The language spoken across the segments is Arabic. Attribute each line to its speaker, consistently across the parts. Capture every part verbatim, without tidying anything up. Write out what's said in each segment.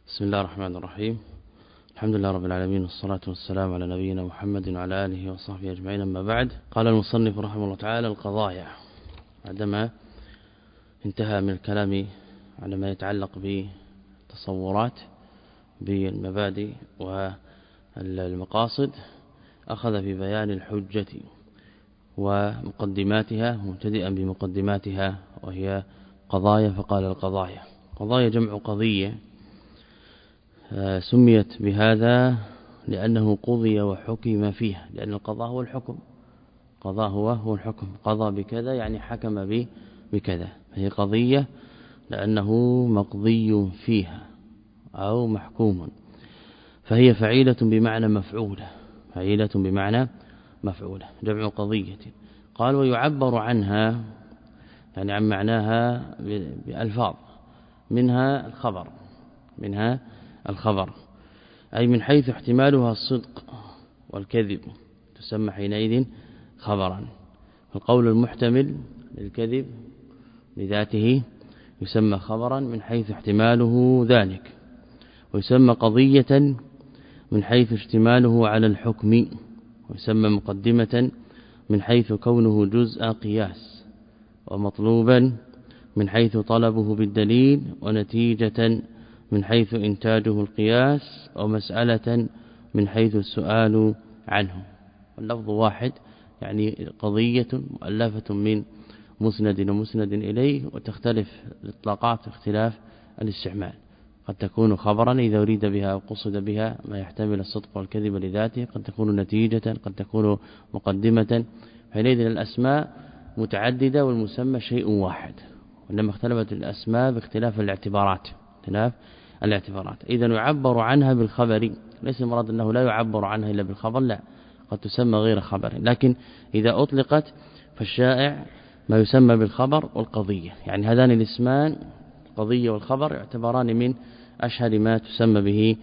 Speaker 1: بسم الله الرحمن الرحيم. الحمد لله رب العالمين، والصلاة والسلام على نبينا محمد وعلى آله وصحبه أجمعين. أما بعد، قال المصنف رحمه الله تعالى: القضايا. عندما انتهى من الكلام على ما يتعلق بالتصورات بالمبادئ والمقاصد، أخذ في بيان الحجة ومقدماتها، مبتدئا بمقدماتها وهي قضايا. فقال: القضايا. قضايا جمع قضية، سميت بهذا لأنه قضي وحكم فيها، لأن القضاء هو الحكم. قضاء هو هو الحكم، قضى بكذا يعني حكم بكذا، فهي قضية لأنه مقضي فيها أو محكوم، فهي فعيلة بمعنى مفعولة، فعيلة بمعنى مفعولة، جمع قضية. قال: ويعبر عنها يعني عن معناها بألفاظ، منها الخبر، منها الخبر أي من حيث احتمالها الصدق والكذب تسمى حينئذ خبرا. القول المحتمل للكذب لذاته يسمى خبرا من حيث احتماله ذلك، ويسمى قضية من حيث اشتماله على الحكم، ويسمى مقدمة من حيث كونه جزء قياس، ومطلوبا من حيث طلبه بالدليل، ونتيجة من حيث إنتاجه القياس، ومسألة من حيث السؤال عنه. واللفظ واحد، يعني قضية مؤلفة من مسند ومسند إليه، وتختلف الإطلاقات اختلاف الاستعمال. قد تكون خبرا إذا أريد بها أو قصد بها ما يحتمل الصدق والكذب لذاته، قد تكون نتيجة، قد تكون مقدمة. حينئذ الأسماء متعددة والمسمى شيء واحد، وإنما اختلفت الأسماء باختلاف الاعتبارات، اختلاف الاعتبارات. إذا يعبر عنها بالخبر، ليس المراد أنه لا يعبر عنها إلا بالخبر، لا، قد تسمى غير خبر، لكن إذا أطلقت فالشائع ما يسمى بالخبر والقضية، يعني هذان الاسمان القضية والخبر يعتبران من أشهر ما تسمى به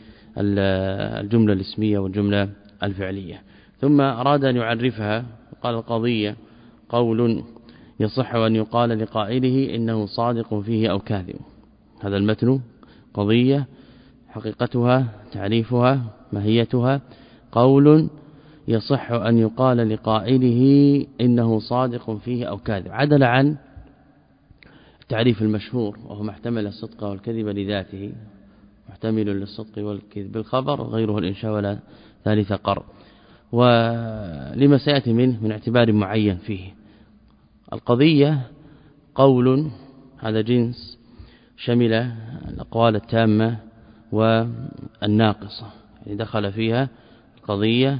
Speaker 1: الجملة الاسمية والجملة الفعلية. ثم أراد أن يعرفها، قال: القضية قول يصح أن يقال لقائله إنه صادق فيه أو كاذب. هذا المتن قضية، حقيقتها، تعريفها، ماهيتها: قول يصح أن يقال لقائله إنه صادق فيه أو كاذب، عدل عن التعريف المشهور وهو محتمل الصدق والكذب لذاته، محتمل للصدق والكذب بالخبر، وغيره الإنشاء ولا ثالث قر. ولما سيأتي منه من اعتبار معين فيه. القضية قول، هذا جنس شمل الأقوال التامة والناقصة، يعني دخل فيها القضية،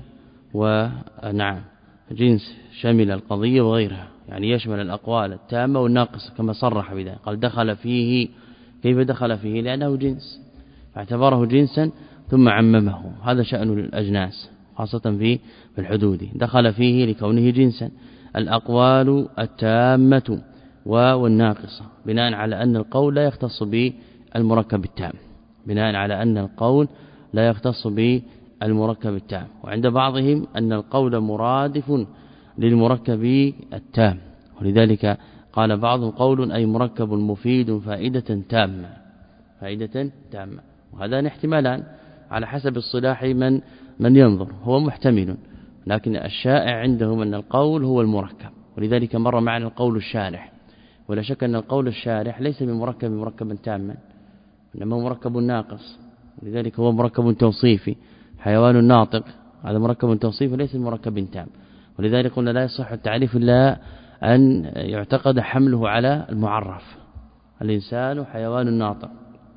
Speaker 1: ونعم جنس شمل القضية وغيرها، يعني يشمل الأقوال التامة والناقصة كما صرح بذلك. قال: دخل فيه. كيف دخل فيه؟ لأنه جنس، فاعتبره جنسا ثم عممه. هذا شأن الأجناس خاصة في الحدود، دخل فيه لكونه جنسا. الأقوال التامة والناقصة، بناء على أن القول لا يختص بالمركب التام، بناء على أن القول لا يختص بالمركب التام. وعند بعضهم أن القول مرادف للمركب التام، ولذلك قال بعضهم: قول أي مركب مفيد فائدة تامة، فائدة تامة. وهذان احتمالان على حسب الصلاح من من ينظر، هو محتمل، لكن الشائع عندهم أن القول هو المركب. ولذلك مر معنا القول الشارح، ولا شك أن القول الشارح ليس بمركب مركبا تاما، إنما هو مركب ناقص، لذلك هو مركب توصيفي. حيوان الناطق هذا مركب توصيفي ليس مركب تام، ولذلك قلنا لا يصح التعريف إلا أن يعتقد حمله على المعرف. الإنسان حيوان ناطق،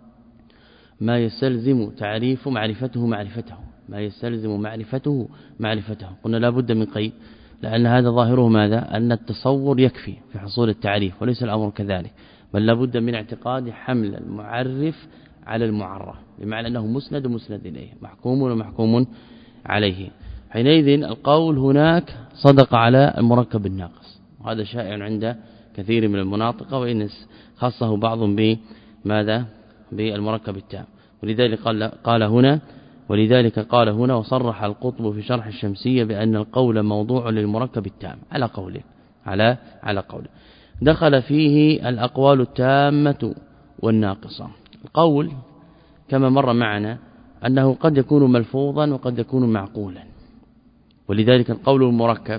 Speaker 1: ما يستلزم تعريف معرفته معرفته، ما يستلزم معرفته معرفته. قلنا لا بد من قيد، لأن هذا ظاهره ماذا؟ أن التصور يكفي في حصول التعريف، وليس الأمر كذلك، بل لا بد من اعتقاد حمل المعرف على المعرف، بمعنى أنه مسند ومسند إليه، محكوم ومحكوم عليه. حينئذ القول هناك صدق على المركب الناقص، وهذا شائع عند كثير من المناطق، وإن خاصه بعض بماذا؟ بالمركب التام. ولذلك قال, قال هنا ولذلك قال هنا وصرح القطب في شرح الشمسية بأن القول موضوع للمركب التام، على قوله على على قوله دخل فيه الأقوال التامة والناقصة. القول كما مر معنا أنه قد يكون ملفوظا وقد يكون معقولا، ولذلك القول المركب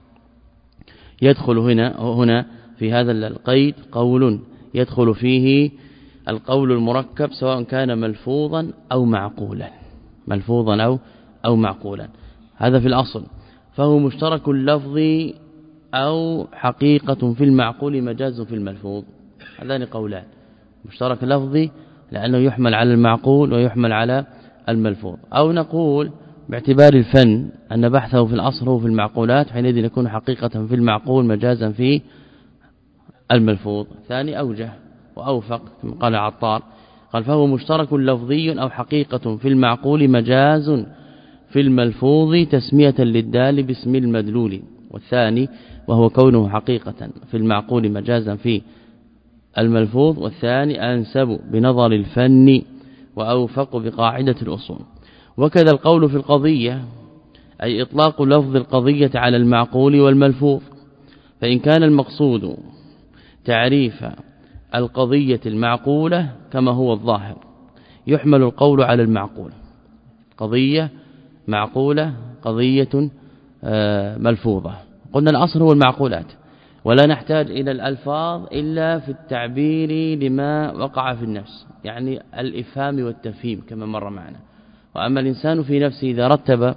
Speaker 1: يدخل هنا هنا في هذا القيد قول يدخل فيه القول المركب سواء كان ملفوظا أو معقولا، ملفوظا أو أو معقولا. هذا في الأصل، فهو مشترك اللفظ أو حقيقة في المعقول مجاز في الملفوظ. هذان قولان، مشترك لفظي لأنه يحمل على المعقول ويحمل على الملفوظ، أو نقول باعتبار الفن أن بحثه في الأصل هو في المعقولات، حينئذ يكون حقيقة في المعقول مجازا في الملفوظ. ثاني أوجه وأوفق كما قال عطار، قال فهو مشترك لفظي أو حقيقة في المعقول مجاز في الملفوظ تسمية للدال باسم المدلول. والثاني وهو كونه حقيقة في المعقول مجازا في الملفوظ، والثاني أنسب بنظر الفن وأوفق بقاعدة الأصول. وكذا القول في القضية أي إطلاق لفظ القضية على المعقول والملفوظ، فإن كان المقصود تعريف القضية المعقولة كما هو الظاهر يحمل القول على المعقول، قضية معقولة قضية ملفوظة. قلنا الأصل هو المعقولات، ولا نحتاج إلى الألفاظ إلا في التعبير لما وقع في النفس، يعني الإفهام والتفهيم كما مر معنا. وأما الإنسان في نفسه إذا رتب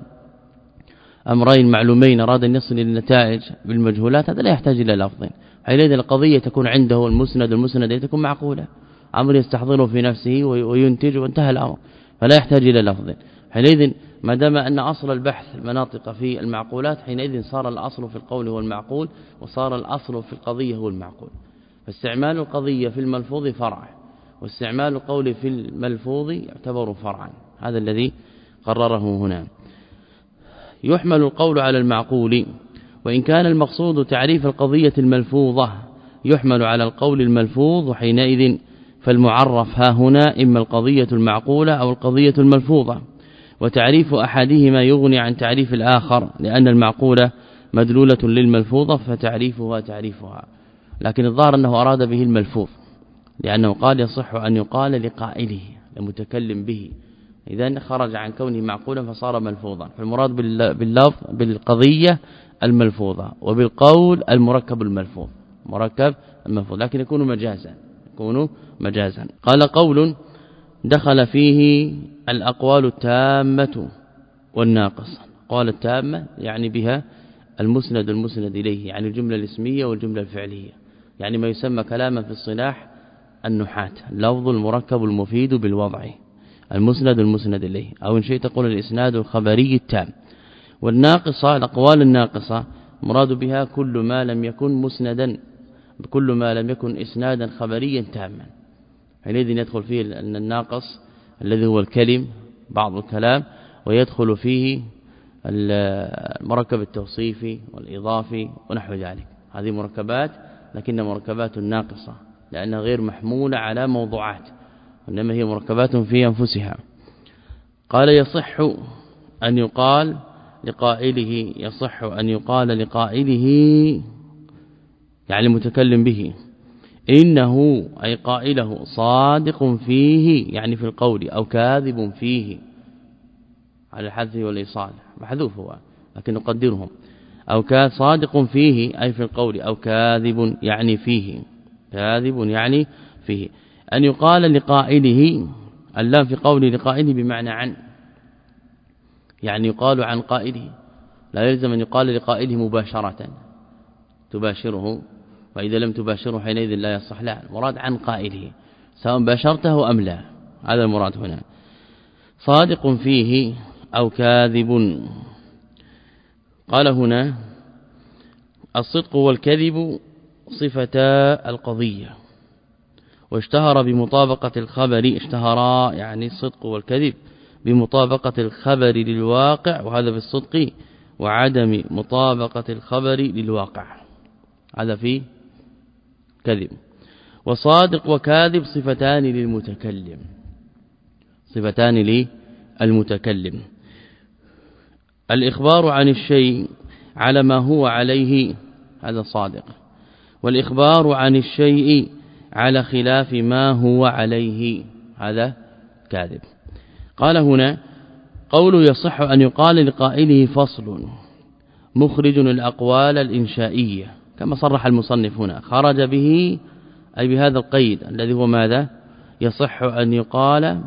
Speaker 1: أمرين معلومين أراد أن يصل إلى النتائج بالمجهولات هذا لا يحتاج إلى لفظ، حينئذ القضية تكون عنده المسند المسند تكون معقولة، أمر يستحضره في نفسه وينتج وانتهى الأمر، فلا يحتاج إلى لفظ. حينئذ ما دام أن أصل البحث المناطق في المعقولات، حينئذ صار الأصل في القول هو المعقول، وصار الأصل في القضية هو المعقول. فاستعمال القضية في الملفوظ فرع، واستعمال القول في الملفوظ يعتبر فرعا. هذا الذي قرره هنا. يحمل القول على المعقول، وإن كان المقصود تعريف القضية الملفوظة يحمل على القول الملفوظ، وحينئذ فالمعرف ها هنا إما القضية المعقولة أو القضية الملفوظة، وتعريف أحدهما يغني عن تعريف الآخر، لأن المعقولة مدلولة للملفوظة فتعريفها تعريفها. لكن الظاهر أنه أراد به الملفوظ، لأنه قال يصح أن يقال لقائله المتكلم به، إذن خرج عن كونه معقولا فصار ملفوظا. فالمراد باللفظ بالقضية الملفوظة، وبالقول المركب الملفوظ، مركب الملفوظ، لكن يكون مجازا، يكون مجازا. قال قول دخل فيه الأقوال التامة والناقصة. قال التامة يعني بها المسند المسند إليه، يعني الجملة الاسمية والجملة الفعلية، يعني ما يسمى كلاما في الصلاح النحاة اللفظ المركب المفيد بالوضع، المسند المسند إليه، أو إن شئت تقول الإسناد الخبري التام. والناقصة الأقوال الناقصة مراد بها كل ما لم يكن مسندا، كل ما لم يكن إسنادا خبريا تاما، حينئذ يدخل فيه الناقص الذي هو الكلم بعض الكلام، ويدخل فيه المركب التوصيفي والإضافي ونحو ذلك. هذه مركبات لكن مركبات ناقصة لأنها غير محمولة على موضوعات، إنما هي مركبات في أنفسها. قال يصح أن يقال لقائله، يصح أن يقال لقائله يعني المتكلم به إنه أي قائله صادق فيه، يعني في القول، أو كاذب فيه، على الحذف والإيصال محذوف هو لكن نقدرهم، أو كان صادق فيه أي في القول، أو كاذب يعني فيه، كاذب يعني فيه. أن يقال لقائله، اللام في قول لقائله بمعنى عن، يعني يقال عن قائله، لا يلزم أن يقال لقائله مباشرة تباشره، وإذا لم تباشره حينئذ لا يصح، لا، المراد عن قائله سواء باشرته أم لا، هذا المراد هنا. صادق فيه أو كاذب. قال هنا الصدق والكذب صفتا القضية، واشتهر بمطابقة الخبر، اشتهرا يعني الصدق والكذب بمطابقة الخبر للواقع، وهذا في الصدق، وعدم مطابقة الخبر للواقع هذا في كذب. وصادق وكاذب صفتان للمتكلم، صفتان للمتكلم. الإخبار عن الشيء على ما هو عليه هذا صادق، والإخبار عن الشيء على خلاف ما هو عليه هذا كاذب. قال هنا قول يصح أن يقال لقائله فصل مخرج الأقوال الإنشائية كما صرح المصنف هنا، خرج به أي بهذا القيد الذي هو ماذا؟ يصح أن يقال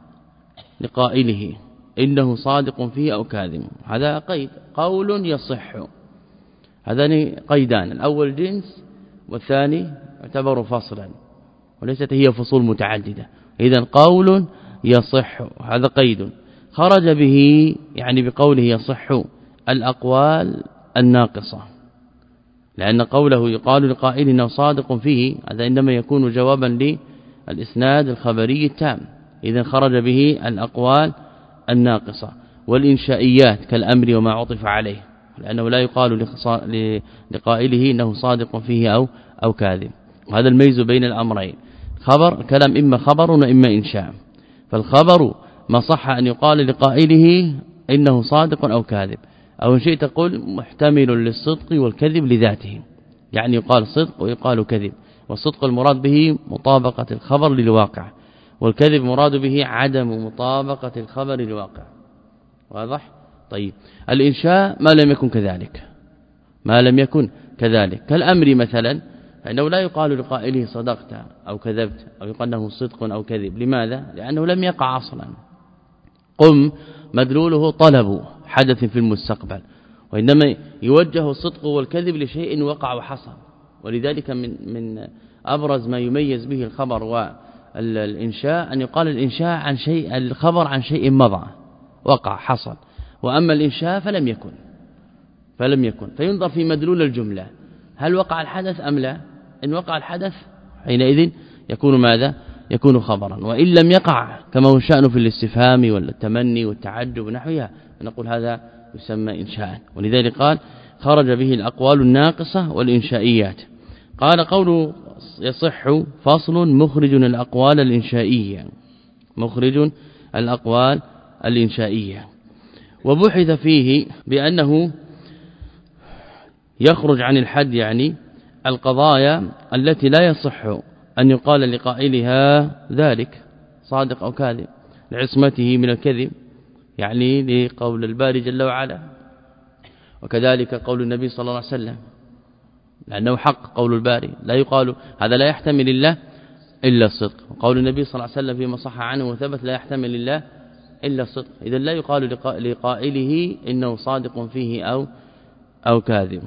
Speaker 1: لقائله إنه صادق فيه أو كاذب. هذا قيد، قول يصح، هذان قيدان، الأول جنس والثاني يعتبر فصلا وليست هي فصول متعددة. إذن قول يصح هذا قيد، خرج به يعني بقوله يصح الأقوال الناقصة، لأن قوله يقال لقائل إنه صادق فيه هذا إنما يكون جوابا للإسناد الخبري التام. إذن خرج به الأقوال الناقصة والإنشائيات كالأمر وما عطف عليه، لأنه لا يقال لقائله إنه صادق فيه أو أو كاذب. وهذا الميز بين الأمرين، خبر كلام إما خبر وإما إنشاء. فالخبر ما صح أن يقال لقائله إنه صادق أو كاذب، أو إن شئت تقول محتمل للصدق والكذب لذاته، يعني يقال صدق ويقال كذب، والصدق المراد به مطابقة الخبر للواقع، والكذب مراد به عدم مطابقة الخبر للواقع. واضح؟ طيب الإنشاء ما لم يكن كذلك، ما لم يكن كذلك كالأمر مثلا، فإنه لا يقال لقائله صدقت أو كذبت، أو يقال انه صدق أو كذب. لماذا؟ لأنه لم يقع أصلا. قم مدلوله طلب حدث في المستقبل، وإنما يوجه الصدق والكذب لشيء وقع وحصل. ولذلك من من أبرز ما يميز به الخبر والإنشاء أن يقال الإنشاء عن شيء، الخبر عن شيء مضى وقع حصل، وأما الإنشاء فلم يكن فلم يكن فينظر في مدلول الجملة هل وقع الحدث أم لا. إن وقع الحدث حينئذ يكون ماذا؟ يكون خبرا، وإن لم يقع كما هو شأنه في الاستفهام والتمني والتعجب ونحوها نقول هذا يسمى إنشاء. ولذلك قال خرج به الأقوال الناقصة والإنشائيات. قال قوله يصح فصل مخرج الأقوال الإنشائية، مخرج الأقوال الإنشائية. وبحث فيه بأنه يخرج عن الحد، يعني القضايا التي لا يصح أن يقال لقائلها ذلك صادق أو كاذب لعصمته من الكذب، يعني لقول الباري جل وعلا، وكذلك قول النبي صلى الله عليه وسلم لأنه حق قول الباري لا يقال، هذا لا يحتمل الله إلا الصدق. وقول النبي صلى الله عليه وسلم فيما صح عنه وثبت لا يحتمل الله إلا الصدق. إذا لا يقال لقائله إنه صادق فيه أو أو كاذب،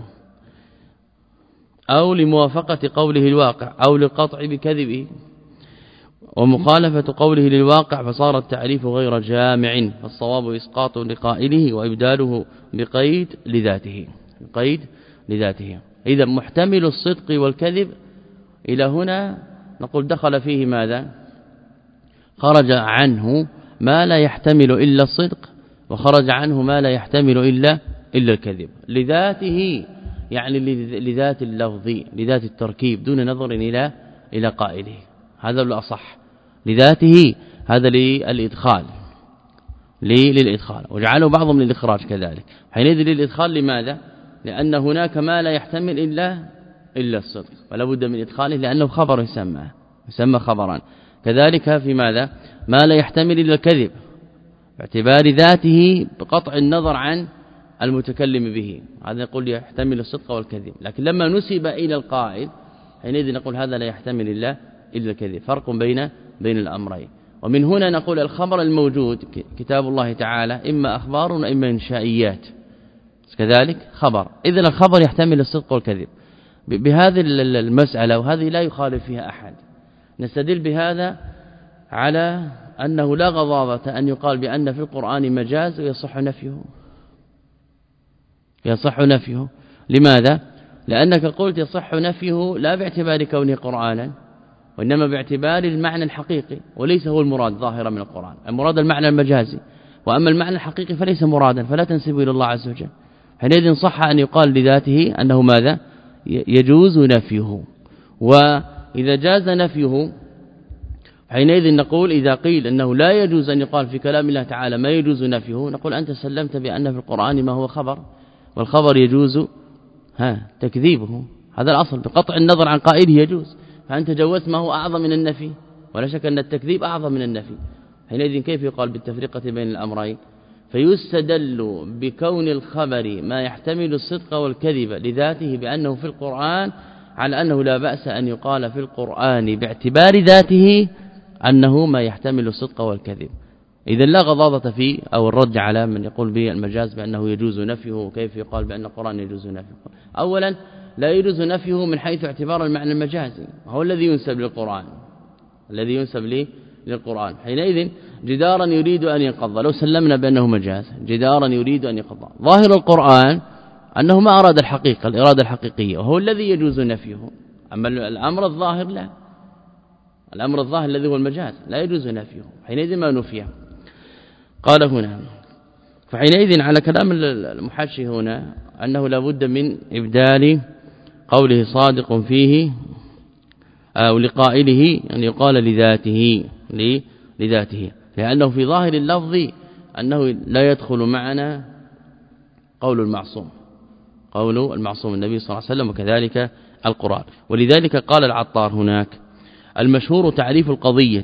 Speaker 1: أو لموافقة قوله الواقع، أو للقطع بكذبه ومخالفة قوله للواقع، فصار التعريف غير جامع، فالصواب إسقاط لقائله وإبداله بقيد لذاته، قيد لذاته. إذا محتمل الصدق والكذب إلى هنا نقول دخل فيه ماذا؟ خرج عنه ما لا يحتمل إلا الصدق، وخرج عنه ما لا يحتمل إلا إلا الكذب لذاته، يعني لذات اللفظ لذات التركيب دون نظر إلى إلى قائله. هذا الأصح لذاته، هذا للإدخال للإدخال، وجعله بعضهم للإخراج كذلك. حينئذ للإدخال لماذا؟ لأن هناك ما لا يحتمل إلا إلا الصدق، ولا بد من إدخاله لأنه خبر يسمى يسمى خبرا. كذلك في ماذا؟ ما لا يحتمل إلا الكذب باعتبار ذاته بقطع النظر عن المتكلم به، هذا يقول يحتمل الصدق والكذب. لكن لما نسب إلى القائل حينئذ نقول هذا لا يحتمل إلا إلا الكذب. فرق بين بين الأمرين. ومن هنا نقول الخبر الموجود كتاب الله تعالى إما أخبار وإما إنشائيات، كذلك خبر. إذن الخبر يحتمل الصدق والكذب. بهذه المسألة وهذه لا يخالف فيها أحد، نستدل بهذا على أنه لا غضاضة أن يقال بأن في القرآن مجاز ويصح نفيه، يصح نفيه. لماذا؟ لأنك قلت يصح نفيه لا باعتبار كونه قرآنا، وإنما باعتبار المعنى الحقيقي، وليس هو المراد ظاهرا من القرآن، المراد المعنى المجازي، وأما المعنى الحقيقي فليس مرادا، فلا تنسبه إلى الله عز وجل. حينئذ صح أن يقال لذاته أنه ماذا؟ يجوز نفيه. وإذا جاز نفيه حينئذ نقول إذا قيل أنه لا يجوز أن يقال في كلام الله تعالى ما يجوز نفيه، نقول أنت سلمت بأن في القرآن ما هو خبر، والخبر يجوز ها تكذيبه، هذا الأصل بقطع النظر عن قائله يجوز. فأنت جوزت ما هو أعظم من النفي، ولا شك أن التكذيب أعظم من النفي. حينئذ كيف يقال بالتفرقة بين الأمرين؟ فيستدل بكون الخبر ما يحتمل الصدق والكذب لذاته بأنه في القرآن على أنه لا بأس أن يقال في القرآن باعتبار ذاته أنه ما يحتمل الصدق والكذب. إذا لا غضاضة فيه أو الرد على من يقول به المجاز بأنه يجوز نفيه، وكيف يقال بأن القرآن يجوز نفيه. أولا لا يجوز نفيه من حيث اعتبار المعنى المجازي، هو الذي ينسب للقرآن الذي ينسب لي للقرآن. حينئذ جدارا يريد أن ينقض، لو سلمنا بأنه مجاز جدارا يريد أن ينقض، ظاهر القرآن أنه ما أراد الحقيقة الإرادة الحقيقية وهو الذي يجوز نفيه. أما الأمر الظاهر لا، الأمر الظاهر الذي هو المجاز لا يجوز نفيه، حينئذ ما نفيه. قال هنا فحينئذ على كلام المحشي هنا أنه لا بد من إبدال قوله صادق فيه أو لقائله أن يقال لذاته لذاته لأنه في ظاهر اللفظ أنه لا يدخل معنا قول المعصوم قول المعصوم النبي صلى الله عليه وسلم وكذلك القرآن. ولذلك قال العطار هناك المشهور تعريف القضية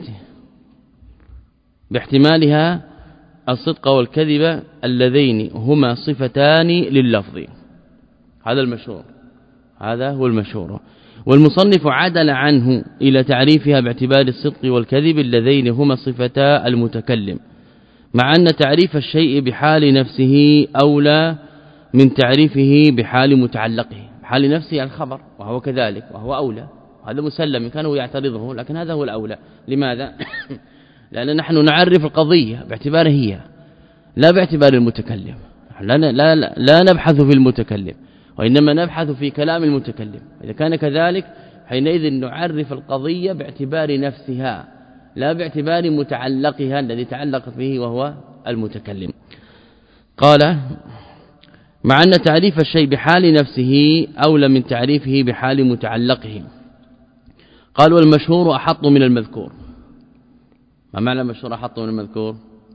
Speaker 1: باحتمالها الصدق والكذب اللذين هما صفتان لللفظ، هذا المشهور هذا هو المشهور. والمصنف عدل عنه إلى تعريفها باعتبار الصدق والكذب اللذين هما صفتا المتكلم، مع أن تعريف الشيء بحال نفسه أولى من تعريفه بحال متعلقه. بحال نفسه الخبر وهو كذلك وهو أولى، هذا مسلم كانوا يعترضه لكن هذا هو الأولى. لماذا؟ لأن نحن نعرف القضية باعتبار هي لا باعتبار المتكلم، لا, لا, لا نبحث في المتكلم وإنما نبحث في كلام المتكلم. إذا كان كذلك حينئذ نعرف القضية باعتبار نفسها لا باعتبار متعلقها الذي تعلق به وهو المتكلم. قال مع أن تعريف الشيء بحال نفسه أولى من تعريفه بحال متعلقه. قال والمشهور أحط من المذكور. ما معنى المشهور أحط من المذكور؟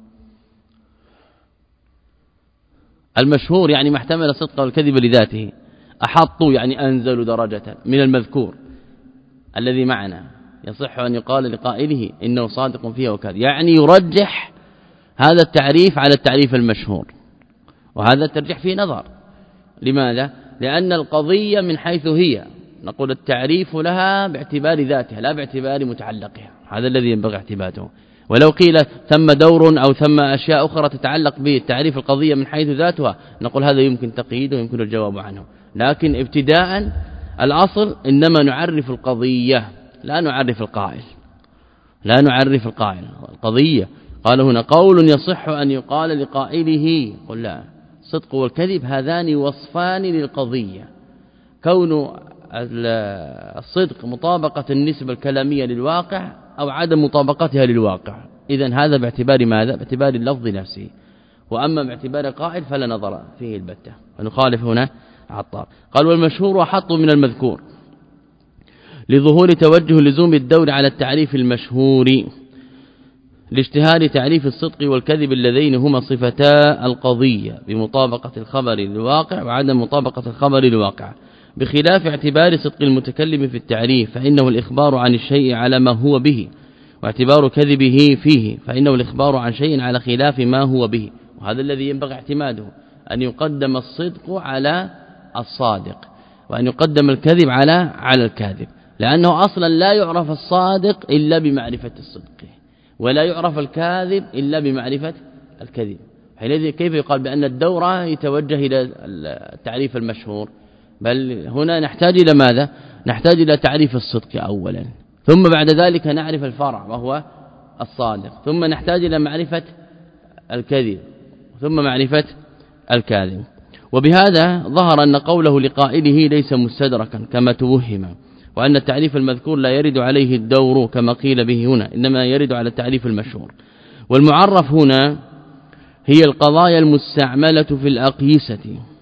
Speaker 1: المشهور يعني ما احتمل الصدق والكذب لذاته، أحط يعني أنزل درجة من المذكور الذي معنا، يصح أن يقال لقائله إنه صادق فيه وكذا، يعني يرجح هذا التعريف على التعريف المشهور، وهذا الترجيح فيه نظر. لماذا؟ لأن القضية من حيث هي نقول التعريف لها باعتبار ذاتها لا باعتبار متعلقها، هذا الذي ينبغي اعتباته. ولو قيل ثم دور أو ثم أشياء أخرى تتعلق بالتعريف القضية من حيث ذاتها نقول هذا يمكن تقييده ويمكن الجواب عنه، لكن ابتداء الأصل إنما نعرف القضية لا نعرف القائل لا نعرف القائل القضية. قال هنا قول يصح أن يقال لقائله، قل لا، الصدق والكذب هذان وصفان للقضية، كون الصدق مطابقة النسبة الكلامية للواقع أو عدم مطابقتها للواقع. إذن هذا باعتبار ماذا؟ باعتبار اللفظ نفسه، وأما باعتبار قائل فلا نظر فيه البتة، ونخالف هنا عطار. قال والمشهور أحط من المذكور لظهور توجه لزوم الدور على التعريف المشهور لاشتهار تعريف الصدق والكذب اللذين هما صفتا القضية بمطابقة الخبر للواقع وعدم مطابقة الخبر للواقع، بخلاف اعتبار صدق المتكلم في التعريف فإنه الإخبار عن الشيء على ما هو به، واعتبار كذبه فيه فإنه الإخبار عن شيء على خلاف ما هو به. وهذا الذي ينبغي اعتماده، أن يقدم الصدق على الصادق وأن يقدم الكذب على على الكاذب، لأنه أصلا لا يعرف الصادق إلا بمعرفة الصدق ولا يعرف الكاذب إلا بمعرفة الكذب. حينئذ كيف يقال بأن الدورة يتوجه إلى التعريف المشهور؟ بل هنا نحتاج إلى ماذا؟ نحتاج إلى تعريف الصدق أولا، ثم بعد ذلك نعرف الفرع وهو الصادق، ثم نحتاج إلى معرفة الكذب، ثم معرفة الكاذب. وبهذا ظهر أن قوله لقائله ليس مستدركا كما توهم، وأن التعريف المذكور لا يرد عليه الدور كما قيل به هنا، إنما يرد على التعريف المشهور. والمعرف هنا هي القضايا المستعملة في الأقيسة،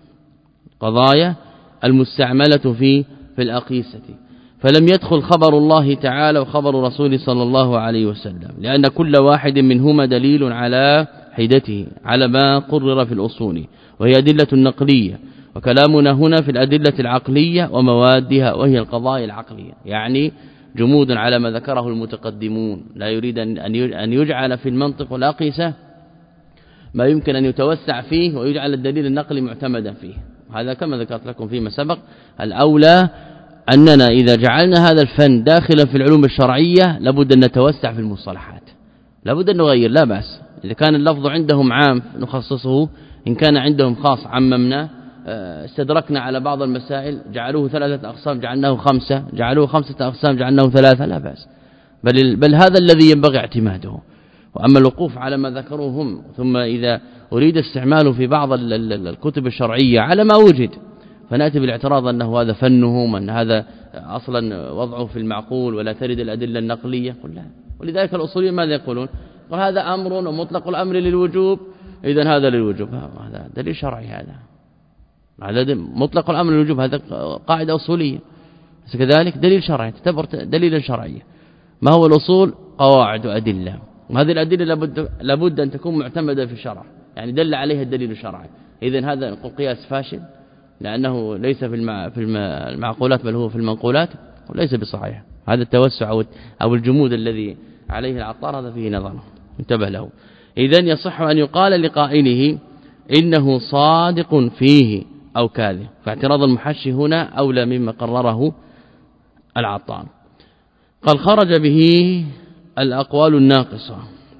Speaker 1: قضايا المستعملة في في الأقيسة، فلم يدخل خبر الله تعالى وخبر رسوله صلى الله عليه وسلم، لأن كل واحد منهما دليل على حدته على ما قرر في الأصول، وهي أدلة نقلية، وكلامنا هنا في الأدلة العقلية وموادها وهي القضايا العقلية، يعني جمود على ما ذكره المتقدمون لا يريد أن يجعل في المنطق والأقيسة ما يمكن أن يتوسع فيه ويجعل الدليل النقلي معتمدا فيه. هذا كما ذكرت لكم فيما سبق الأولى أننا إذا جعلنا هذا الفن داخلا في العلوم الشرعية لابد أن نتوسع في المصطلحات، لابد أن نغير لا بأس. إذا كان اللفظ عندهم عام نخصصه، إن كان عندهم خاص عممنا، استدركنا على بعض المسائل جعلوه ثلاثة أقسام جعلناه خمسة، جعلوه خمسة أقسام جعلناه ثلاثة، لا بأس، بل, بل هذا الذي ينبغي اعتماده. وأما الوقوف على ما ذكروه هم ثم إذا أريد استعماله في بعض الكتب الشرعية على ما وجد فنأتي بالاعتراض أنه هذا فنهم، أن هذا أصلا وضعه في المعقول ولا ترد الأدلة النقلية، قل لا. ولذلك الأصوليين ماذا يقولون؟ وهذا أمر ومطلق الأمر للوجوب، إذن هذا للوجوب، هذا دليل شرعي، هذا هذا مطلق الأمر للوجوب، هذا قاعدة أصولية كذلك دليل شرعي، تعتبر دليلا شرعيا. ما هو الأصول؟ قواعد وأدلة، وهذه الأدلة لابد, لابد أن تكون معتمدة في الشرع، يعني دل عليها الدليل الشرعي. إذن هذا نقول قياس فاشل لأنه ليس في في المعقولات بل هو في المنقولات، وليس بصحيح. هذا التوسع أو الجمود الذي عليه العطار هذا فيه نظر، انتبه له. إذن يصح أن يقال لقائله إنه صادق فيه أو كاذب، فاعتراض المحشي هنا أولى مما قرره العطار. قال خرج به الأقوال الناقصة،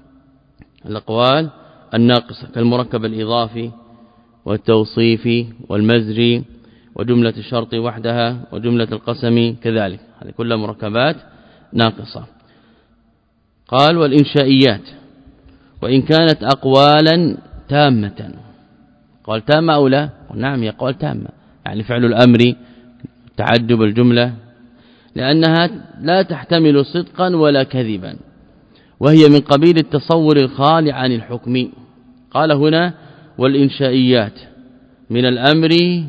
Speaker 1: الأقوال الناقصة كالمركب الإضافي والتوصيفي والمزري وجملة الشرط وحدها وجملة القسم كذلك، هذه كلها مركبات ناقصة. قال والإنشائيات وإن كانت أقوالا تامة، قال تامة أو لا؟ نعم هي قول تامة، يعني فعل الأمر تعجب الجملة، لأنها لا تحتمل صدقا ولا كذبا، وهي من قبيل التصور الخالي عن الحكم. قال هنا والإنشائيات من الأمر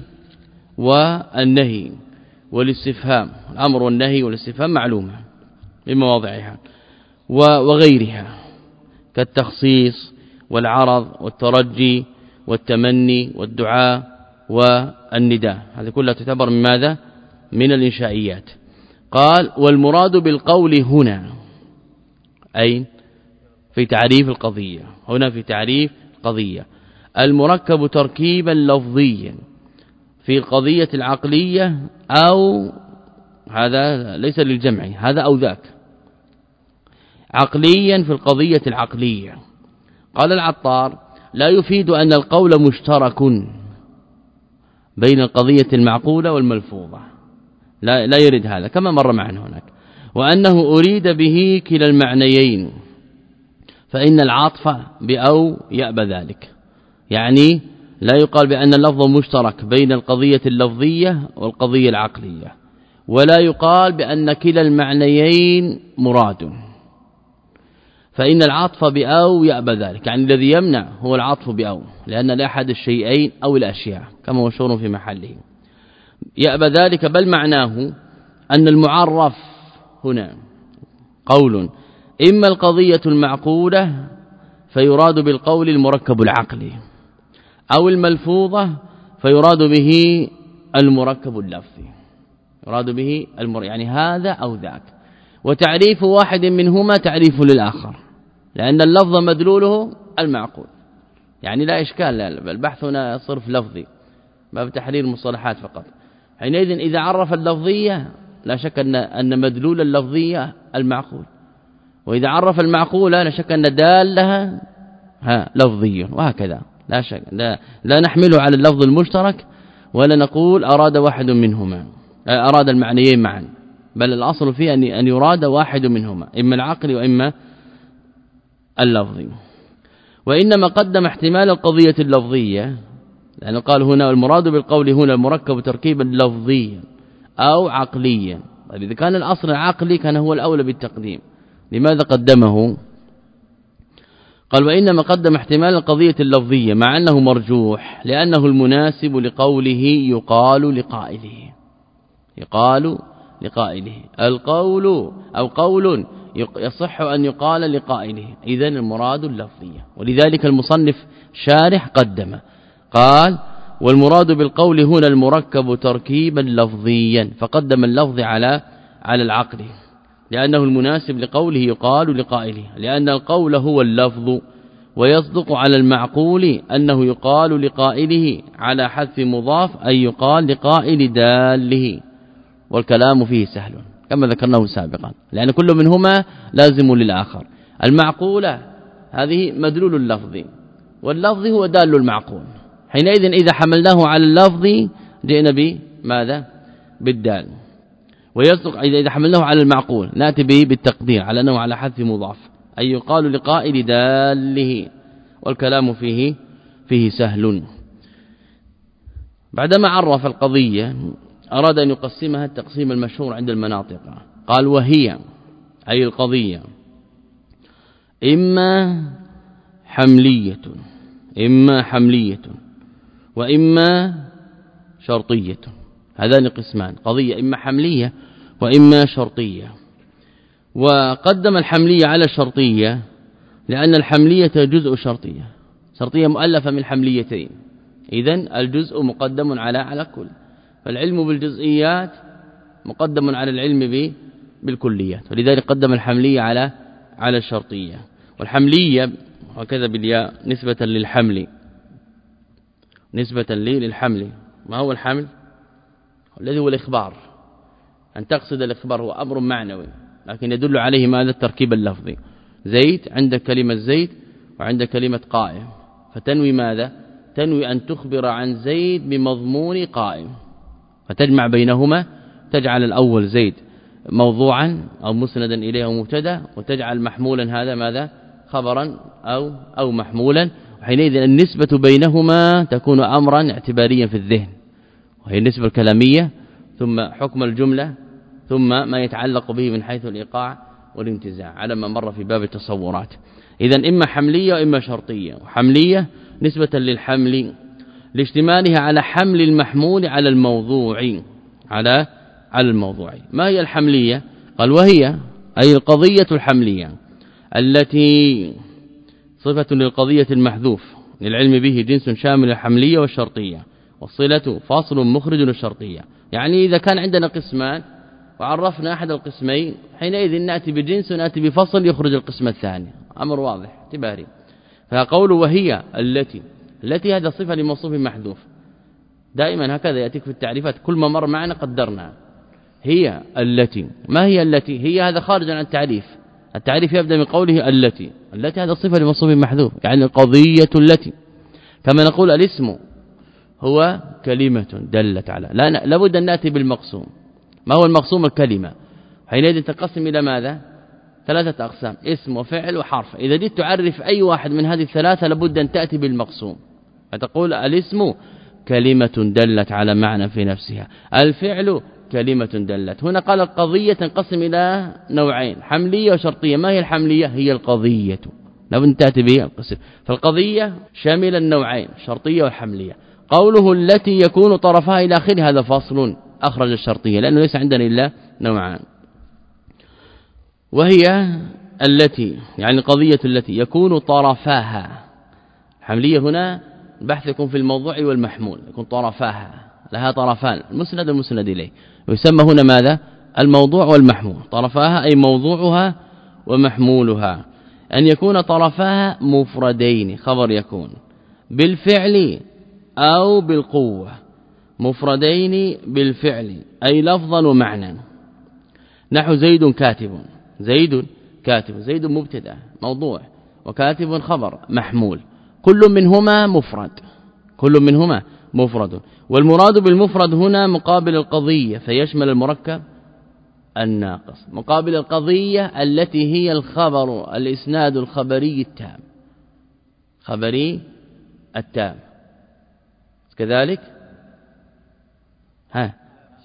Speaker 1: والنهي والاستفهام، الأمر والنهي والاستفهام معلومة بمواضعها وغيرها كالتخصيص والعرض والترجي والتمني والدعاء والنداء، هذه كلها تعتبر من ماذا؟ من الإنشائيات. قال والمراد بالقول هنا أي في تعريف القضية، هنا في تعريف القضية المركب تركيبا لفظيا في القضية العقلية، أو هذا ليس للجمع، هذا أو ذاك، عقليا في القضية العقلية. قال العطار لا يفيد أن القول مشترك بين القضية المعقولة والملفوظة، لا, لا يريد هذا كما مر معنا هناك، وأنه أريد به كلا المعنيين، فإن العطف بأو يأبى ذلك، يعني لا يقال بأن اللفظ مشترك بين القضية اللفظية والقضية العقلية، ولا يقال بأن كلا المعنيين مراد، فإن العطف بأو يأبى ذلك، يعني الذي يمنع هو العطف بأو، لأن لا أحد الشيئين أو الأشياء كما مشهور في محله، يأبى ذلك، بل معناه أن المعرف هنا قول إما القضية المعقولة فيراد بالقول المركب العقلي، أو الملفوظة فيراد به المركب اللفظي، يراد به المر... يعني هذا أو ذاك، وتعريف واحد منهما تعريف للآخر، لأن اللفظ مدلوله المعقول، يعني لا إشكال، البحث هنا صرف لفظي باب تحرير مصطلحات فقط. حينئذ إذا عرف اللفظية لا شك أن أن مدلول اللفظية المعقول، وإذا عرف المعقولة لا شك أن دالها ها لفظي، وهكذا لا شك، لا, لا نحمله على اللفظ المشترك ولا نقول أراد واحد منهما، أراد المعنيين معا، بل الأصل فيه أن أن يراد واحد منهما، إما العقل وإما اللفظي. وإنما قدم احتمال القضية اللفظية، لأنه قال هنا المراد بالقول هنا المركب تركيبا لفظيا أو عقليا. طيب إذا كان الأصل العقلي كان هو الأولى بالتقديم، لماذا قدمه؟ قال وإنما قدم احتمال القضية اللفظية مع أنه مرجوح، لأنه المناسب لقوله يقال لقائله، يقال لقائله القول أو قول يصح أن يقال لقائله، إذن المراد اللفظية. ولذلك المصنف شارح قدم قال والمراد بالقول هنا المركب تركيبا لفظيا، فقدم اللفظ على على العقل. لأنه المناسب لقوله يقال لقائله، لأن القول هو اللفظ، ويصدق على المعقول أنه يقال لقائله على حذف مضاف أي يقال لقائل داله، والكلام فيه سهل كما ذكرناه سابقا، لأن كل منهما لازم للآخر. المعقولة هذه مدلول اللفظ، واللفظ هو دال المعقول، حينئذ إذا حملناه على اللفظ جئنا بماذا؟ بالدال. ويصدق إذا حملناه على المعقول نأتي به بالتقدير على أنه على حذف مضاف أي يقال لقائل داله، والكلام فيه فيه سهل. بعدما عرف القضية أراد أن يقسمها التقسيم المشهور عند المناطق، قال وهي أي القضية إما حملية إما حملية وإما شرطية، هذان قسمان، قضية إما حملية وإما شرطية. وقدم الحملية على الشرطية لأن الحملية جزء شرطية، شرطية مؤلفة من حمليتين، إذن الجزء مقدم على على كل، فالعلم بالجزئيات مقدم على العلم بالكليات، ولذلك قدم الحملية على على الشرطية. والحملية وكذا بالياء نسبة للحمل، نسبة للحمل. ما هو الحمل؟ الذي هو الإخبار، أن تقصد الإخبار هو أمر معنوي لكن يدل عليه ماذا؟ التركيب اللفظي. زيد عندك كلمة زيد وعندك كلمة قائم، فتنوي ماذا؟ تنوي أن تخبر عن زيد بمضمون قائم، فتجمع بينهما، تجعل الأول زيد موضوعا أو مسندا إليه مبتدا، وتجعل محمولا هذا ماذا؟ خبرا أو أو محمولا، وحينئذ النسبة بينهما تكون أمرا اعتباريا في الذهن، وهي النسبة الكلامية ثم حكم الجملة ثم ما يتعلق به من حيث الإيقاع والانتزاع على ما مر في باب التصورات. إذن إما حملية وإما شرطية. وحملية نسبة للحمل لاشتمالها على حمل المحمول على الموضوع على على الموضوع. ما هي الحملية؟ قال وهي أي القضية الحملية التي صفة للقضية المحذوف للعلم به جنس شامل الحملية والشرطية، والصلة فاصل مخرج للشرطية. يعني إذا كان عندنا قسمان وعرفنا أحد القسمين حينئذ نأتي بجنس ونأتي بفصل يخرج القسم الثاني، أمر واضح اعتباري. فقول وهي التي، التي هذا صفة لموصوف محذوف، دائما هكذا يأتيك في التعريفات كل ما مر معنا قدرنا. هي التي، ما هي التي؟ هي هذا خارج عن التعريف، التعريف يبدأ من قوله التي، التي هذا صفة لموصوف محذوف يعني القضية التي. كما نقول الاسم هو كلمة دلت على، لا لابد أن نأتي بالمقسوم. ما هو المقسوم؟ الكلمة. حينئذ تقسم إلى ماذا؟ ثلاثة أقسام، اسم وفعل وحرف. إذا جئت تعرف أي واحد من هذه الثلاثة لابد أن تأتي بالمقسوم، فتقول الاسم كلمة دلت على معنى في نفسها، الفعل كلمة دلت. هنا قال القضية تنقسم إلى نوعين، حملية وشرطية. ما هي الحملية؟ هي القضية، لابد أن تأتي به القسم. فالقضية شامل النوعين شرطية والحملية. قوله التي يكون طرفها إلى آخره هذا فاصل أخرج الشرطية لأنه ليس عندنا إلا نوعان. وهي التي يعني القضية التي يكون طرفاها، الحملية هنا البحث يكون في الموضوع والمحمول، يكون طرفاها لها طرفان، المسند والمسند إليه، ويسمى هنا ماذا؟ الموضوع والمحمول. طرفاها أي موضوعها ومحمولها. أن يكون طرفاها مفردين، خبر يكون بالفعل أو بالقوة، مفردين بالفعل أي لفظا ومعنى. نحو زيد كاتب، زيد كاتب، زيد مبتدا موضوع وكاتب خبر محمول، كل منهما مفرد، كل منهما مفرد. والمراد بالمفرد هنا مقابل القضية، فيشمل المركب الناقص، مقابل القضية التي هي الخبر الإسناد الخبري التام، خبري التام كذلك. ها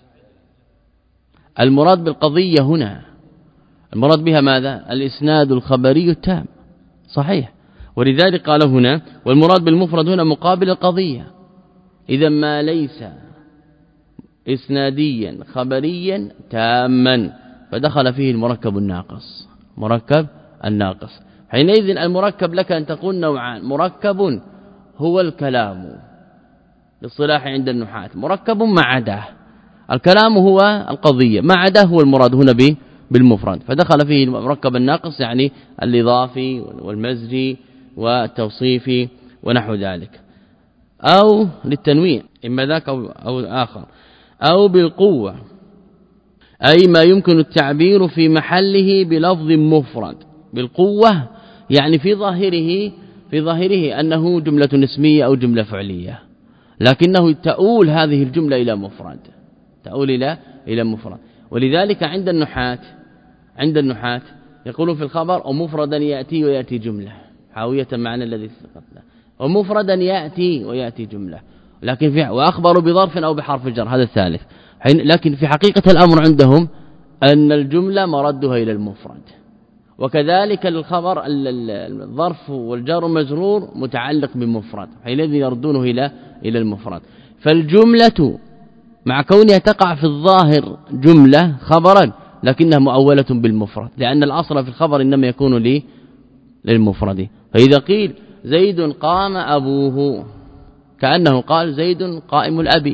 Speaker 1: المراد بالقضية هنا المراد بها ماذا؟ الإسناد الخبري التام، صحيح. ولذلك قال هنا والمراد بالمفرد هنا مقابل القضية. إذا ما ليس إسناديا خبريا تاما فدخل فيه المركب الناقص، مركب الناقص. حينئذ المركب لك أن تقول نوعان، مركب هو الكلام للصلاح عند النحاة، مركب ما عداه. الكلام هو القضية، ما عداه هو المراد هنا بالمفرد، فدخل فيه المركب الناقص يعني الإضافي والمزجي والتوصيفي ونحو ذلك، أو للتنويع إما ذاك أو, أو آخر، أو بالقوة أي ما يمكن التعبير في محله بلفظ مفرد. بالقوة يعني في ظاهره في ظاهره أنه جملة اسمية أو جملة فعلية، لكنه تؤول هذه الجملة إلى مفرد، تؤول إلى إلى مفرد. ولذلك عند النحاة عند النحاة يقولون في الخبر ومفردا يأتي ويأتي جملة حاوية معنى الذي سبقنا، ومفردا يأتي ويأتي جملة، لكن في وأخبروا بظرف أو بحرف جر هذا الثالث. لكن في حقيقة الأمر عندهم أن الجملة مردها إلى المفرد، وكذلك الخبر الظرف والجار والمجرور متعلق بمفرد، حينئذ يردونه إلى إلى المفرد. فالجملة مع كونها تقع في الظاهر جملة خبرا لكنها مؤولة بالمفرد، لأن الأصل في الخبر إنما يكون لي للمفرد. فإذا قيل زيد قام أبوه كأنه قال زيد قائم الأبي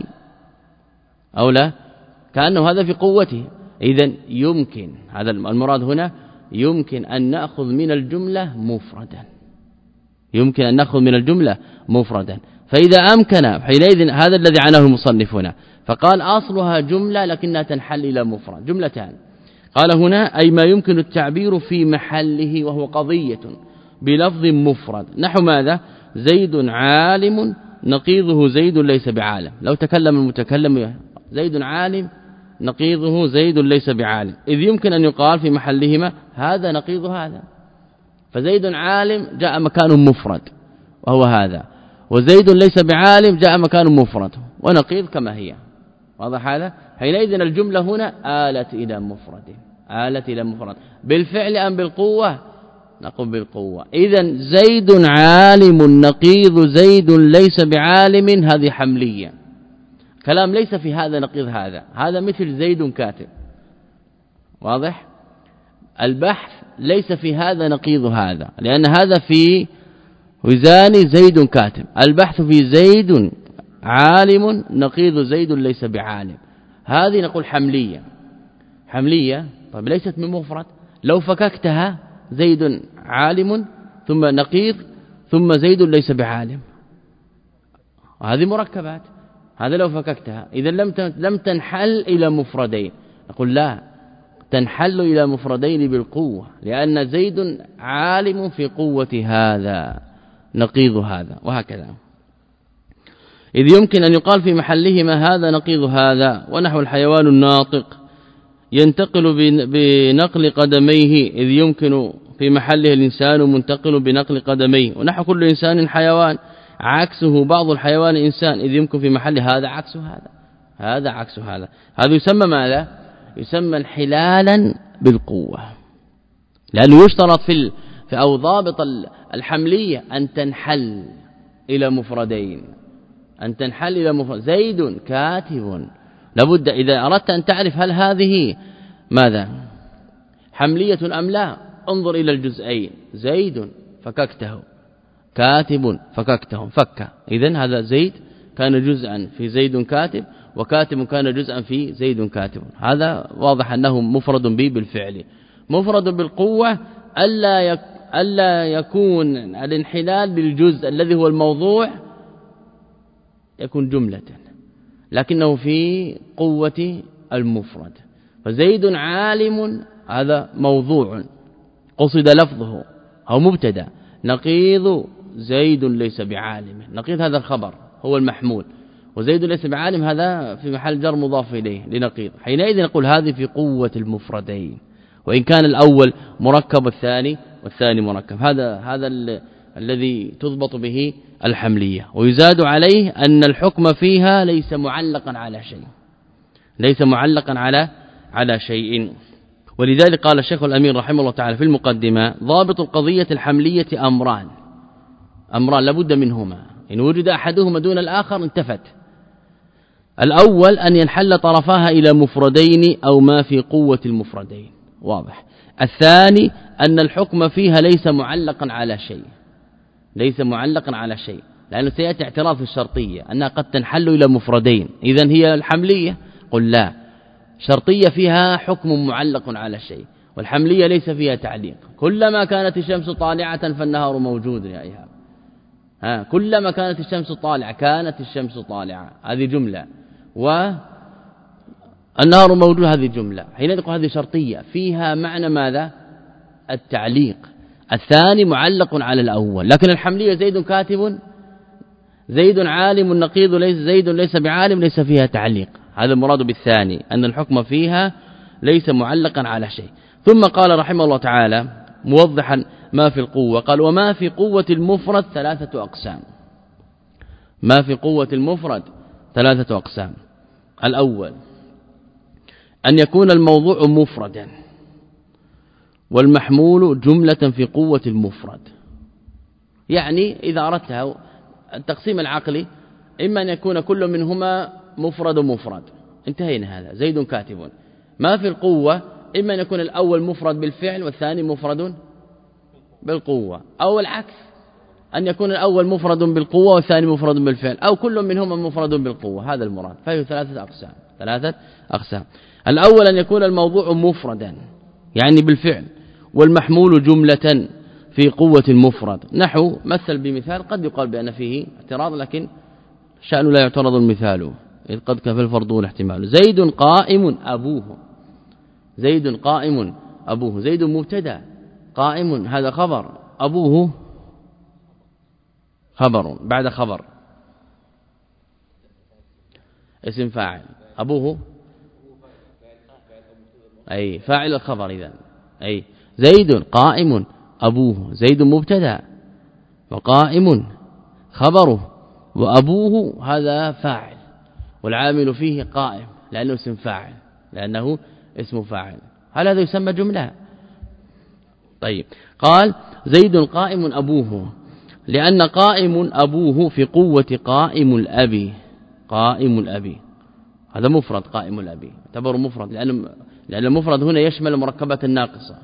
Speaker 1: أو لا، كأنه هذا في قوته. إذن يمكن هذا المراد هنا يمكن أن نأخذ من الجملة مفردا، يمكن أن نأخذ من الجملة مفردا. فإذا أمكن حينئذ هذا الذي عناه المصنف هنا، فقال أصلها جملة لكنها تنحل إلى مفرد جملتان. قال هنا أي ما يمكن التعبير في محله وهو قضية بلفظ مفرد، نحو ماذا؟ زيد عالم نقيضه زيد ليس بعالم. لو تكلم المتكلم زيد عالم نقيضه زيد ليس بعالم، إذ يمكن أن يقال في محلهما هذا نقيض هذا، فزيد عالم جاء مكان مفرد وهو هذا، وزيد ليس بعالم جاء مكان مفرد ونقيض كما هي. واضح هذا؟ حينئذ الجملة هنا آلت إلى مفرد، آلت إلى مفرد بالفعل أم بالقوة؟ نقول بالقوة. إذن زيد عالم نقيض زيد ليس بعالم هذه حملية، كلام ليس في هذا نقيض هذا، هذا مثل زيد كاتب. واضح؟ البحث ليس في هذا نقيض هذا، لأن هذا في وزان زيد كاتب، البحث في زيد عالم نقيض زيد ليس بعالم، هذه نقول حملية. حملية طيب ليست من مفرد، لو فككتها زيد عالم ثم نقيض ثم زيد ليس بعالم، هذه مركبات، هذا لو فككتها إذا لم لم تنحل إلى مفردين. نقول لا، تنحل إلى مفردين بالقوة، لأن زيد عالم في قوة هذا نقيض هذا، وهكذا. إذ يمكن أن يقال في محلهما هذا نقيض هذا. ونحو الحيوان الناطق ينتقل بنقل قدميه، إذ يمكن في محله الإنسان منتقل بنقل قدميه. ونحو كل إنسان حيوان عكسه بعض الحيوان إنسان، إذ يمكن في محل هذا عكس هذا، هذا عكس هذا. هذا يسمى ماذا؟ يسمى انحلالا بالقوة، لأنه يشترط في في أو ضابط الحملية أن تنحل إلى مفردين، أن تنحل إلى مفرد. زيد كاتب، لابد إذا أردت أن تعرف هل هذه ماذا حملية أم لا، انظر إلى الجزئين، زيد فككته، كاتب فككته، فك. إذن هذا زيد كان جزءا في زيد كاتب، وكاتب كان جزءا في زيد كاتب. هذا واضح أنه مفرد به بالفعل. مفرد بالقوة ألا يك ألا يكون الانحلال بالجزء الذي هو الموضوع يكون جملة، لكنه في قوة المفرد. فزيد عالم هذا موضوع قصد لفظه أو مبتدا، نقيض زيد ليس بعالم، نقيض هذا الخبر هو المحمول، وزيد ليس بعالم هذا في محل جر مضاف إليه لنقيض. حينئذ نقول هذه في قوة المفردين، وإن كان الأول مركب والثاني والثاني مركب. هذا هذا ال الذي تضبط به الحملية. ويزاد عليه أن الحكم فيها ليس معلقا على شيء، ليس معلقا على على شيء. ولذلك قال الشيخ الأمين رحمه الله تعالى في المقدمة: ضابط القضية الحملية أمران، أمران لابد منهما، إن وجد أحدهما دون الآخر انتفت. الأول أن ينحل طرفاها إلى مفردين أو ما في قوة المفردين، واضح. الثاني أن الحكم فيها ليس معلقا على شيء، ليس معلقا على شيء، لأنه سيأتي اعتراف الشرطية أنها قد تنحل إلى مفردين. إذن هي الحملية؟ قل لا، شرطية فيها حكم معلق على شيء، والحملية ليس فيها تعليق. كلما كانت الشمس طالعة فالنهار موجود يا إيهاب. ها كلما كانت الشمس طالعة كانت الشمس طالعة، هذه جملة، والنهار موجود، هذه جملة. حين نقول هذه شرطية فيها معنى ماذا؟ التعليق. الثاني معلق على الأول. لكن الحملية زيد كاتب، زيد عالم، نقيض ليس زيد ليس بعالم، ليس فيها تعليق. هذا المراد بالثاني، أن الحكم فيها ليس معلقا على شيء. ثم قال رحمه الله تعالى موضحا ما في القوة، قال وما في قوة المفرد ثلاثة أقسام. ما في قوة المفرد ثلاثة أقسام. الأول أن يكون الموضوع مفردا والمحمول جملة في قوة المفرد. يعني إذا أردتها التقسيم العقلي، إما أن يكون كل منهما مفرد ومفرد، انتهينا هذا. زيد كاتب. ما في القوة إما أن يكون الأول مفرد بالفعل والثاني مفرد بالقوة، أو العكس، أن يكون الأول مفرد بالقوة والثاني مفرد بالفعل، أو كل منهما مفرد بالقوة. هذا المراد. فهي ثلاثة أقسام. ثلاثة أقسام. الأول أن يكون الموضوع مفردا يعني بالفعل، والمحمول جملة في قوة المفرد. نحو مثل بمثال قد يقال بأن فيه اعتراض، لكن شأن لا يعترض المثال إذ قد كفى الفرض والاحتمال. زيد قائم أبوه. زيد قائم أبوه. زيد مبتدا، قائم هذا خبر، أبوه خبر بعد خبر، اسم فاعل. أبوه أي فاعل الخبر. إذن أي زيد قائم أبوه. زيد مبتدا وقائم خبره، وأبوه هذا فاعل، والعامل فيه قائم لأنه اسم فاعل، لأنه اسم فاعل. هل هذا يسمى جملة؟ طيب. قال زيد قائم أبوه، لأن قائم أبوه في قوة قائم الأب. قائم الأب هذا مفرد، قائم الأب يعتبر مفرد، لأن لأن المفرد هنا يشمل المركبات الناقصة.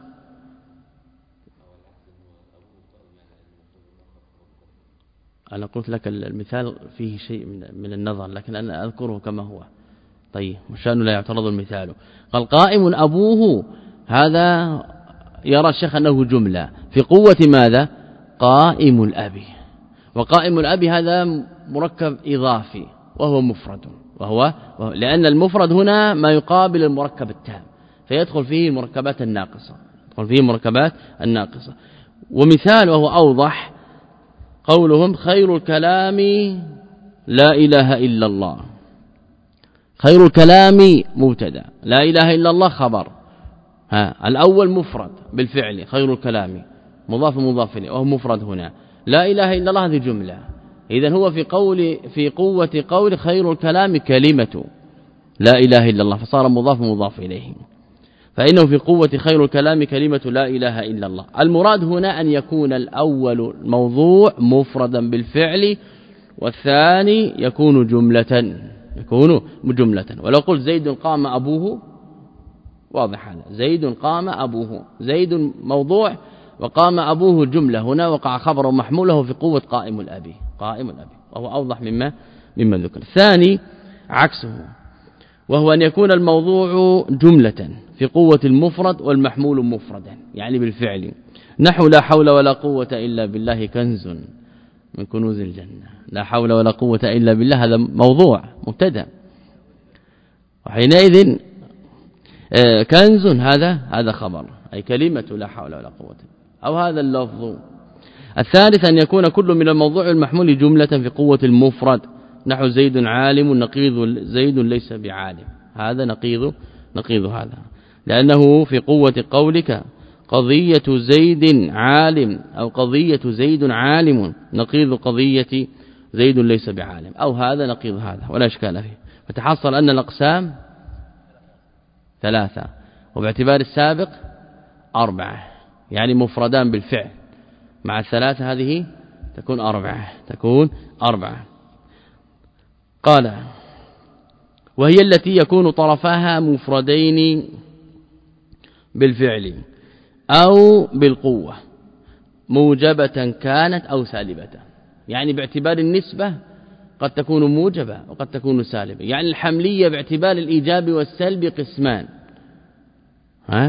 Speaker 1: أنا قلت لك المثال فيه شيء من النظر، لكن أنا أذكره كما هو. طيب وشأنه لا يعترض المثال. قال قائم أبوه، هذا يرى الشيخ أنه جملة في قوة ماذا؟ قائم الأب. وقائم الأب هذا مركب إضافي وهو مفرد، وهو لأن المفرد هنا ما يقابل المركب التام، فيدخل فيه المركبات الناقصة، يدخل فيه المركبات الناقصة. ومثال وهو أوضح قولهم خير الكلام لا إله إلا الله. خير الكلام مبتدا، لا إله إلا الله خبر. ها الأول مفرد بالفعل، خير الكلام مضاف مضاف إليه وهو مفرد هنا. لا إله إلا الله هذه جملة. إذن هو في قول في قوة قول خير الكلام كلمة لا إله إلا الله، فصار مضاف مضاف إليه، فإنه في قوة خير الكلام كلمة لا إله إلا الله. المراد هنا أن يكون الأول موضوع مفردا بالفعل، والثاني يكون جملة، يكون جملة. ولو قلت زيد قام أبوه واضح هذا، زيد قام أبوه، زيد موضوع وقام أبوه جملة، هنا وقع خبر محموله في قوة قائم الأب. قائم الأب وهو أوضح مما مما ذكر. الثاني عكسه، وهو أن يكون الموضوع جملة في قوة المفرد والمحمول مفردا يعني بالفعل. نحو لا حول ولا قوة إلا بالله كنز من كنوز الجنة. لا حول ولا قوة إلا بالله هذا موضوع مبتدا، وحينئذ كنز هذا هذا خبر، أي كلمة لا حول ولا قوة، أو هذا اللفظ. الثالث أن يكون كل من الموضوع المحمول جملة في قوة المفرد. نحو زيد عالم، نقيض زيد ليس بعالم، هذا نقيض نقيض هذا، لأنه في قوة قولك قضية زيد عالم، أو قضية زيد عالم، نقيض قضية زيد ليس بعالم، أو هذا نقيض هذا، ولا إشكال فيه. فتحصل أن الأقسام ثلاثة، وباعتبار السابق أربعة، يعني مفردان بالفعل مع الثلاثة هذه تكون أربعة، تكون أربعة. قال وهي التي يكون طرفاها مفردين بالفعل أو بالقوة، موجبة كانت أو سالبة. يعني باعتبار النسبة قد تكون موجبة وقد تكون سالبة. يعني الحملية باعتبار الإيجاب والسلب قسمان، ها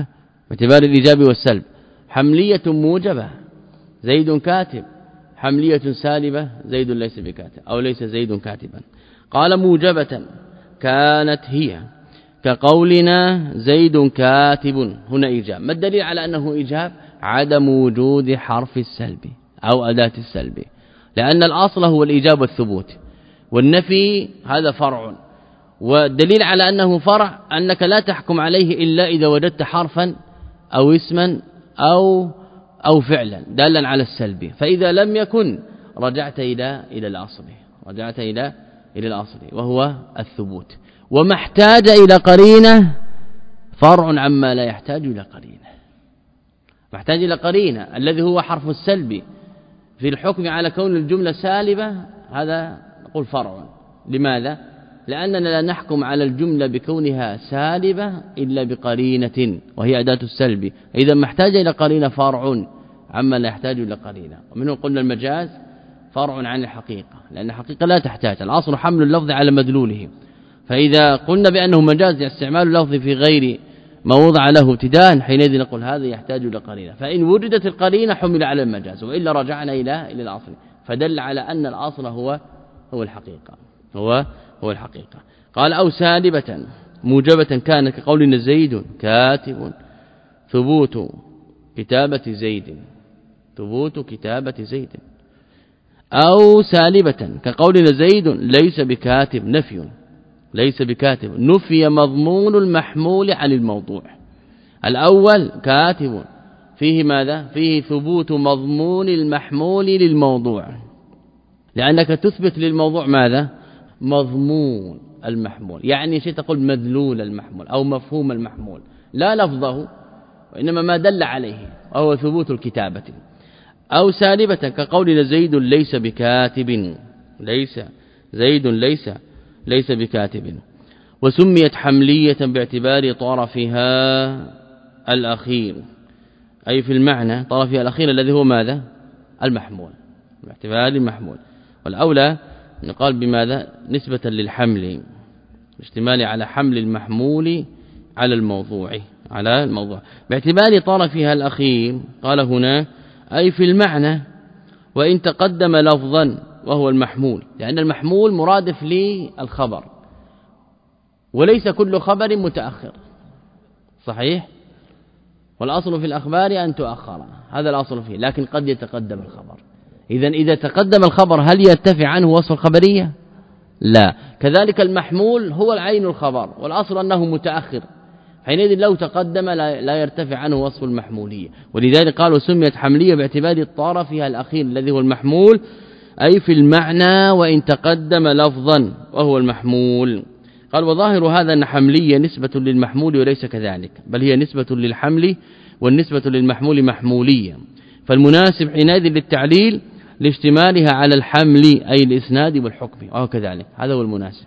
Speaker 1: باعتبار الإيجاب والسلب. حملية موجبة زيد كاتب، حملية سالبة زيد ليس بكاتب أو ليس زيد كاتبا. قال موجبة كانت هي كقولنا زيد كاتب، هنا إيجاب. ما الدليل على أنه إيجاب؟ عدم وجود حرف السلب أو أداة السلب، لأن الأصل هو الإيجاب والثبوت، والنفي هذا فرع. والدليل على أنه فرع أنك لا تحكم عليه إلا إذا وجدت حرفا أو اسما أو أو فعلا دالا على السلب، فإذا لم يكن رجعت إلى إلى الأصل، رجعت إلى إلى الأصل وهو الثبوت. وما احتاج إلى قرينة فرع عما لا يحتاج إلى قرينة. محتاج إلى قرينة الذي هو حرف السلب في الحكم على كون الجملة سالبة، هذا نقول فرع. لماذا؟ لأننا لا نحكم على الجملة بكونها سالبة إلا بقرينة وهي أداة السلب. إذا محتاج إلى قرينة فرع عما لا يحتاج إلى قرينة. ومنه قلنا المجاز فرع عن الحقيقة، لأن الحقيقة لا تحتاج، الأصل حمل اللفظ على مدلوله. فإذا قلنا بأنه مجاز استعمال اللفظ في غير ما وضع له ابتداء، حينئذ نقول هذا يحتاج إلى قرينة. فإن وجدت القرينة حمل على المجاز، وإلا رجعنا إلى إلى الأصل، فدل على أن الأصل هو هو الحقيقة، هو هو الحقيقة. قال أو سالبة موجبة كانت كقولنا زيد كاتب، ثبوت كتابة زيد، ثبوت كتابة زيد. أو سالبة كقولنا زيد ليس بكاتب، نفي ليس بكاتب، نفي مضمون المحمول عن الموضوع. الأول كاتب فيه ماذا؟ فيه ثبوت مضمون المحمول للموضوع، لأنك تثبت للموضوع ماذا؟ مضمون المحمول، يعني شيء تقول مدلول المحمول أو مفهوم المحمول، لا لفظه وإنما ما دل عليه وهو ثبوت الكتابة. أو سالبة كقولنا زيد ليس بكاتب، ليس زيد ليس ليس بكاتب. وسميت حملية باعتبار طرفها الأخير، أي في المعنى طرفها الأخير الذي هو ماذا؟ المحمول، باعتبار المحمول. والأولى نقال بماذا؟ نسبة للحمل، اشتمال على حمل المحمول على الموضوع، على الموضوع باعتبار طرفها الأخير. قال هنا أي في المعنى وإن تقدم لفظا وهو المحمول، لأن المحمول مرادف للخبر، وليس كل خبر متأخر، صحيح؟ والأصل في الأخبار أن تؤخر، هذا الأصل فيه، لكن قد يتقدم الخبر. إذن إذا تقدم الخبر هل يرتفع عنه وصف الخبرية؟ لا. كذلك المحمول هو العين الخبر، والأصل أنه متأخر، حينئذ لو تقدم لا يرتفع عنه وصف المحمولية. ولذلك قالوا سميت حملية باعتبار طرفها الأخير الذي هو المحمول، أي في المعنى وإن تقدم لفظا وهو المحمول. قال وظاهر هذا أن حملية نسبة للمحمول وليس كذلك، بل هي نسبة للحمل، والنسبة للمحمول محمولية، فالمناسب حينئذ للتعليل لاشتمالها على الحمل أي الإسناد والحكم، وهو كذلك، هذا هو المناسب.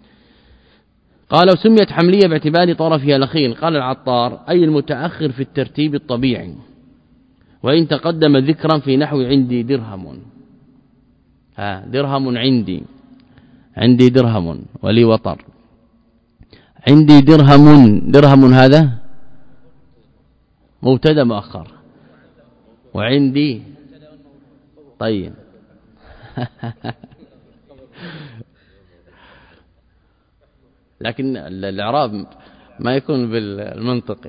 Speaker 1: قال وسميت حملية باعتبار طرفها الأخير. قال العطار أي المتأخر في الترتيب الطبيعي، وإن تقدم ذكرا في نحو عندي درهم، ها درهم عندي، عندي درهم ولي وطر، عندي درهم، درهم هذا مبتدا مؤخر، وعندي طيب لكن الإعراب ما يكون بالمنطقي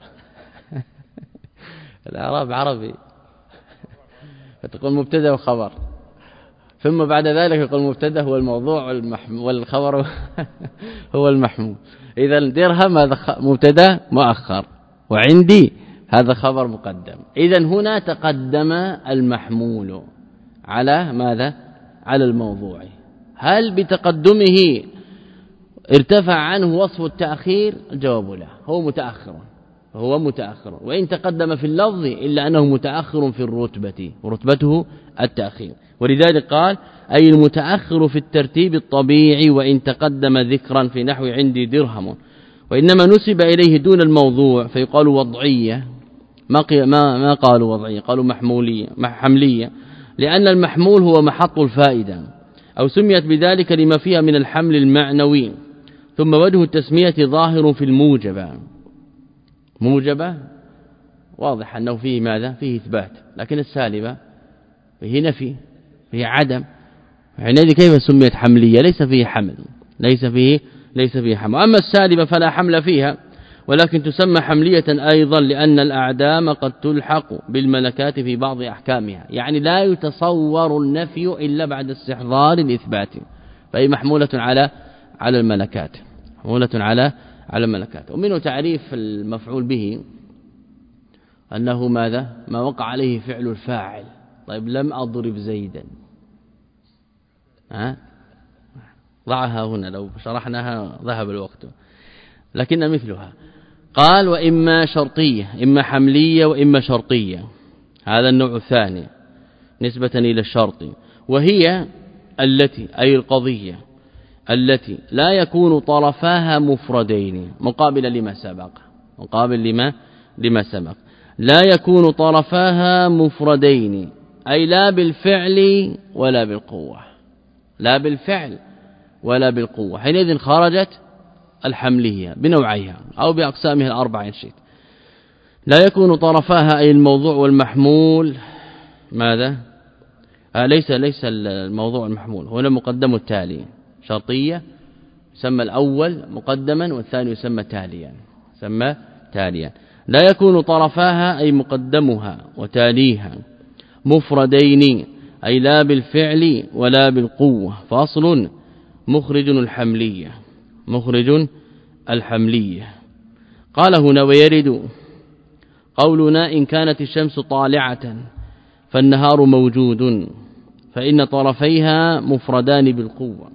Speaker 1: الإعراب عربي، فتقول مبتدا وخبر، ثم بعد ذلك يقول مبتدا هو الموضوع والخبر هو المحمول. إذا درهم هذا مبتدا مؤخر، وعندي هذا خبر مقدم. إذا هنا تقدم المحمول على ماذا؟ على الموضوع. هل بتقدمه ارتفع عنه وصف التأخير؟ الجواب لا، هو متأخر، هو متأخر، وإن تقدم في اللفظ إلا أنه متأخر في الرتبة، ورتبته التأخير. ولذلك قال أي المتأخر في الترتيب الطبيعي وإن تقدم ذكرا في نحو عندي درهم، وإنما نسب إليه دون الموضوع فيقال وضعية، ما ما ما قالوا وضعية، قالوا محمولية حملية، لأن المحمول هو محط الفائدة، أو سميت بذلك لما فيها من الحمل المعنوي. ثم وجه التسمية ظاهر في الموجبة، موجبة واضح أنه فيه ماذا؟ فيه إثبات، لكن السالبة فيه نفي، فيه عدم، حينئذ كيف سميت حملية؟ ليس فيه حمل، ليس فيه ليس فيه حمل. أما السالبة فلا حمل فيها، ولكن تسمى حملية أيضا لأن الأعدام قد تلحق بالملكات في بعض أحكامها، يعني لا يتصور النفي إلا بعد استحضار الإثبات، فهي محمولة على على الملكات، محمولة على على الملكات. ومنه تعريف المفعول به أنه ماذا؟ ما وقع عليه فعل الفاعل. طيب لم أضرب زيدا، ها ضعها هنا، لو شرحناها ذهب الوقت، لكن مثلها. قال وإما شرطية، إما حملية وإما شرطية، هذا النوع الثاني نسبة إلى الشرط، وهي التي أي القضية التي لا يكون طرفاها مفردين، مقابل لما سبق، مقابل لما لما سبق لا يكون طرفاها مفردين، أي لا بالفعل ولا بالقوة، لا بالفعل ولا بالقوة، حينئذ خرجت الحملية بنوعيها أو بأقسامها الأربعة إن شئت. لا يكون طرفاها أي الموضوع والمحمول ماذا؟ آه ليس ليس الموضوع المحمول، هنا مقدم التالي، شرطية يسمى الأول مقدما والثاني يسمى تاليا، يسمى تاليا. لا يكون طرفاها أي مقدمها وتاليها مفردين، أي لا بالفعل ولا بالقوة، فأصل مخرج الحملية، مخرج الحملية. قال هنا ويرد قولنا إن كانت الشمس طالعة فالنهار موجود، فإن طرفيها مفردان بالقوة.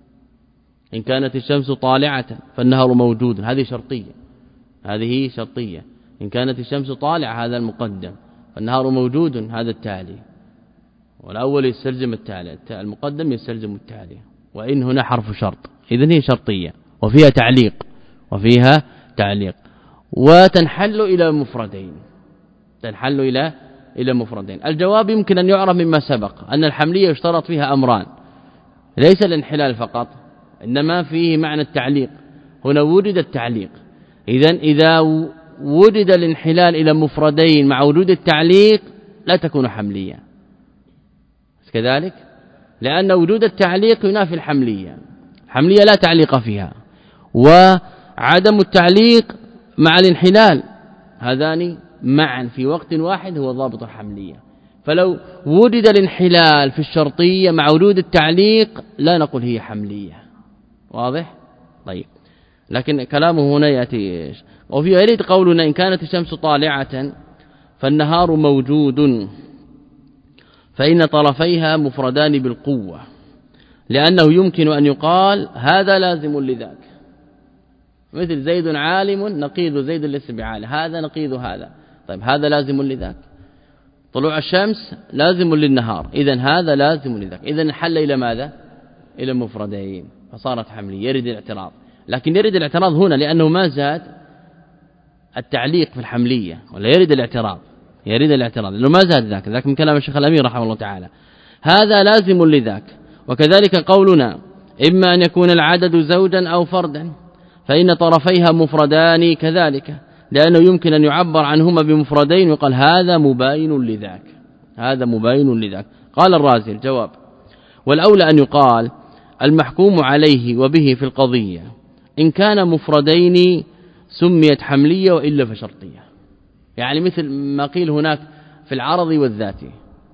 Speaker 1: إن كانت الشمس طالعة فالنهار موجود، هذه شرطية، هذه شرطية. إن كانت الشمس طالعة هذا المقدم، فالنهار موجود هذا التالي، والأول يستلزم التالي، المقدم يستلزم التالي، وإن هنا حرف شرط، إذن هي شرطية وفيها تعليق، وفيها تعليق وتنحل إلى مفردين، تنحل إلى إلى مفردين. الجواب يمكن أن يعرف مما سبق أن الحملية يشترط فيها أمران، ليس الانحلال فقط، إنما فيه معنى التعليق، هنا وجد التعليق. إذن إذا وجد الانحلال إلى مفردين مع وجود التعليق لا تكون حملية كذلك، لأن وجود التعليق ينافي الحملية، الحملية لا تعليق فيها، وعدم التعليق مع الانحلال هذان معا في وقت واحد هو ضابط الحملية. فلو وجد الانحلال في الشرطية مع وجود التعليق لا نقول هي حملية، واضح؟ طيب، لكن كلامه هنا يأتي وفي يريد قولنا إن كانت الشمس طالعة فالنهار موجود، فإن طرفيها مفردان بالقوة، لأنه يمكن أن يقال هذا لازم لذاك، مثل زيد عالم نقيض زيد ليس بعالم، هذا نقيض هذا. طيب هذا لازم لذاك، طلوع الشمس لازم للنهار، إذن هذا لازم لذاك، إذن حل إلى ماذا؟ إلى مفردين، فصارت حملية. يرد الاعتراض، لكن يرد الاعتراض هنا لأنه ما زاد التعليق في الحملية، ولا يرد الاعتراض، يرد الاعتراض لأنه ما زاد ذاك، ذاك من كلام الشيخ الأمير رحمه الله تعالى، هذا لازم لذاك. وكذلك قولنا إما أن يكون العدد زوجا أو فردا، فإن طرفيها مفردان كذلك، لأنه يمكن أن يعبر عنهما بمفردين ويقال هذا مباين لذاك، هذا مباين لذاك. قال الرازي الجواب والأولى أن يقال المحكوم عليه وبه في القضية إن كان مفردين سميت حملية وإلا فشرطية، يعني مثل ما قيل هناك في العرض والذاتي،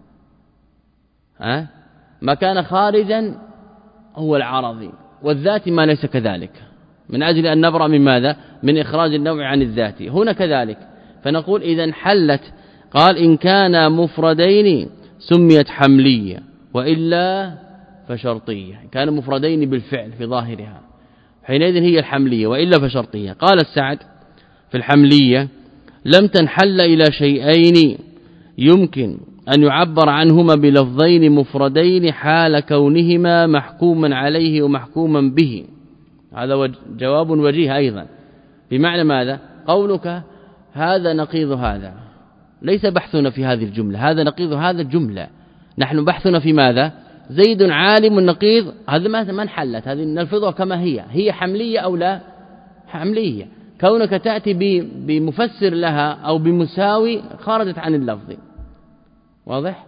Speaker 1: أه؟ ما كان خارجا هو العرضي، والذاتي ما ليس كذلك، من أجل أن نبرأ من ماذا؟ من إخراج النوع عن الذاتي. هنا كذلك، فنقول إذا حلت، قال إن كان مفردين سميت حملية وإلا فشرطية، كان مفردين بالفعل في ظاهرها حينئذ هي الحملية وإلا فشرطية. قال السعد في الحملية لم تنحل إلى شيئين يمكن أن يعبر عنهما بلفظين مفردين حال كونهما محكوما عليه ومحكوما به. هذا جواب وجيه أيضا، بمعنى ماذا؟ قولك هذا نقيض هذا، ليس بحثنا في هذه الجملة، هذا نقيض هذا الجملة، نحن بحثنا في ماذا؟ زيد عالم النقيض، هذا ما انحلت، هذه نلفظها كما هي، هي حملية أو لا حملية. كونك تأتي بمفسر لها أو بمساوي خرجت عن اللفظ. واضح؟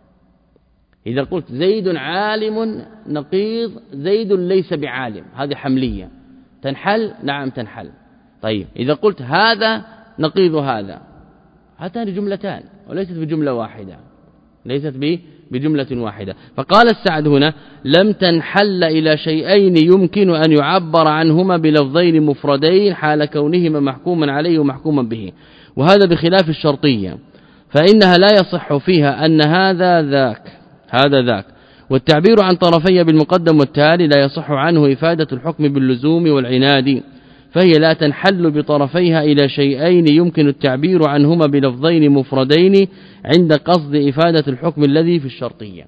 Speaker 1: إذا قلت زيد عالم نقيض زيد ليس بعالم، هذه حملية تنحل. نعم تنحل. طيب إذا قلت هذا نقيض هذا، هاتان جملتان وليست بجملة واحدة، ليست بجملة واحدة. فقال السعد هنا لم تنحل إلى شيئين يمكن أن يعبر عنهما بلفظين مفردين حال كونهما محكوما عليه ومحكوما به، وهذا بخلاف الشرطية فإنها لا يصح فيها أن هذا ذاك هذا ذاك، والتعبير عن طرفي بالمقدم والتالي لا يصح عنه إفادة الحكم باللزوم والعناد، فهي لا تنحل بطرفيها إلى شيئين يمكن التعبير عنهما بلفظين مفردين عند قصد إفادة الحكم الذي في الشرطية.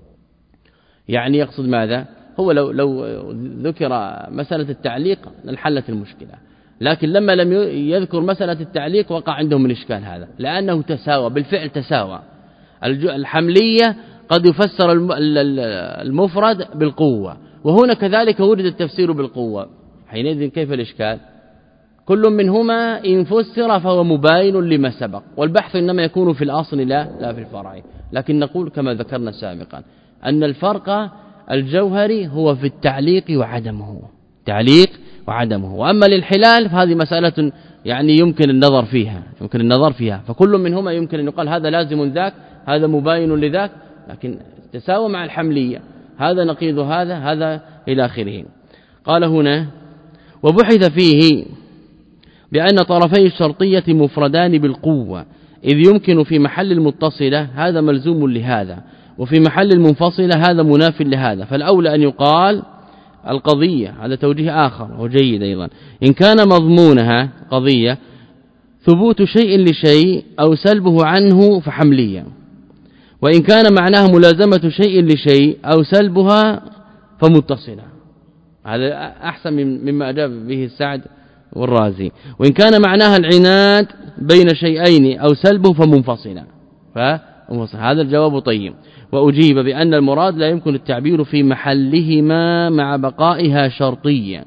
Speaker 1: يعني يقصد ماذا؟ هو لو لو ذكر مسألة التعليق انحلت المشكلة، لكن لما لم يذكر مسألة التعليق وقع عندهم الإشكال هذا، لأنه تساوى بالفعل تساوى. الحملية قد يفسر المفرد بالقوة، وهنا كذلك ورد التفسير بالقوة، حينئذ كيف الإشكال؟ كل منهما إن فسر فهو مباين لما سبق، والبحث إنما يكون في الأصل لا لا في الفرع. لكن نقول كما ذكرنا سابقا أن الفرق الجوهري هو في التعليق وعدمه، تعليق وعدمه. وأما للحلال فهذه مسألة يعني يمكن النظر فيها يمكن النظر فيها فكل منهما يمكن أن يقال هذا لازم ذاك، هذا مباين لذاك، لكن تساوى مع الحملية، هذا نقيض هذا هذا إلى آخره. قال هنا وبحث فيه بأن طرفي الشرطية مفردان بالقوة، إذ يمكن في محل المتصلة هذا ملزوم لهذا، وفي محل المنفصلة هذا مناف لهذا، فالأولى أن يقال القضية، هذا توجيه آخر وجيد أيضا، إن كان مضمونها قضية ثبوت شيء لشيء أو سلبه عنه فحملية، وإن كان معناه ملازمة شيء لشيء أو سلبها فمتصلة. هذا أحسن مما أجاب به السعد والرازي. وإن كان معناها العناد بين شيئين أو سلبه فمنفصلا فمنفصل. هذا الجواب طيب. وأجيب بأن المراد لا يمكن التعبير في محلهما مع بقائها شرطيا،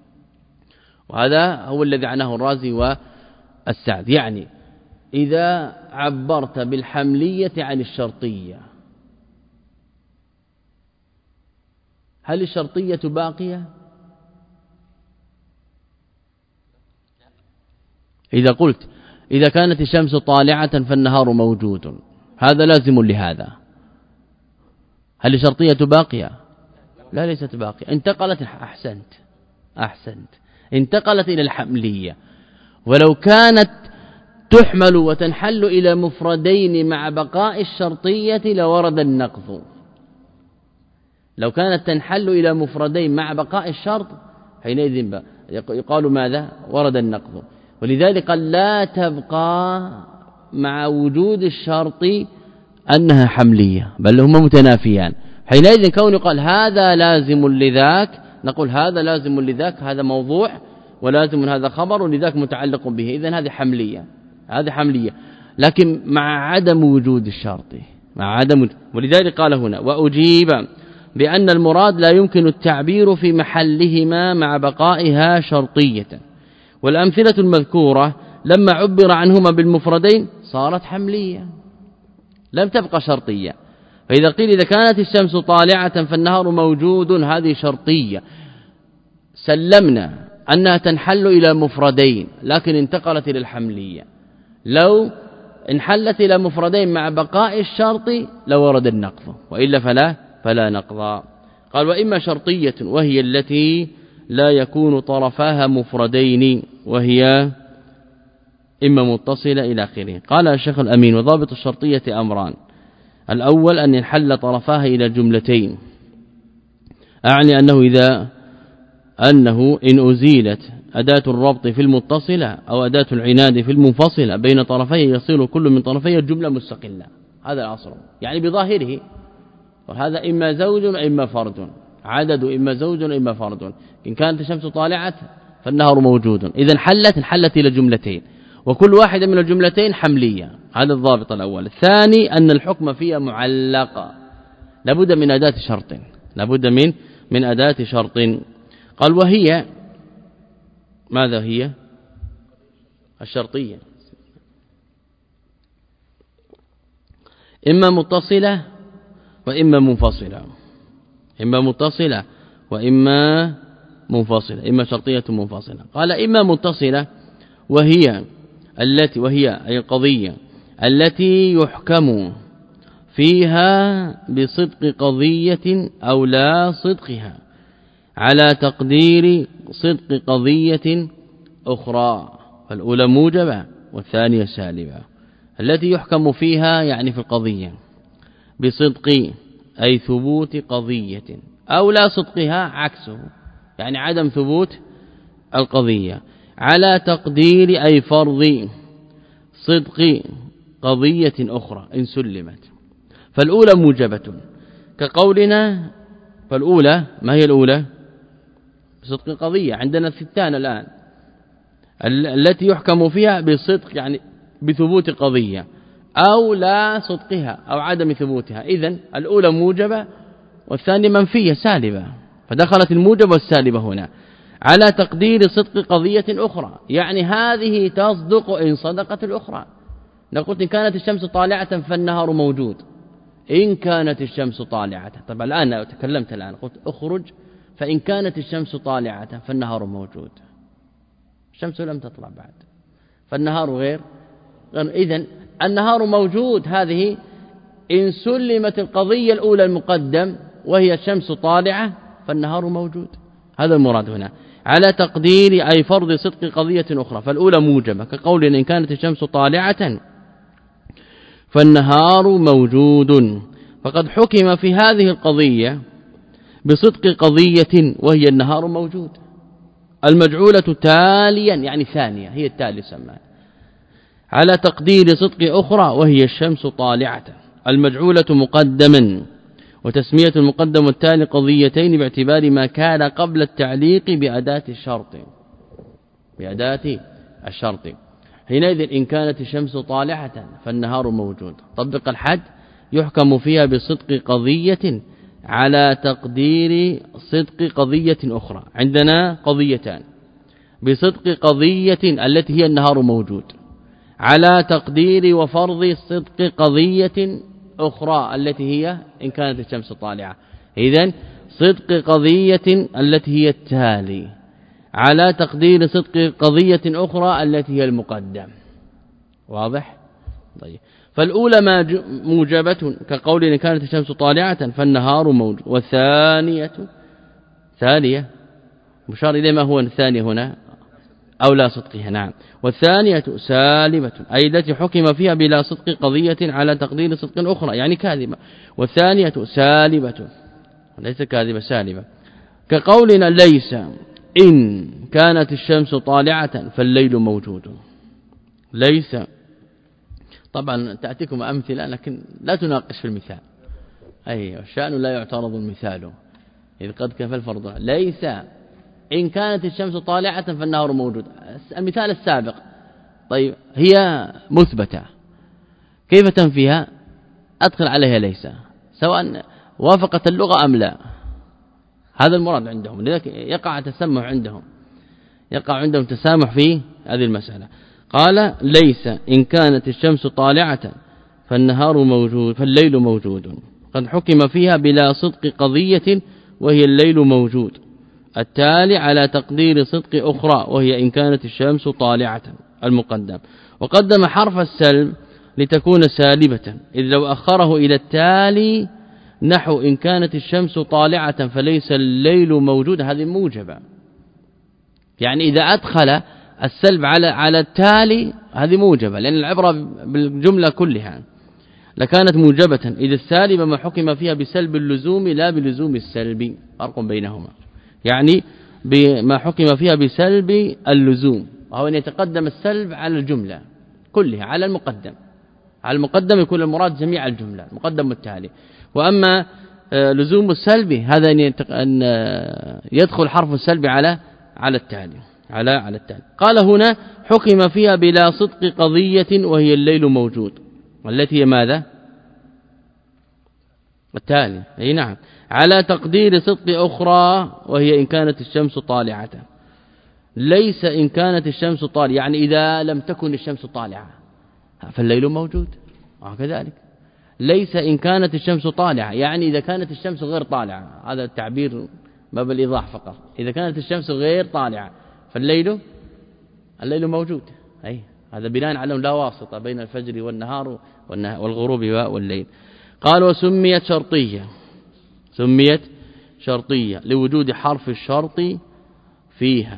Speaker 1: وهذا هو الذي عناه الرازي والسعد. يعني إذا عبرت بالحملية عن الشرطية هل الشرطية باقية؟ إذا قلت إذا كانت الشمس طالعة فالنهار موجود، هذا لازم لهذا، هل الشرطية باقية؟ لا ليست باقية، انتقلت. أحسنت أحسنت انتقلت إلى الحملية. ولو كانت تحمل وتنحل إلى مفردين مع بقاء الشرطية لورد النقض. لو كانت تنحل إلى مفردين مع بقاء الشرط حينئذ يقال ماذا؟ ورد النقض. ولذلك قال لا تبقى مع وجود الشرط أنها حملية، بل هما متنافيان. حينئذ كون يقال هذا لازم لذاك نقول هذا لازم لذاك، هذا موضوع ولازم هذا خبر ولذاك متعلق به، إذن هذه حملية هذه حملية لكن مع عدم وجود الشرط مع عدم. ولذلك قال هنا وأجيب بأن المراد لا يمكن التعبير في محلهما مع بقائها شرطية، والأمثلة المذكورة لما عبر عنهما بالمفردين صارت حملية لم تبقى شرطية. فإذا قيل إذا كانت الشمس طالعة فالنهار موجود هذه شرطية، سلمنا أنها تنحل إلى مفردين لكن انتقلت إلى الحملية. لو انحلت إلى مفردين مع بقاء الشرط لورد النقض، وإلا فلا فلا نقض. قال وإما شرطية وهي التي لا يكون طرفاها مفردين، وهي إما متصلة إلى آخره. قال الشيخ الأمين وضابط الشرطية أمران: الأول أن ينحل طرفاها إلى جملتين، أعني أنه إذا أنه إن أزيلت أداة الربط في المتصلة أو أداة العناد في المنفصلة بين طرفيه يصير كل من طرفيه الجملة مستقلة. هذا الأصل يعني بظاهره، وهذا إما زوج وإما فرد، عدد إما زوج وإما فرد. إن كانت الشمس طالعة فالنهار موجود، إذا حلت حلت إلى جملتين، وكل واحدة من الجملتين حملية. هذا الضابط الأول. الثاني أن الحكم فيها معلق، لابد من أداة شرط لابد من من أداة شرط. قال وهي ماذا هي؟ الشرطية إما متصلة وإما منفصلة إما متصلة وإما منفصلة إما شرطية منفصلة قال إما متصلة وهي التي وهي أي القضية التي يحكم فيها بصدق قضية أو لا صدقها على تقدير صدق قضية أخرى فالأولى موجبة والثانية سالبة التي يحكم فيها يعني في القضية بصدق أي ثبوت قضية أو لا صدقها عكسه يعني عدم ثبوت القضية على تقدير أي فرض صدق قضية أخرى إن سلمت فالأولى موجبة كقولنا فالأولى ما هي الأولى بصدق قضية عندنا الثانية الآن التي يحكم فيها بصدق يعني بثبوت قضية أو لا صدقها أو عدم ثبوتها إذن الأولى موجبة والثانية منفية سالبة فدخلت الموجب والسالبة هنا على تقدير صدق قضية أخرى يعني هذه تصدق إن صدقت الأخرى نقول إن كانت الشمس طالعة فالنهار موجود إن كانت الشمس طالعة طب الآن تكلمت الآن قلت أخرج فإن كانت الشمس طالعة فالنهار موجود الشمس لم تطلع بعد فالنهار غير إذن النهار موجود هذه إن سلمت القضية الأولى المقدم وهي الشمس طالعة فالنهار موجود هذا المراد هنا على تقدير أي فرض صدق قضية أخرى فالأولى موجبة كقول إن كانت الشمس طالعة فالنهار موجود فقد حكم في هذه القضية بصدق قضية وهي النهار موجود المجعولة تاليا يعني ثانية هي التالي سماها على تقدير صدق أخرى وهي الشمس طالعة المجعولة مقدما وتسمية المقدم والتالي قضيتين باعتبار ما كان قبل التعليق بأداة الشرط بأداة الشرط حينئذ إن كانت الشمس طالعة فالنهار موجود طبق الحد يحكم فيها بصدق قضية على تقدير صدق قضية أخرى عندنا قضيتان بصدق قضية التي هي النهار موجود على تقدير وفرض صدق قضية أخرى التي هي إن كانت الشمس طالعة إذن صدق قضية التي هي التالي على تقدير صدق قضية أخرى التي هي المقدم واضح طيب فالأولى موجبة كقول إن كانت الشمس طالعة فالنهار موجود والثانية ثانية مشار إليه ما هو الثانية هنا أو لا صدقها نعم والثانية سالبة أي التي حكم فيها بلا صدق قضية على تقدير صدق أخرى يعني كاذبة والثانية سالبة ليس كاذبة سالبة كقولنا ليس إن كانت الشمس طالعة فالليل موجود ليس طبعا تأتيكم أمثلة لكن لا تناقش في المثال أي الشأن لا يعترض المثال إذ قد كفى الفرض ليس إن كانت الشمس طالعة فالنهار موجود المثال السابق طيب هي مثبتة كيف تنفيها أدخل عليها ليس سواء وافقت اللغة أم لا هذا المراد عندهم لذلك يقع تسمح عندهم يقع عندهم تسامح في هذه المسألة قال ليس إن كانت الشمس طالعة فالنهار موجود فالليل موجود قد حكم فيها بلا صدق قضية وهي الليل موجود التالي على تقدير صدق أخرى وهي إن كانت الشمس طالعة المقدم وقدم حرف السلب لتكون سالبة إذ لو أخره إلى التالي نحو إن كانت الشمس طالعة فليس الليل موجود هذه موجبة يعني إذا أدخل السلب على على التالي هذه موجبة لأن العبرة بالجملة كلها لكانت موجبة إذا السالبة ما حكم فيها بسلب اللزوم لا بلزوم السلب فرق بينهما يعني بما حكم فيها بسلب اللزوم وهو أن يتقدم السلب على الجملة كلها على المقدم على المقدم يكون المراد جميع الجملة المقدم والتالي وأما لزوم السلب هذا أن يدخل حرف السلب على على التالي على على التالي قال هنا حكم فيها بلا صدق قضية وهي الليل موجود والتي هي ماذا التالي أي نعم على تقدير صدق أخرى وهي إن كانت الشمس طالعة ليس إن كانت الشمس طالعة، يعني إذا لم تكن الشمس طالعة فالليل موجود، وكذلك ليس إن كانت الشمس طالعة، يعني إذا كانت الشمس غير طالعة، هذا التعبير ما بالإيضاح فقط. إذا كانت الشمس غير طالعة فالليل الليل موجود، أي هذا بناء على لا واسطة بين الفجر والنهار والغروب والليل. قال وسميت شرطية، سميت شرطية لوجود حرف الشرط فيها،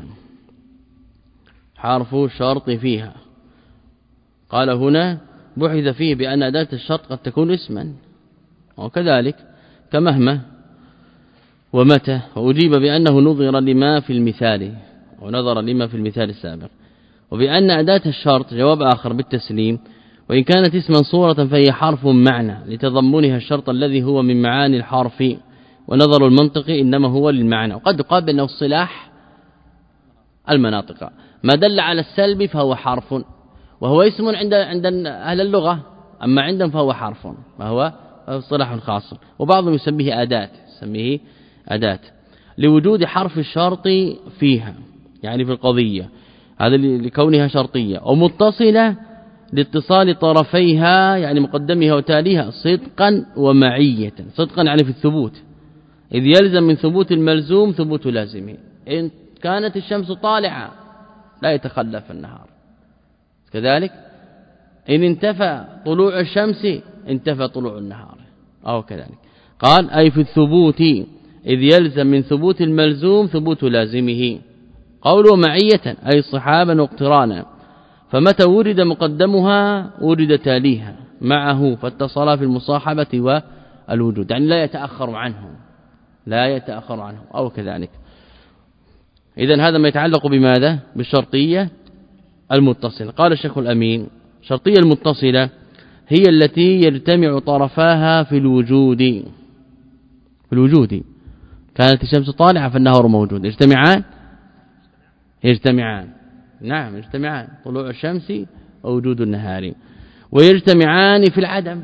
Speaker 1: حرف الشرط فيها. قال هنا بحث فيه بأن أداة الشرط قد تكون اسما، وكذلك كمهما ومتى، وأجيب بأنه نظر لما في المثال، ونظر لما في المثال السابق، وبأن أداة الشرط جواب آخر بالتسليم، وإن كانت اسما صورة فهي حرف معنى لتضمنها الشرط الذي هو من معاني الحرف، ونظر المنطق إنما هو للمعنى. وقد قال بأنه الصلاح المناطق ما دل على السلب فهو حرف، وهو اسم عند عند أهل اللغة، أما عندهم فهو حرف، وهو صلاح خاص، وبعضهم يسميه أداة، يسميه أداة لوجود حرف الشرط فيها، يعني في القضية، هذا لكونها شرطية، ومتصلة لاتصال طرفيها، يعني مقدمها وتاليها، صدقا ومعية. صدقا يعني في الثبوت، إذ يلزم من ثبوت الملزوم ثبوت لازمه. إن كانت الشمس طالعة لا يتخلف النهار، كذلك إن انتفى طلوع الشمس انتفى طلوع النهار، أو كذلك. قال أي في الثبوت، إذ يلزم من ثبوت الملزوم ثبوت لازمه. قوله معية أي صحابا واقترانا، فمتى ورد مقدمها ورد تاليها معه، فاتصلا في المصاحبة والوجود، يعني لا يتأخر عنه، لا يتأخر عنه، أو كذلك. إذن هذا ما يتعلق بماذا؟ بالشرطية المتصلة. قال الشيخ الأمين الشرطية المتصلة هي التي يجتمع طرفاها في الوجود، في الوجود كانت الشمس طالعة فالنهار موجود، يجتمعان يجتمعان نعم يجتمعان، طلوع الشمس ووجود النهار، ويجتمعان في العدم،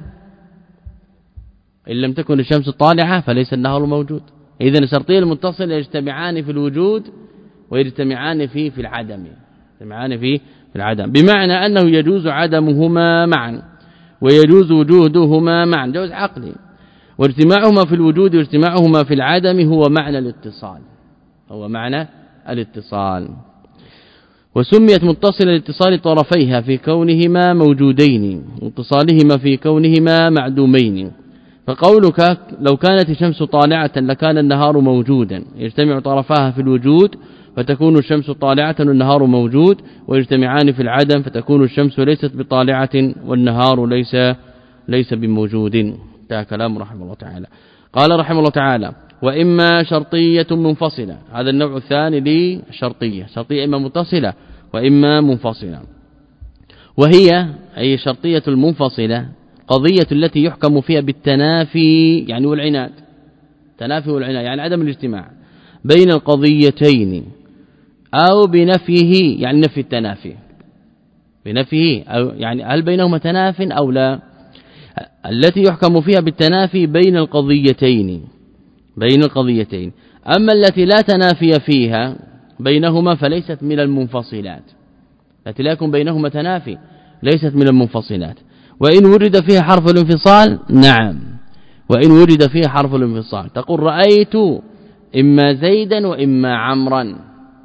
Speaker 1: إن لم تكن الشمس طالعة فليس النهار موجود. إذن الشرطية المتصلة يجتمعان في الوجود ويجتمعان في في العدم، يجتمعان في في العدم، بمعنى أنه يجوز عدمهما معا ويجوز وجودهما معا، جوز عقلي. واجتماعهما في الوجود واجتماعهما في العدم هو معنى الاتصال، هو معنى الاتصال. وسميت متصلة لاتصال طرفيها في كونهما موجودين، واتصالهما في كونهما معدومين. فقولك لو كانت الشمس طالعة لكان النهار موجودا، يجتمع طرفاها في الوجود فتكون الشمس طالعة والنهار موجود، ويجتمعان في العدم فتكون الشمس ليست بطالعة والنهار ليس ليس بموجود. انتهى كلام رحمه الله تعالى. قال رحمه الله تعالى وإما شرطية منفصلة، هذا النوع الثاني للشرطية، شرطية إما متصلة وإما منفصلة. وهي أي شرطية المنفصلة قضية التي يحكم فيها بالتنافي يعني والعناد، تنافي والعناد يعني عدم الاجتماع بين القضيتين، أو بنفيه يعني نفي التنافي، بنفيه أو يعني هل بينهما تناف أو لا. التي يحكم فيها بالتنافي بين القضيتين، بين القضيتين. أما التي لا تنافي فيها بينهما فليست من المنفصلات، التي لا يكون بينهما تنافي ليست من المنفصلات. وإن ورد فيها حرف الانفصال نعم، وإن ورد فيها حرف الانفصال تقول رأيت إما زيدا وإما عمرا،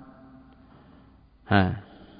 Speaker 1: ها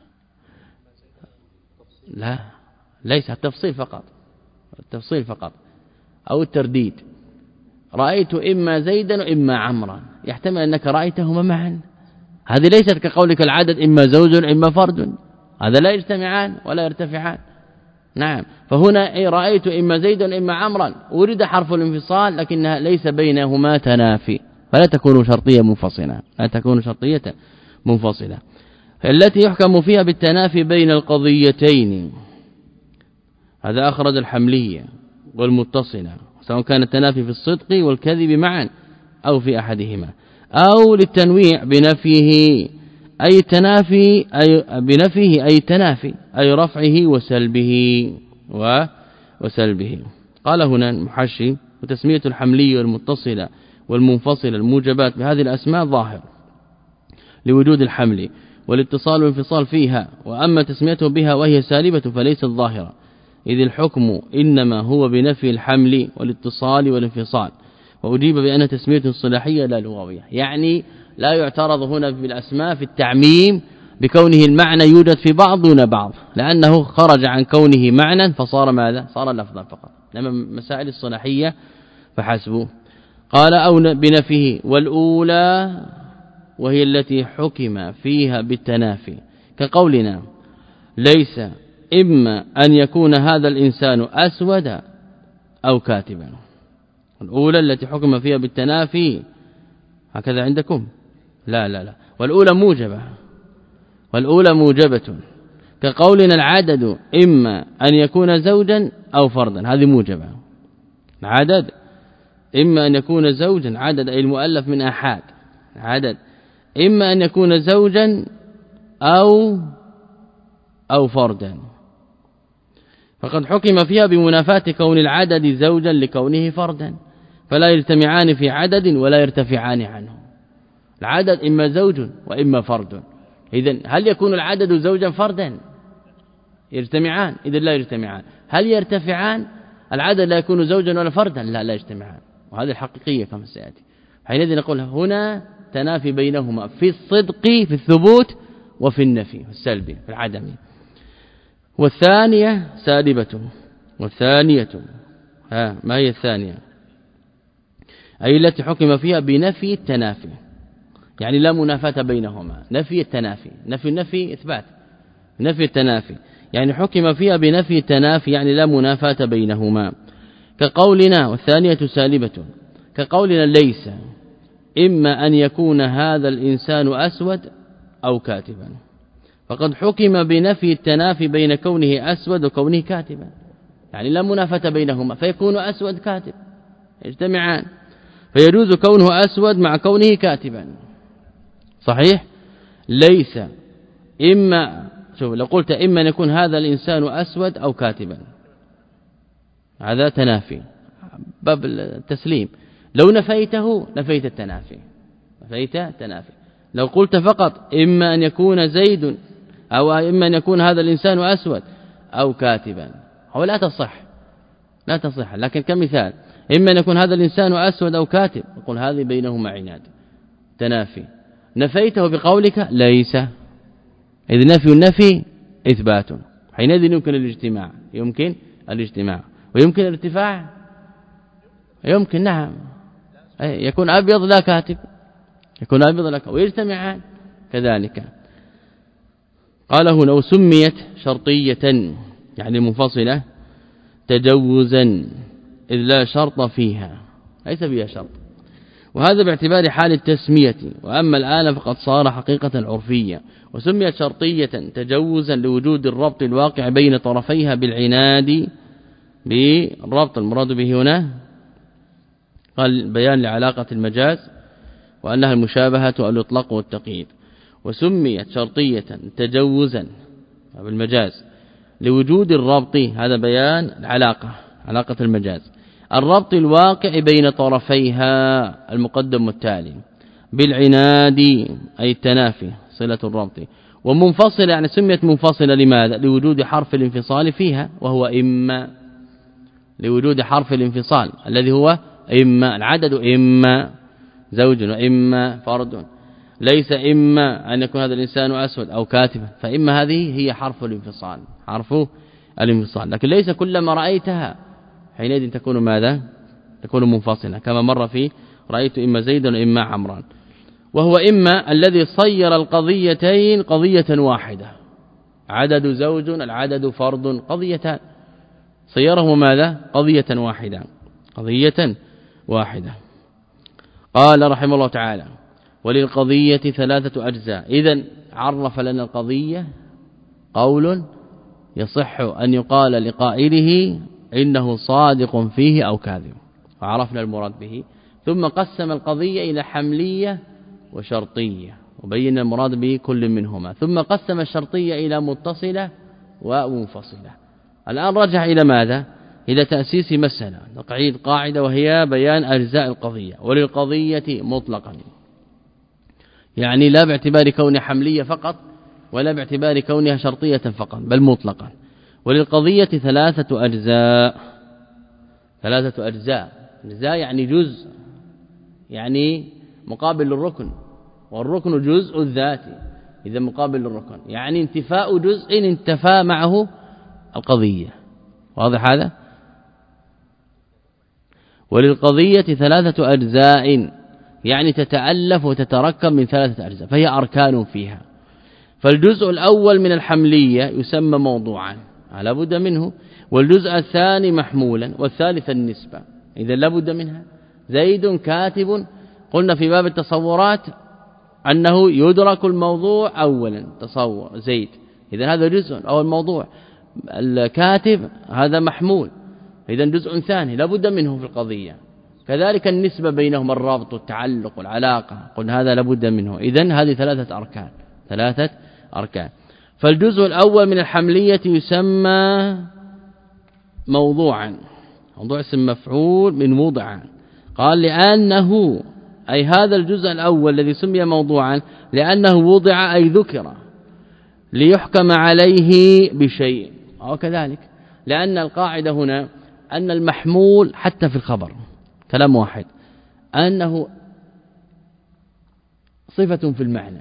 Speaker 1: لا ليس التفصيل فقط، التفصيل فقط أو الترديد. رأيت إما زيدا وإما عمرا، يحتمل أنك رأيتهما معا، هذه ليست كقولك العدد إما زوج إما فرد، هذا لا يجتمعان ولا يرتفعان. نعم، فهنا أي رأيت إما زيدا إما عمرا ورد حرف الانفصال لكنها ليس بينهما تنافي، فلا تكون شرطية منفصلة، لا تكون شرطية منفصلة. التي يحكم فيها بالتنافي بين القضيتين، هذا أخرج الحملية والمتصلة، سواء كان التنافي في الصدق والكذب معا أو في أحدهما، أو للتنويع بنفيه أي تنافي أي بنفيه أي تنافي أي رفعه وسلبه وسلبه. قال هنا المحشي وتسمية الحملية والمتصلة والمنفصلة الموجبات بهذه الأسماء ظاهر لوجود الحمل، والاتصال والانفصال فيها. وأما تسميته بها وهي سالبة فليست ظاهرة، إذ الحكم إنما هو بنفي الحمل والاتصال والانفصال. وأجيب بأن تسمية صلاحية لا لغوية، يعني لا يعترض هنا بالأسماء في التعميم بكونه المعنى يوجد في بعض دون بعض، لأنه خرج عن كونه معنى فصار ماذا؟ صار لفظا فقط. لما مسائل الصلاحية فحسبه. قال أو بنفيه. والأولى وهي التي حكم فيها بالتنافي كقولنا ليس إما أن يكون هذا الإنسان أسود أو كاتبا. الأولى التي حكم فيها بالتنافي هكذا عندكم؟ لا لا لا والأولى موجبة، والأولى موجبة كقولنا العدد إما أن يكون زوجا أو فردا، هذه موجبة. العدد إما أن يكون زوجا، عدد أي المؤلف من أحاد، عدد إما أن يكون زوجا أو أو فردا. فقد حكم فيها بمنافاة كون العدد زوجا لكونه فردا، فلا يجتمعان في عدد ولا يرتفعان عنه. العدد إما زوج وإما فرد، إذن هل يكون العدد زوجا فردا؟ يجتمعان؟ إذن لا يجتمعان. هل يرتفعان؟ العدد لا يكون زوجا ولا فردا؟ لا لا يجتمعان. وهذه الحقيقية كما سيأتي. حينئذ نقول هنا تنافي بينهما في الصدق في الثبوت وفي النفي السلبي في العدم. والثانية سالبة. والثانية ها ما هي الثانية؟ أي التي حكم فيها بنفي التنافي، يعني لا منافاة بينهما. نفي التنافي، نفي النفي إثبات، نفي التنافي يعني حكم فيها بنفي التنافي، يعني لا منافاة بينهما. كقولنا والثانية سالبة كقولنا ليس إما أن يكون هذا الإنسان أسود أو كاتبا، فقد حكم بنفي التنافي بين كونه أسود وكونه كاتبا، يعني لا منافاة بينهما، فيكون أسود كاتب يجتمعان، فيجوز كونه أسود مع كونه كاتبا. صحيح؟ ليس إما شوف لو قلت إما أن يكون هذا الإنسان أسود أو كاتبا، هذا تنافي باب التسليم. لو نفيته نفيت التنافي، نفيت التنافي. لو قلت فقط إما أن يكون زيد أو إما أن يكون هذا الإنسان أسود أو كاتبا، هو لا تصح لا تصح. لكن كمثال إما أن يكون هذا الإنسان أسود أو كاتب، يقول هذه بينهما عناد تنافي. نفيته بقولك ليس، إذ نفي النفي إثبات، حينئذ يمكن الاجتماع، يمكن الاجتماع ويمكن الارتفاع، يمكن نعم يكون أبيض لا كاتب، يكون أبيض لا كاتب ويجتمعان كذلك. قال هنا وسميت شرطية يعني منفصلة تجوزا إذ لا شرط فيها، ليس فيها شرط، وهذا باعتبار حال التسمية. وأما الآن فقد صار حقيقة عرفية. وسميت شرطية تجوزا لوجود الربط الواقع بين طرفيها بالعناد، بالربط المراد به هنا قال بيان لعلاقة المجاز وأنها المشابهة أو الإطلاق والتقييد. وسميت شرطية تجوزا بالمجاز لوجود الربط، هذا بيان العلاقة، علاقة المجاز، الربط الواقع بين طرفيها المقدم والتالي بالعناد أي التنافي صلة الربط. ومنفصلة يعني سميت منفصلة لماذا؟ لوجود حرف الانفصال فيها، وهو إما، لوجود حرف الانفصال الذي هو إما. العدد إما زوج وإما فرد، ليس إما أن يكون هذا الإنسان أسود أو كاتبا، فإما هذه هي حرف الانفصال، حرف الانفصال. لكن ليس كلما رأيتها حينئذ تكون ماذا؟ تكون منفصلة، كما مر في رأيت إما زيدا وإما عمران. وهو إما الذي صير القضيتين قضية واحدة، عدد زوج العدد فرد قضيتان، صيره ماذا؟ قضية واحدة، قضية واحدة. قال رحمه الله تعالى وللقضية ثلاثة أجزاء. إذن عرف لنا القضية قول يصح أن يقال لقائله إنه صادق فيه أو كاذب، وعرفنا المراد به. ثم قسم القضية إلى حملية وشرطية وبين المراد به كل منهما. ثم قسم الشرطية إلى متصلة ومنفصلة. الآن رجع إلى ماذا؟ إلى تأسيس مسألة تقعيد قاعدة، وهي بيان أجزاء القضية. وللقضية مطلقا يعني لا باعتبار كون حملية فقط، ولا باعتبار كونها شرطية فقط بل مطلقا. وللقضية ثلاثة أجزاء ثلاثة أجزاء أجزاء يعني جزء يعني مقابل للركن، والركن جزء الذاتي إذا مقابل للركن يعني انتفاء جزء انتفى معه القضية. واضح هذا؟ وللقضية ثلاثة أجزاء يعني تتألف وتتركب من ثلاثة أجزاء فهي أركان فيها. فالجزء الأول من الحملية يسمى موضوعا لا بد منه، والجزء الثاني محمولا، والثالث النسبة إذا لا بد منها. زيد كاتب قلنا في باب التصورات أنه يدرك الموضوع أولا تصور زيد إذا هذا جزء أو الموضوع. الكاتب هذا محمول إذا جزء ثاني لا بد منه في القضية. كذلك النسبة بينهما الرابط والتعلق والعلاقة قلنا هذا لا بد منه. إذن هذه ثلاثة أركان ثلاثة أركان. فالجزء الأول من الحملية يسمى موضوعا، موضوع اسم مفعول من موضع. قال لأنه أي هذا الجزء الأول الذي سمي موضوعا لأنه وضع أي ذكر ليحكم عليه بشيء، أو كذلك لأن القاعدة هنا أن المحمول حتى في الخبر كلام واحد أنه صفة في المعنى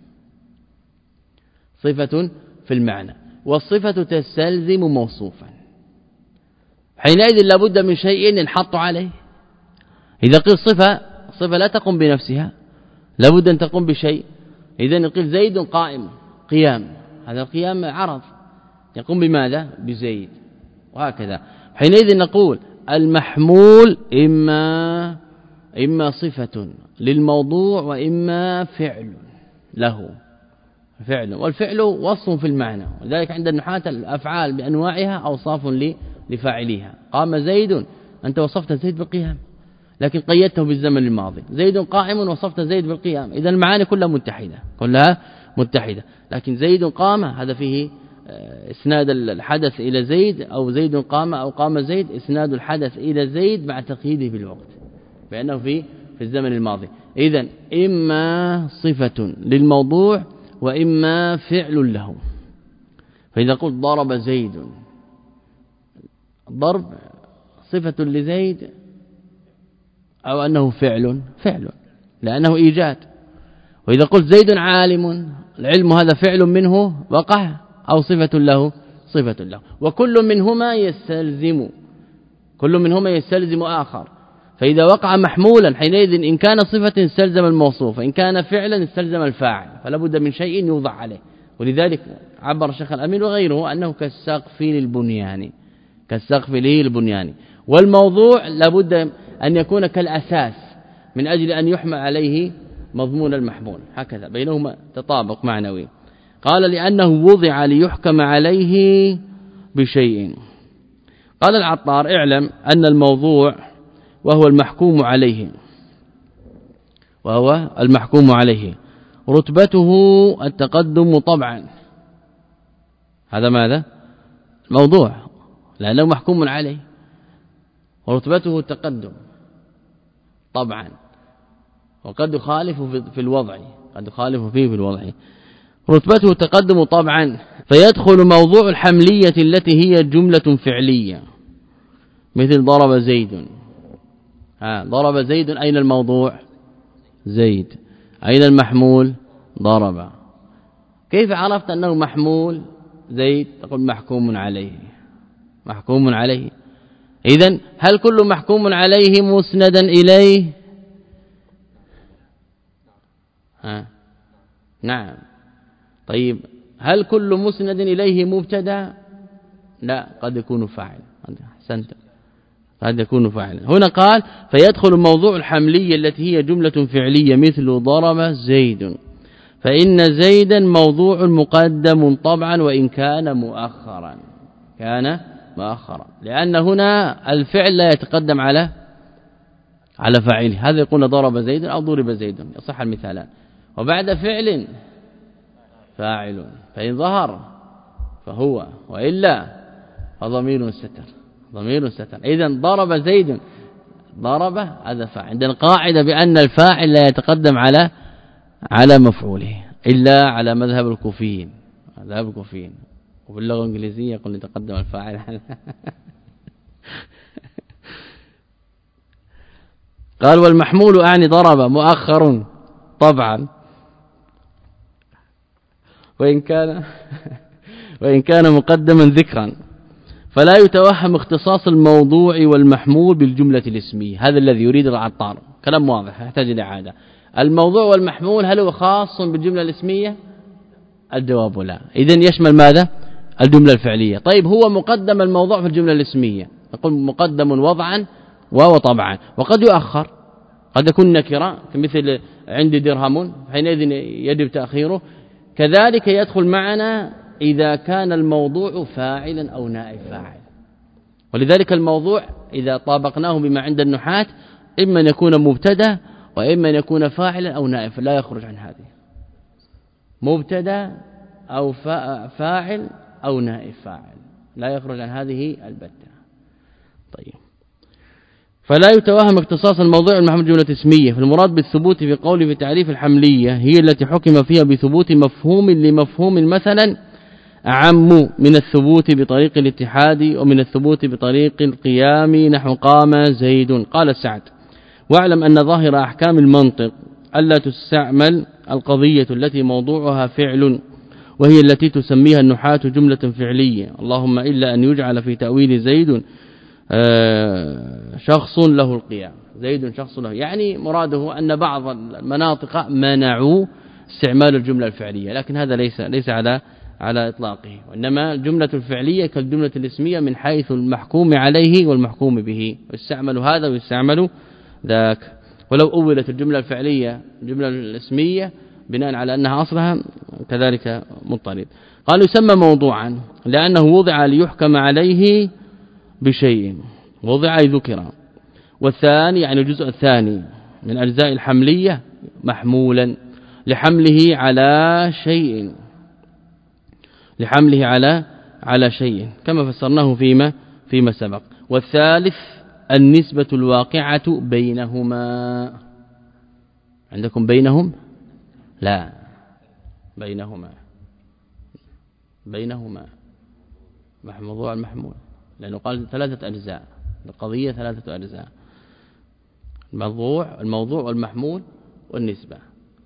Speaker 1: صفة في المعنى والصفة تستلزم موصوفا، حينئذ لابد من شيء ينحط عليه. إذا قيل صفة الصفة لا تقوم بنفسها لابد أن تقوم بشيء. إذا نقول زيد قائم قيام، هذا القيام عرض يقوم بماذا؟ بزيد، وهكذا. حينئذ نقول المحمول إما إما صفة للموضوع وإما فعل له فعل، والفعل وصف في المعنى. ولذلك عند النحاة الأفعال بأنواعها أوصاف لفاعليها. قام زيد أنت وصفت زيد بالقيام لكن قيدته بالزمن الماضي. زيد قائم وصفت زيد بالقيام، إذا المعاني كلها متحدة كلها متحدة. لكن زيد قام هذا فيه اسناد الحدث إلى زيد، أو زيد قام أو قام زيد اسناد الحدث إلى زيد مع تقييده بالوقت بأنه في في الزمن الماضي. إذن إما صفة للموضوع وإما فعل له. فإذا قلت ضرب زيد، ضرب صفة لزيد أو أنه فعل فعل لأنه إيجاد. وإذا قلت زيد عالم، العلم هذا فعل منه وقع أو صفة له صفة له. وكل منهما يستلزم كل منهما يستلزم آخر. فإذا وقع محمولا حينئذ إن كان صفة استلزم الموصوف، إن كان فعلا استلزم الفاعل، فلا بد من شيء يوضع عليه. ولذلك عبر الشيخ الأمين وغيره أنه كالسقف للبنيان كالسقف للبنيان. والموضوع لابد أن يكون كالأساس من أجل أن يحمل عليه مضمون المحمول، هكذا بينهما تطابق معنوي. قال لأنه وضع ليحكم عليه بشيء. قال العطار اعلم أن الموضوع وهو المحكوم عليه وهو المحكوم عليه رتبته التقدم طبعا. هذا ماذا؟ الموضوع لأنه محكوم عليه، ورتبته التقدم طبعا، وقد يخالف في الوضع قد يخالف فيه في الوضع. رتبته التقدم طبعا، فيدخل موضوع الحملية التي هي جملة فعلية مثل ضرب زيد. ها ضرب زيد، أين الموضوع؟ زيد. أين المحمول؟ ضرب. كيف عرفت أنه محمول زيد؟ تقول محكوم عليه محكوم عليه. إذن هل كل محكوم عليه مسندا إليه؟ ها نعم. طيب هل كل مسند إليه مبتدا؟ لا، قد يكون فاعل. أحسنت، قد يكون فاعلا. هنا قال فيدخل موضوع الحملية التي هي جملة فعلية مثل ضرب زيد، فإن زيدا موضوع مقدم طبعا وإن كان مؤخرا كان مؤخرا لأن هنا الفعل لا يتقدم على على فاعله. هذا يقول ضرب زيد أو ضرب زيد يصح المثالان. وبعد فعل فاعل، فإن ظهر فهو وإلا فضمير ستر ضمير ستر. إذن ضرب زيد ضرب هذا فاعل. عندنا قاعدة بأن الفاعل لا يتقدم على على مفعوله. إلا على مذهب الكوفيين مذهب الكوفيين وفي اللغة الإنجليزية يقول يتقدم الفاعل قال والمحمول أعني ضرب مؤخر طبعا وإن كان وإن كان مقدما ذكرا فلا يتوهم اختصاص الموضوع والمحمول بالجملة الاسمية. هذا الذي يريد العطار كلام واضح يحتاج لإعادة. الموضوع والمحمول هل هو خاص بالجملة الاسمية؟ الجواب لا. إذن يشمل ماذا؟ الجملة الفعلية. طيب هو مقدم الموضوع في الجملة الاسمية نقول مقدم وضعا وطبعا وقد يؤخر قد يكون نكرة كمثل عندي درهم حينئذ يجب تأخيره. كذلك يدخل معنا إذا كان الموضوع فاعلا أو نائب فاعل. ولذلك الموضوع إذا طابقناه بما عند النحاة إما أن يكون مبتدا وإما أن يكون فاعلا أو نائب لا يخرج عن هذه مبتدا أو فاعل أو نائب فاعل لا يخرج عن هذه البتة. طيب فلا يتوهم اختصاص الموضوع المحمول جملة اسمية. فالمراد بالثبوت في قوله في تعريف الحملية هي التي حكم فيها بثبوت مفهوم لمفهوم مثلا أعم من الثبوت بطريق الاتحاد ومن الثبوت بطريق القيام نحو قام زيد. قال سعد واعلم أن ظاهر أحكام المنطق ألا تستعمل القضية التي موضوعها فعل وهي التي تسميها النحاة جملة فعلية اللهم إلا أن يجعل في تأويل زيد شخص له القيام زيد شخص له يعني مراده أن بعض المناطق منعوا استعمال الجملة الفعلية لكن هذا ليس ليس على على إطلاقه وإنما الجملة الفعلية كالجملة الاسمية من حيث المحكوم عليه والمحكوم به يستعمل هذا ويستعمل ذاك. ولو أولت الجملة الفعلية الجملة الاسمية بناء على أنها أصلها كذلك مضطرد. قال يسمى موضوعا لأنه وضع ليحكم عليه بشيء وضع أي ذكر. والثاني يعني الجزء الثاني من أجزاء الحملية محمولا لحمله على شيء لحمله على على شيء كما فسرناه فيما فيما سبق. والثالث النسبة الواقعة بينهما عندكم بينهم لا بينهما بينهما موضوع المحمول لأنه قال ثلاثة أجزاء القضية ثلاثة أجزاء الموضوع الموضوع والمحمول والنسبة.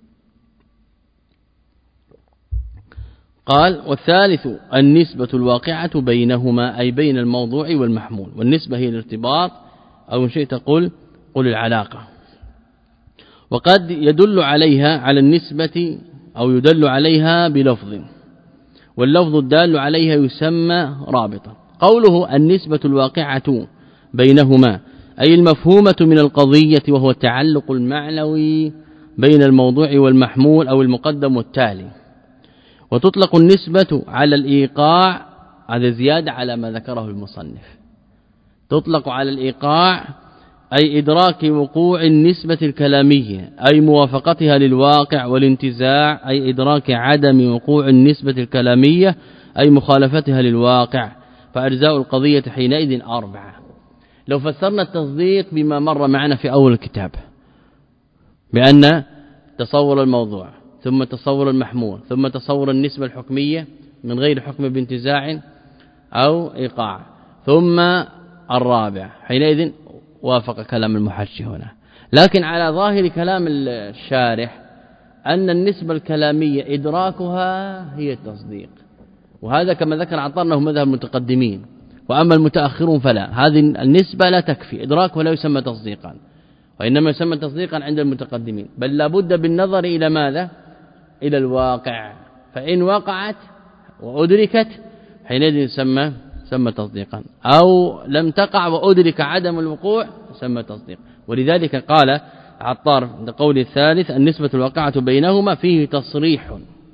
Speaker 1: قال والثالث النسبة الواقعة بينهما أي بين الموضوع والمحمول والنسبة هي الارتباط أو شيء تقول قل العلاقة وقد يدل عليها على النسبة أو يدل عليها بلفظ واللفظ الدال عليها يسمى رابطا. قوله النسبة الواقعة بينهما أي المفهومة من القضية وهو التعلق المعنوي بين الموضوع والمحمول أو المقدم والتالي. وتطلق النسبة على الإيقاع هذا زيادة على ما ذكره المصنف تطلق على الإيقاع أي إدراك وقوع النسبة الكلامية أي موافقتها للواقع والانتزاع أي إدراك عدم وقوع النسبة الكلامية أي مخالفتها للواقع. فأجزاء القضية حينئذ أربعة. لو فسرنا التصديق بما مر معنا في أول الكتاب بأن تصور الموضوع ثم تصور المحمول ثم تصور النسبة الحكمية من غير حكم بانتزاع أو إيقاع ثم الرابع حينئذ وافق كلام المحشي هنا. لكن على ظاهر كلام الشارح أن النسبة الكلامية إدراكها هي التصديق وهذا كما ذكر عطرناه مذهب المتقدمين. وأما المتأخرون فلا هذه النسبة لا تكفي إدراكها لا يسمى تصديقا وإنما يسمى تصديقا عند المتقدمين بل لابد بالنظر إلى ماذا إلى الواقع فإن وقعت وأدركت حينئذ يسمى سمى تصديقا أو لم تقع وأدرك عدم الوقوع سمى تصديق. ولذلك قال عطار عند قول الثالث النسبة الواقعة بينهما فيه تصريح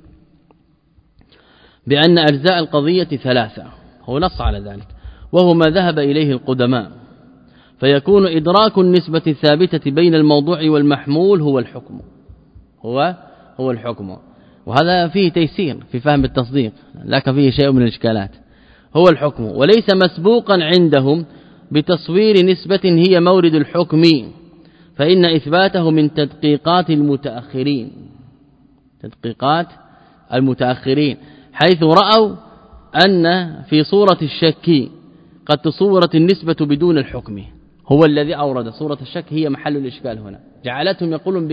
Speaker 1: بأن أجزاء القضية ثلاثة هو نص على ذلك وهو ما ذهب إليه القدماء فيكون إدراك النسبة الثابتة بين الموضوع والمحمول هو الحكم هو هو الحكم. وهذا فيه تيسير في فهم التصديق لكن فيه شيء من الإشكالات هو الحكم وليس مسبوقا عندهم بتصوير نسبة هي مورد الحكم فإن إثباته من تدقيقات المتأخرين تدقيقات المتأخرين حيث رأوا أن في صورة الشك قد تصورت النسبة بدون الحكم، هو الذي أورد صورة الشك هي محل الإشكال هنا، جعلتهم يقولون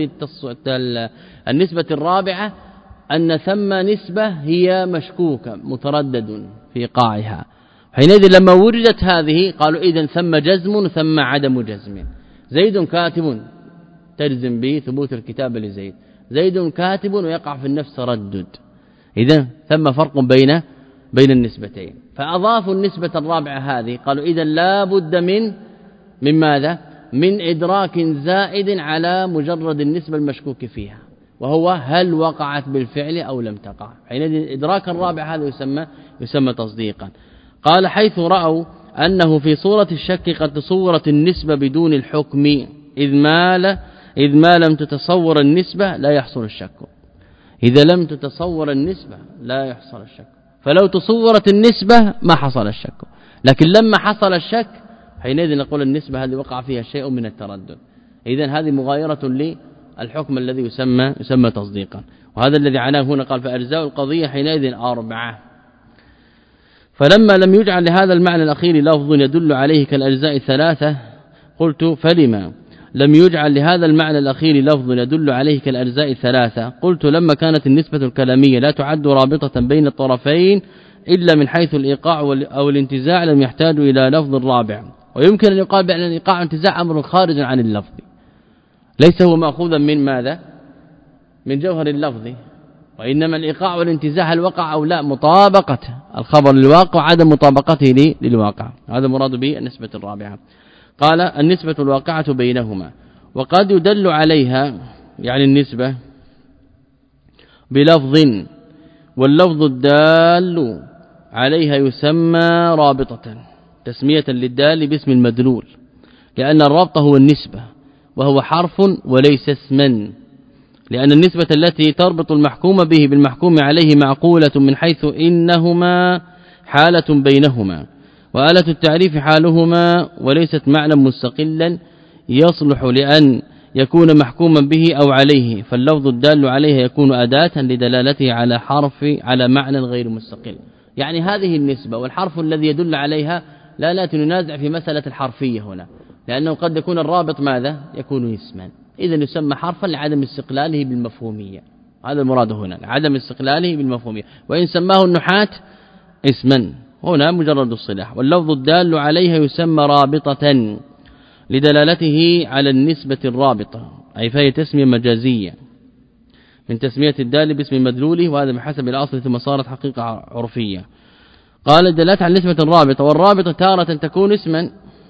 Speaker 1: بالنسبة الرابعة أن ثم نسبة هي مشكوكة متردد في إيقاعها، حينئذ لما وجدت هذه قالوا إذن ثم جزم ثم عدم جزم. زيد كاتب تجزم به ثبوت الكتاب لزيد، زيد كاتب ويقع في النفس تردد، إذن ثم فرق بين بين النسبتين، فأضافوا النسبة الرابعة هذه قالوا إذن لا بد من من ماذا؟ من إدراك زائد على مجرد النسبة المشكوك فيها، وهو هل وقعت بالفعل أو لم تقع، حينئذ إدراك الرابع هذا يسمى يسمى تصديقا. قال حيث رأوا أنه في صورة الشك قد تصورت النسبة بدون الحكم إذ ما, لا إذ ما لم تتصور النسبة لا يحصل الشك، إذا لم تتصور النسبة لا يحصل الشك، فلو تصورت النسبة ما حصل الشك، لكن لما حصل الشك حينئذ نقول النسبة هذه وقع فيها شيء من التردد، إذن هذه مغايرة للحكم الذي يسمى يسمى تصديقا، وهذا الذي عناه هنا قال فأجزاء القضية حينئذ أربعة. فلما لم يجعل لهذا المعنى الأخير لفظ يدل عليه كالأجزاء الثلاثة قلت فلما لم يجعل لهذا المعنى الأخير لفظ يدل عليه كالأجزاء الثلاثة قلت لما كانت النسبة الكلامية لا تعد رابطة بين الطرفين إلا من حيث الإيقاع أو الانتزاع لم يحتاج إلى لفظ رابع، ويمكن أن يقال بأن الإيقاع والانتزاع أمر خارج عن اللفظ ليس هو مأخوذا من ماذا؟ من جوهر اللفظ، وإنما الإيقاع والانتزاع هل وقع أو لا، مطابقة الخبر للواقع وعدم مطابقته للواقع، هذا مراد به النسبة الرابعة. قال النسبة الواقعة بينهما، وقد يدل عليها يعني النسبة بلفظ، واللفظ الدال عليها يسمى رابطة تسمية للدال باسم المدلول، لأن الرابط هو النسبة وهو حرف وليس اسما، لأن النسبة التي تربط المحكوم به بالمحكوم عليه معقولة من حيث إنهما حالة بينهما، وآلة التعريف حالهما وليست معنى مستقلا يصلح لأن يكون محكوما به أو عليه، فاللفظ الدال عليه يكون أداة لدلالته على حرف على معنى غير مستقل، يعني هذه النسبة والحرف الذي يدل عليها لا لا تنازع في مسألة الحرفية هنا، لأنه قد يكون الرابط ماذا؟ يكون اسما، إذن يسمى حرفا لعدم استقلاله بالمفهومية، هذا المراد هنا عدم استقلاله بالمفهومية، وإن سماه النحاة اسما هنا مجرد الصلاح، واللفظ الدال عليها يسمى رابطة لدلالته على النسبة الرابطة، أي فهي تسمية مجازية من تسمية الدال باسم مدلوله، وهذا بحسب الأصل ثم صارت حقيقة عرفية. قال دلالة على النسبة الرابطة، والرابطة تارة تكون اسما،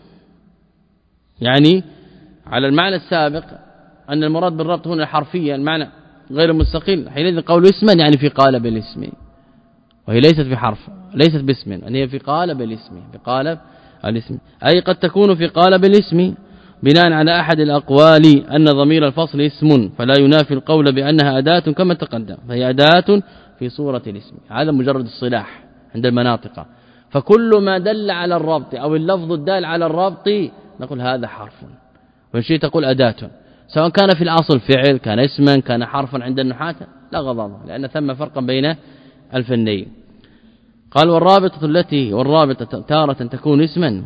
Speaker 1: يعني على المعنى السابق أن المراد بالربط هنا الحرفية المعنى غير مستقل، حينئذ قول اسما يعني في قالب الاسم، وهي ليست في حرف ليست باسم، أن هي في قالب الاسم في قالب الاسم، أي قد تكون في قالب الاسم بناء على أحد الأقوال أن ضمير الفصل اسم، فلا ينافي القول بأنها أداة كما تقدم، فهي أداة في صورة الاسم، هذا مجرد الصلاح عند المناطق، فكل ما دل على الربط أو اللفظ الدال على الربط نقول هذا حرف، وإن شئت تقول أداة، سواء كان في الأصل فعل كان اسما كان حرفا عند النحاة لا غضاضة، لأن ثم فرقا بين الفنين. قال والرابطة التي والرابطة تارة تكون اسما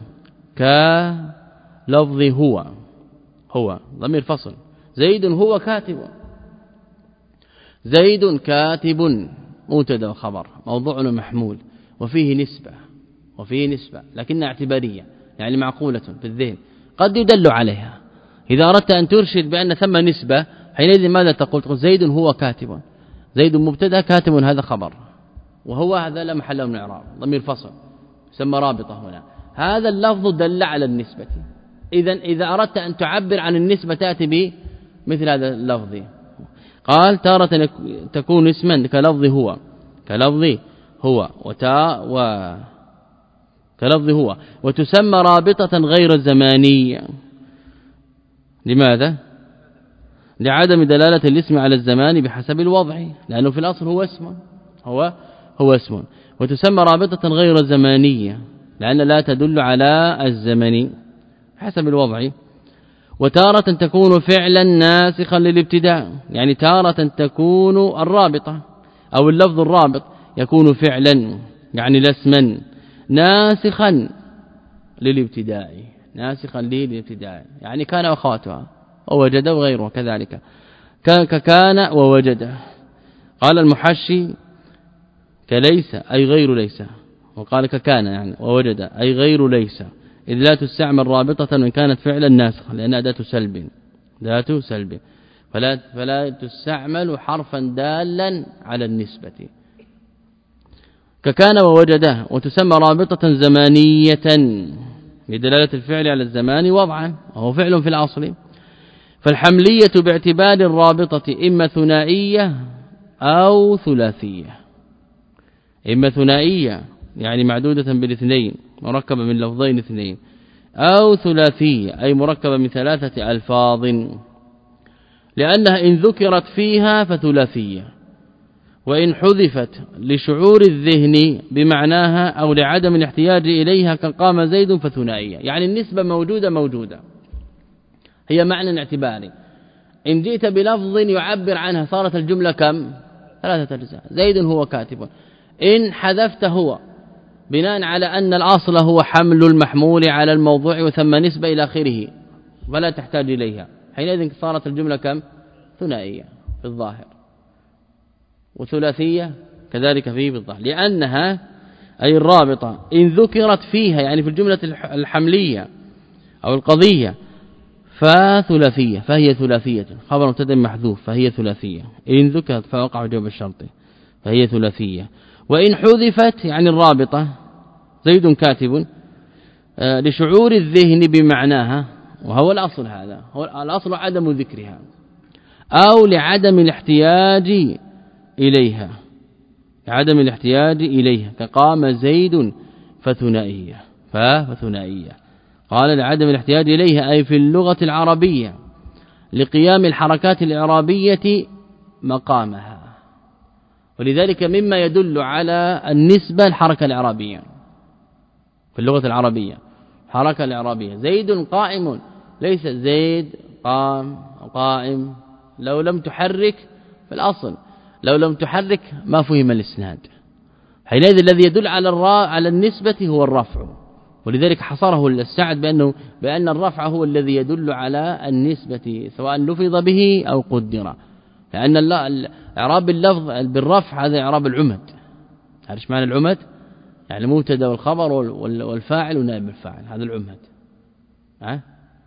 Speaker 1: كلفظ هو، هو ضمير فصل، زيد هو كاتب، زيد كاتب مبتدا وخبر موضوع محمول، وفيه نسبة وفيه نسبة لكنها اعتبارية يعني معقولة في الذهن قد يدل عليها، إذا أردت أن ترشد بأن ثم نسبة حينئذ ماذا تقول؟ تقول زيد هو كاتب، زيد مبتدا كاتب هذا خبر، وهو هذا لا محل من الاعراب ضمير فصل يسمى رابطة هنا، هذا اللفظ دل على النسبة، إذا إذا أردت أن تعبر عن النسبة تأتي بمثل هذا اللفظ. قال تارة تكون اسما كلفظ هو، كلفظ هو وتا و كلفظ هو، وتسمى رابطة غير زمانية، لماذا؟ لعدم دلالة الاسم على الزمان بحسب الوضع، لأنه في الأصل هو اسم هو هو اسم، وتسمى رابطة غير زمانية لأن لا تدل على الزمن حسب الوضع. وتارة تكون فعلا ناسخا للابتداء، يعني تارة تكون الرابطة أو اللفظ الرابط يكون فعلا يعني لاسما ناسخا للابتداء، ناسخا للابتداء، يعني كان واخواتها ووجد وغيره كذلك ككان ووجد. قال المحشي كليس أي غير ليس، وقال ككان يعني ووجد أي غير ليس، إذ لا تستعمل رابطة وإن كانت فعلا ناسخا لأن أداة سلب ذات سلب، فلا فلا تستعمل حرفا دالا على النسبة ككان ووجده، وتسمى رابطة زمانية لدلالة الفعل على الزمان وضعا وهو فعل في الأصل. فالحملية باعتبار الرابطة إما ثنائية أو ثلاثية، إما ثنائية يعني معدودة بالاثنين مركبة من لفظين اثنين، أو ثلاثية أي مركبة من ثلاثة ألفاظ، لأنها إن ذكرت فيها فثلاثية، وإن حذفت لشعور الذهن بمعناها أو لعدم الاحتياج إليها كقام زيد فثنائية، يعني النسبة موجودة موجودة هي معنى اعتباري. إن جئت بلفظ يعبر عنها صارت الجملة كم؟ ثلاثة أجزاء، زيد هو كاتب. إن حذفت هو بناء على أن الأصل هو حمل المحمول على الموضوع وثم نسبة إلى آخره فلا تحتاج إليها، حينئذ صارت الجملة كم؟ ثنائية في الظاهر، وثلاثية كذلك فيه بالظاهر، لأنها أي الرابطة إن ذكرت فيها يعني في الجملة الحملية أو القضية فثلاثية، فهي ثلاثية، خبر مبتدا محذوف فهي ثلاثية، إن ذكرت فوقع جواب الشرط فهي ثلاثية. وإن حذفت يعني الرابطة زيد كاتب آه لشعور الذهن بمعناها، وهو الأصل، هذا هو الأصل عدم ذكرها، أو لعدم الاحتياج إليها، لعدم الاحتياج إليها كقام زيد فثنائية فثنائية. قال لعدم الاحتياج إليها أي في اللغة العربية لقيام الحركات الإعرابية مقامها، ولذلك مما يدل على النسبة الحركة الإعرابية في اللغة العربية، حركة الإعرابية زيد قائم، ليس زيد قام قائم، لو لم تحرك في الأصل لو لم تحرك ما فهم الاسناد، حينئذ الذي يدل على الراء على النسبة هو الرفع، ولذلك حصره السعد بأنه بأن الرفع هو الذي يدل على النسبة سواء لفظ به أو قدر، لأن اعراب اللفظ بالرفع هذا اعراب العمد. عارف معنى العمد؟ يعني المبتدا والخبر والفاعل ونائب الفاعل، هذا العمد. ها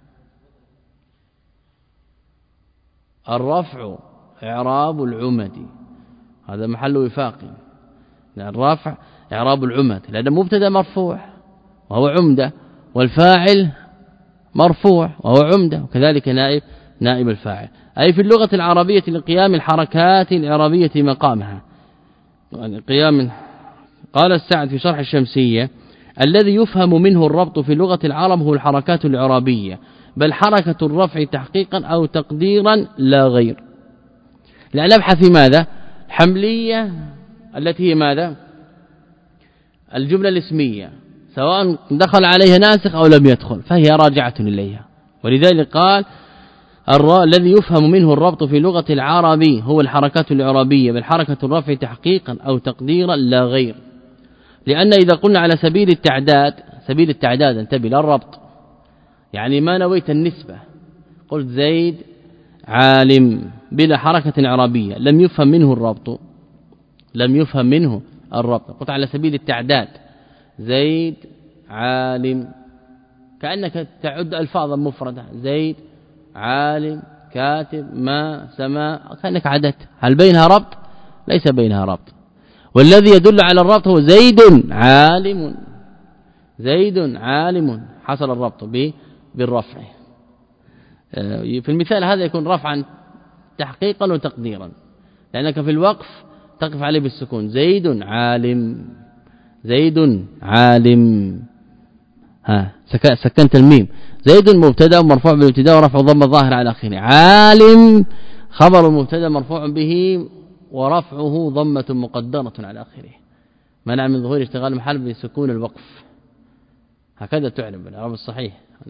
Speaker 1: الرفع اعراب العمد، هذا محل وفاق، الرفع اعراب العمد لأن مبتدا مرفوع وهو عمده، والفاعل مرفوع وهو عمده، وكذلك نائب نائب الفاعل، أي في اللغة العربية لقيام الحركات الإعرابية مقامها. يعني قيام. قال السعد في شرح الشمسية الذي يفهم منه الربط في لغة العرب هو الحركات الإعرابية، بل حركة الرفع تحقيقا أو تقديرا لا غير، لأن نبحث في ماذا؟ حملية التي هي ماذا؟ الجملة الاسمية سواء دخل عليها ناسخ أو لم يدخل فهي راجعة إليها، ولذلك قال الراء الذي يفهم منه الربط في لغة العرب هو الحركات الإعرابية بالحركة الرفع تحقيقا أو تقديرا لا غير، لأن إذا قلنا على سبيل التعداد، سبيل التعداد انتبه لا الربط، يعني ما نويت النسبة، قلت زيد عالم بلا حركة إعرابية لم يفهم منه الربط، لم يفهم منه الربط، قلت على سبيل التعداد زيد عالم كأنك تعد ألفاظا مفردة، زيد عالم كاتب ما سما، كأنك عدت، هل بينها ربط؟ ليس بينها ربط، والذي يدل على الربط هو زيد عالم، زيد عالم حصل الربط بالرفع. في المثال هذا يكون رفعا تحقيقا وتقديرا، لأنك في الوقف تقف عليه بالسكون، زيد عالم، زيد عالم، ها سكنت الميم، زيد مبتدا مرفوع بالابتداء ورفع ضم الظاهر على اخره، عالم خبر مبتدا مرفوع به ورفعه ضمة مقدرة على اخره منع من ظهور اشتغال محل بسكون الوقف، هكذا تعلم بالعرب الصحيح.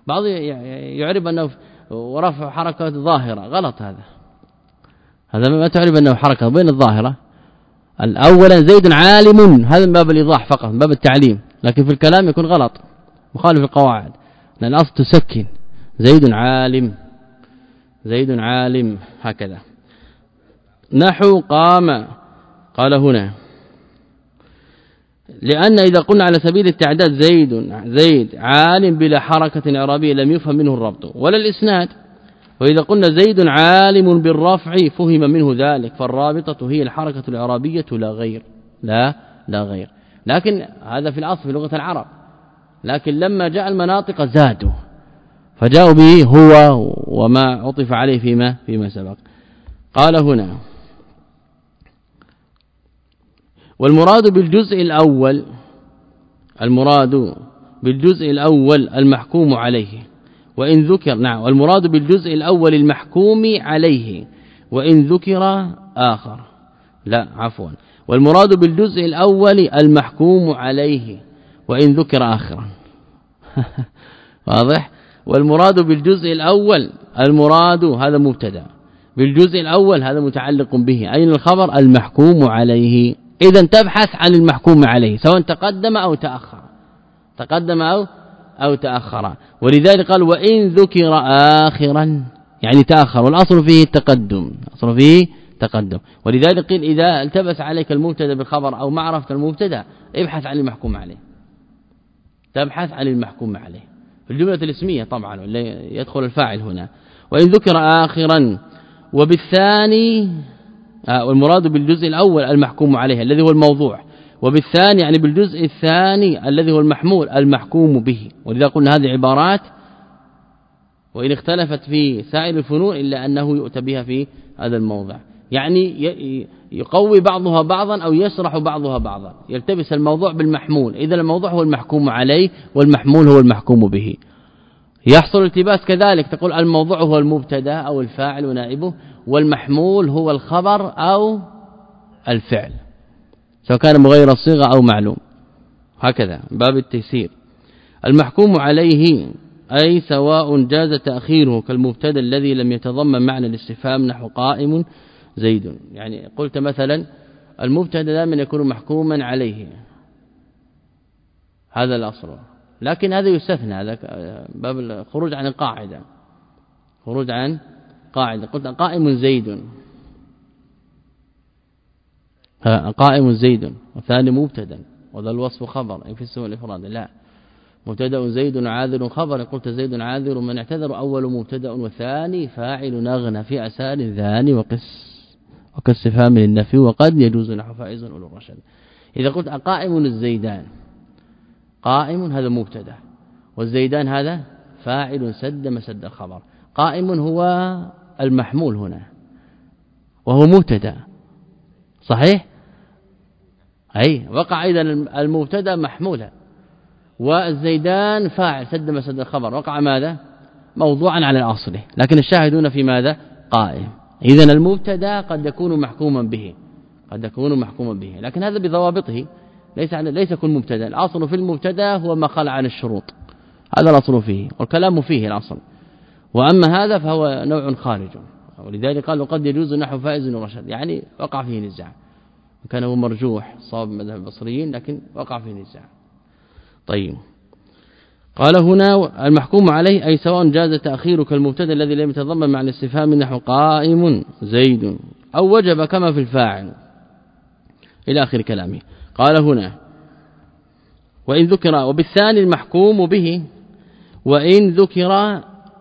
Speaker 1: بعض يعرب أنه ورفع حركة ظاهرة، غلط هذا هذا ما تعرب أنه حركة بين الظاهرة. الأولا زيد عالم، هذا من باب الإيضاح فقط، من باب التعليم، لكن في الكلام يكون غلط مخالف القواعد، لأن الأصل تسكن. زيد عالم، زيد عالم، هكذا. نحو قام، قال هنا لأن إذا قلنا على سبيل التعداد زيد زيد عالم بلا حركة إعرابية لم يفهم منه الربط ولا الإسناد، وإذا قلنا زيد عالم بالرفع فهم منه ذلك، فالرابطة هي الحركة الإعرابية لا غير، لا لا غير. لكن هذا في الأصل في لغة العرب، لكن لما جاء المناطق زادوا فجاءوا به هو وما عطف عليه فيما فيما سبق. قال هنا والمراد بالجزء الأول، المراد بالجزء الأول المحكوم عليه وإن ذكر، نعم، والمراد بالجزء الأول المحكوم عليه وإن ذكر آخر، لا عفوا، والمراد بالجزء الأول المحكوم عليه وإن ذكر آخرا واضح. والمراد بالجزء الأول، المراد هذا مبتدا، بالجزء الأول هذا متعلق به، أين الخبر؟ المحكوم عليه. إذا تبحث عن المحكوم عليه سواء تقدم أو تأخر، تقدم أو أو تأخر. ولذلك قال وإن ذكر آخرا يعني تأخر، والأصل فيه التقدم، الأصل فيه تقدم. ولذلك قيل إذا التبس عليك المبتدا بالخبر أو معرفة المبتدا ابحث عن المحكوم عليه، تبحث عن المحكوم عليه في الجملة الاسمية طبعا، اللي يدخل الفاعل هنا. وإن ذكر آخرا وبالثاني، آه والمراد بالجزء الأول المحكوم عليه الذي هو الموضوع، وبالثاني يعني بالجزء الثاني الذي هو المحمول المحكوم به. ولذا قلنا هذه عبارات وإن اختلفت في سائر الفنون إلا أنه يؤتى بها في هذا الموضع، يعني يقوي بعضها بعضا أو يشرح بعضها بعضا، يلتبس الموضوع بالمحمول، إذا الموضوع هو المحكوم عليه والمحمول هو المحكوم به. يحصل التباس كذلك، تقول الموضوع هو المبتدا أو الفاعل ونائبه، والمحمول هو الخبر أو الفعل سواء كان مغير الصيغة أو معلوم، هكذا باب التيسير. المحكوم عليه أي سواء جاز تأخيره كالمبتدا الذي لم يتضمن معنى الاستفهام نحو قائم زيد. يعني قلت مثلا المبتدا دائما يكون محكوما عليه، هذا الأصل، لكن هذا يستثنى، هذا باب الخروج عن القاعدة، خروج عن قاعدة. قلت قائم زيد، قائم زيد وثاني مبتدا وذا الوصف خبر أي في السوء الإفراد، لا، مبتدا زيد عاذر خبر، قلت زيد عاذر من اعتذر، أول مبتدا وثاني فاعل نغنى في أسار ذاني وقس وكاستفهام للنفي وقد يجوز نحو فائز أولو الرشد. إذا قلت قائم الزيدان، قائم هذا مبتدا والزيدان هذا فاعل سد مسد الخبر، قائم هو المحمول هنا وهو مبتدا صحيح، أي وقع إذا المبتدا محمولا، والزيدان فاعل سد مسد الخبر، وقع ماذا؟ موضوعا على الأصل، لكن الشاهدون في ماذا؟ قائم. إذن المبتدا قد يكون محكوما به، قد يكون محكوما به، لكن هذا بضوابطه، ليس ليس كل مبتدا، الأصل في المبتدا هو ما خلع عن الشروط، هذا الأصل فيه والكلام فيه الأصل، وأما هذا فهو نوع خارج. ولذلك قال وقد يجوز نحو فائز ورشد، يعني وقع فيه نزاع، كان هو مرجوح صواب مذهب البصريين لكن وقع فيه نزاع. طيب قال هنا المحكوم عليه أي سواء جاز تأخيرك المبتدا الذي لم يتضمن مع الاستفهام نحو قائم زيد أو وجب كما في الفاعل إلى آخر كلامه. قال هنا وإن ذكر، وبالثاني المحكوم به وإن ذكر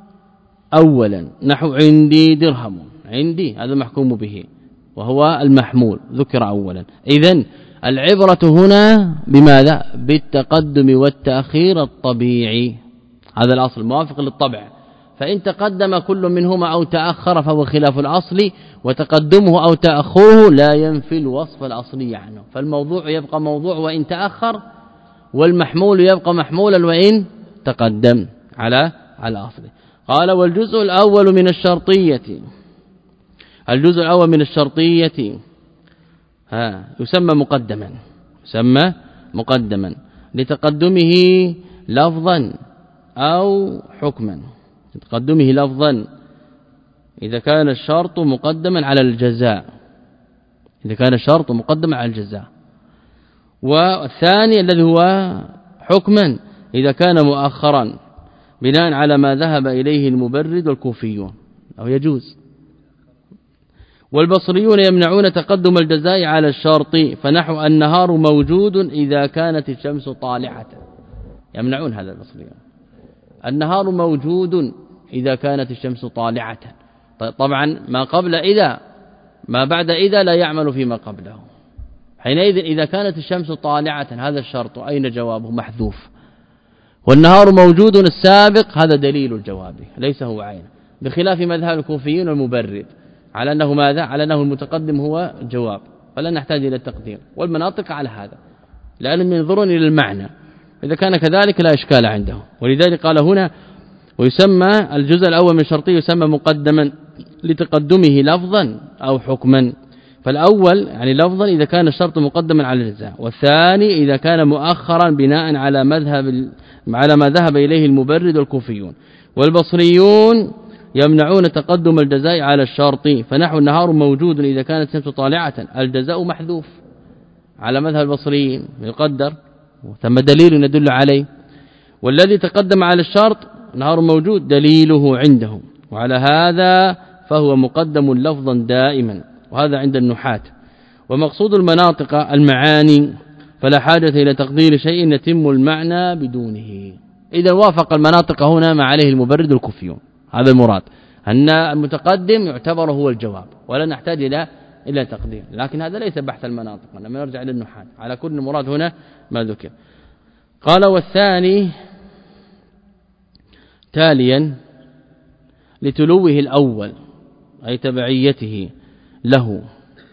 Speaker 1: أولا نحو عندي درهم، عندي هذا محكوم به وهو المحمول ذكر أولا. إذن العبرة هنا بماذا؟ بالتقدم والتأخير الطبيعي، هذا الأصل موافق للطبع، فإن تقدم كل منهما أو تأخر فهو خلاف الأصل، وتقدمه أو تأخره لا ينفي الوصف الأصلي عنه، فالموضوع يبقى موضوع وإن تأخر، والمحمول يبقى محمولا وإن تقدم على على أصله. قال والجزء الأول من الشرطية، الجزء الأول من الشرطية ها يسمى مقدما، يسمى مقدما لتقدمه لفظا أو حكما لتقدمه لفظا إذا كان الشرط مقدما على الجزاء إذا كان الشرط مقدما على الجزاء والثاني الذي هو حكما إذا كان مؤخرا بناء على ما ذهب إليه المبرد والكوفيون أو يجوز. والبصريون يمنعون تقدم الجزاء على الشرط فنحو النهار موجود إذا كانت الشمس طالعة يمنعون هذا البصريون النهار موجود إذا كانت الشمس طالعة طبعا ما قبل إذا ما بعد إذا لا يعمل فيما قبله حينئذ إذا كانت الشمس طالعة هذا الشرط أين جوابه محذوف والنهار موجود السابق هذا دليل الجواب ليس هو عينه بخلاف مذهب الكوفيين والمبرد على أنه ماذا على أنه المتقدم هو جواب فلا نحتاج إلى التقدير والمناطق على هذا لأنهم ينظرون إلى المعنى إذا كان كذلك لا إشكال عنده ولذلك قال هنا ويسمى الجزء الأول من شرطي يسمى مقدما لتقدمه لفظا أو حكما فالأول يعني لفظا إذا كان الشرط مقدما على الجزاء والثاني إذا كان مؤخرا بناء على مذهب على ما ذهب إليه المبرد والكوفيون. والبصريون يمنعون تقدم الجزاء على الشرط فنحو النهار موجود إذا كانت الشمس طالعة الجزاء محذوف على مذهب البصريين يقدر ثم دليل يدل عليه والذي تقدم على الشرط نهار موجود دليله عندهم وعلى هذا فهو مقدم لفظا دائما وهذا عند النحاة. ومقصود المناطق المعاني فلا حاجة إلى تقدير شيء يتم المعنى بدونه إذا وافق المناطق هنا ما عليه المبرد الكوفيون هذا المراد أن المتقدم يعتبر هو الجواب ولا نحتاج إلى إلى تقدير لكن هذا ليس بحث المناطق لما نرجع للنحاة على كل مراد هنا ما ذكر. قال والثاني تاليا لتلوه الأول أي تبعيته له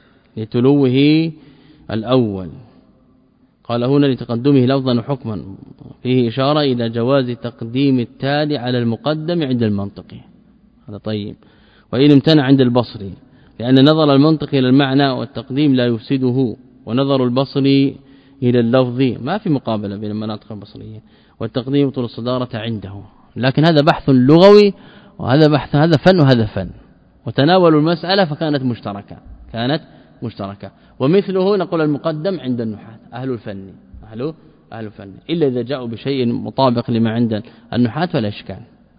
Speaker 1: لتلوه الأول قال هنا لتقدمه لفظا وحكما فيه إشارة إلى جواز تقديم التالي على المقدم عند المنطقي هذا طيب وإن امتنع عند البصري لأن نظر المنطق إلى المعنى والتقديم لا يفسده ونظر البصري إلى اللفظ ما في مقابلة بين المناطق البصرية والتقديم يبطل الصدارة عنده لكن هذا بحث لغوي وهذا بحث هذا فن وهذا فن وتناولوا المسألة فكانت مشتركة كانت مشتركة ومثله نقول المقدم عند النحاة أهل الفن أهل أهل الفن إلا إذا جاءوا بشيء مطابق لما عند النحاة فلا إشكال.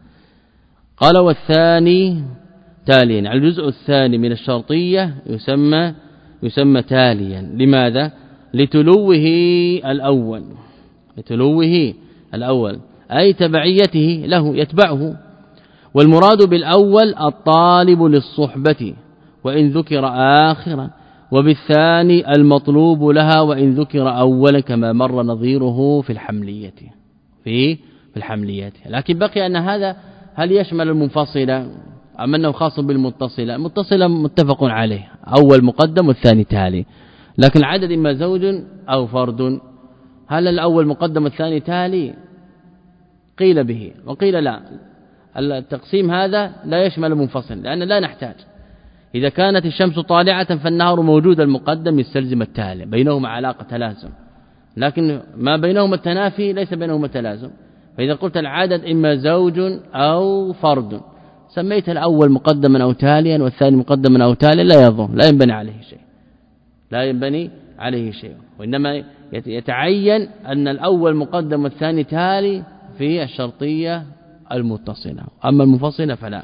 Speaker 1: قال والثاني تاليا على الجزء الثاني من الشرطية يسمى يسمى تاليا لماذا لتلوه الأول لتلوه الأول أي تبعيته له يتبعه والمراد بالأول الطالب للصحبة وإن ذكر آخرا وبالثاني المطلوب لها وإن ذكر أولا كما مر نظيره في الحملية في في الحملية لكن بقي أن هذا هل يشمل المنفصلة أم أنه خاص بالمتصلة المتصلة متفق عليه أول مقدم والثاني تالي لكن العدد إما زوج أو فرد هل الأول مقدم والثاني تالي قيل به وقيل لا التقسيم هذا لا يشمل منفصل لأن لا نحتاج إذا كانت الشمس طالعة فالنهار موجود المقدم يستلزم التالي بينهما علاقة تلازم لكن ما بينهما التنافي ليس بينهما تلازم فإذا قلت العدد إما زوج أو فرد سميت الأول مقدما أو تاليا والثاني مقدما أو تاليا لا يضر لا ينبني عليه شيء لا ينبني عليه شيء وإنما يتعين أن الأول مقدم والثاني تالي في الشرطية المتصلة أما المنفصلة فلا.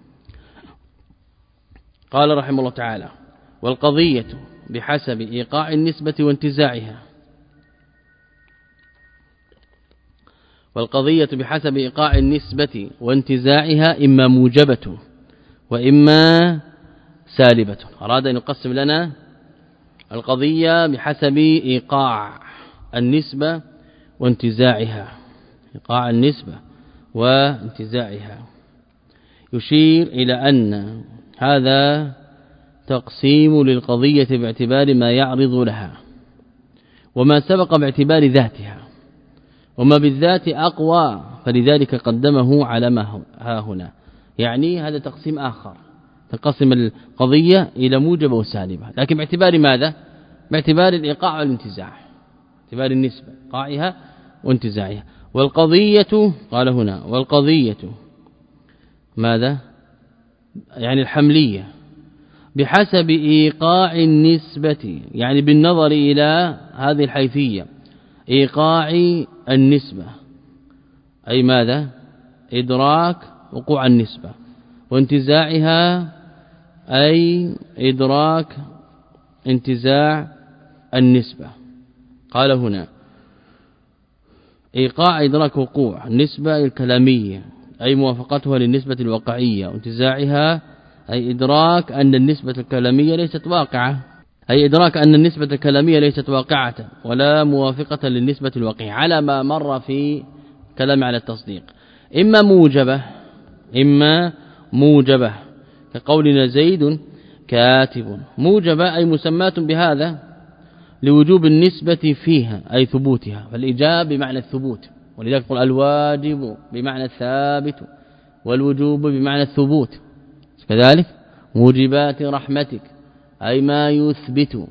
Speaker 1: قال رحمه الله تعالى والقضية بحسب إيقاع النسبة وانتزاعها والقضية بحسب إيقاع النسبة وانتزاعها إما موجبة وإما سالبة. أراد أن يقسم لنا القضية بحسب إيقاع النسبة وانتزاعها إيقاع النسبة وانتزاعها يشير إلى أن هذا تقسيم للقضية باعتبار ما يعرض لها وما سبق باعتبار ذاتها وما بالذات أقوى فلذلك قدمه على ما ها هنا يعني هذا تقسيم آخر تقسم القضية إلى موجبة وسالبة لكن باعتبار ماذا باعتبار الإيقاع والانتزاع باعتبار النسبة إيقاعها وانتزاعها والقضية قال هنا والقضية ماذا يعني الحملية بحسب إيقاع النسبة يعني بالنظر إلى هذه الحيثية إيقاع النسبة أي ماذا إدراك وقوع النسبة وانتزاعها أي إدراك انتزاع النسبة قال هنا إيقاع إدراك وقوع النسبة الكلامية أي موافقتها للنسبة الواقعية وانتزاعها أي إدراك أن النسبة الكلامية ليست واقعة أي إدراك أن النسبة الكلامية ليست واقعة ولا موافقة للنسبة الواقعية على ما مر في كلام على التصديق إما موجبة إما موجبة كقولنا زيد كاتب موجبة أي مسماة بهذا لوجوب النسبة فيها أي ثبوتها فالإيجاب بمعنى الثبوت ولذلك قل الواجب بمعنى الثابت والوجوب بمعنى الثبوت كذلك موجبات رحمتك أي ما يثبت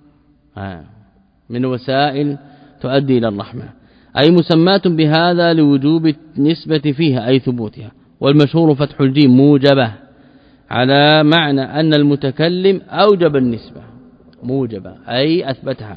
Speaker 1: من وسائل تؤدي إلى الرحمة أي مسماة بهذا لوجوب النسبة فيها أي ثبوتها والمشهور فتح الجيم موجبة على معنى أن المتكلم أوجب النسبة موجبة أي أثبتها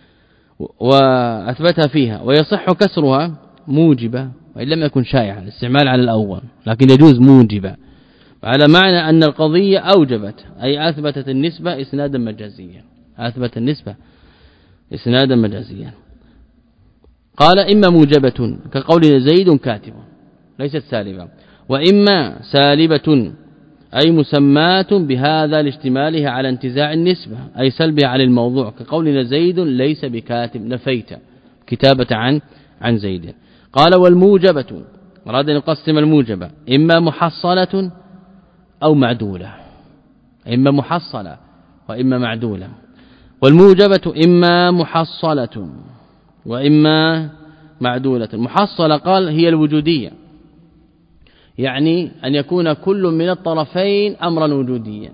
Speaker 1: وأثبتها فيها ويصح كسرها موجبة وإن لم يكن شائعا الاستعمال على الأول لكن يجوز موجبة على معنى أن القضية أوجبت أي أثبتت النسبة إسنادا مجازيا أثبت النسبة إسنادا مجازيا قال إما موجبة كقول زيد كاتب ليست سالبة وإما سالبة أي مسماة بهذا لاشتمالها على انتزاع النسبة أي سلبها على الموضوع كقولنا زيد ليس بكاتب نفيت كتابة عن عن زيد قال والموجبة أراد أن يقسم الموجبة إما محصلة أو معدولة إما محصلة وإما معدولة والموجبة إما محصلة وإما معدولة محصلة قال هي الوجودية يعني أن يكون كل من الطرفين أمرا وجوديا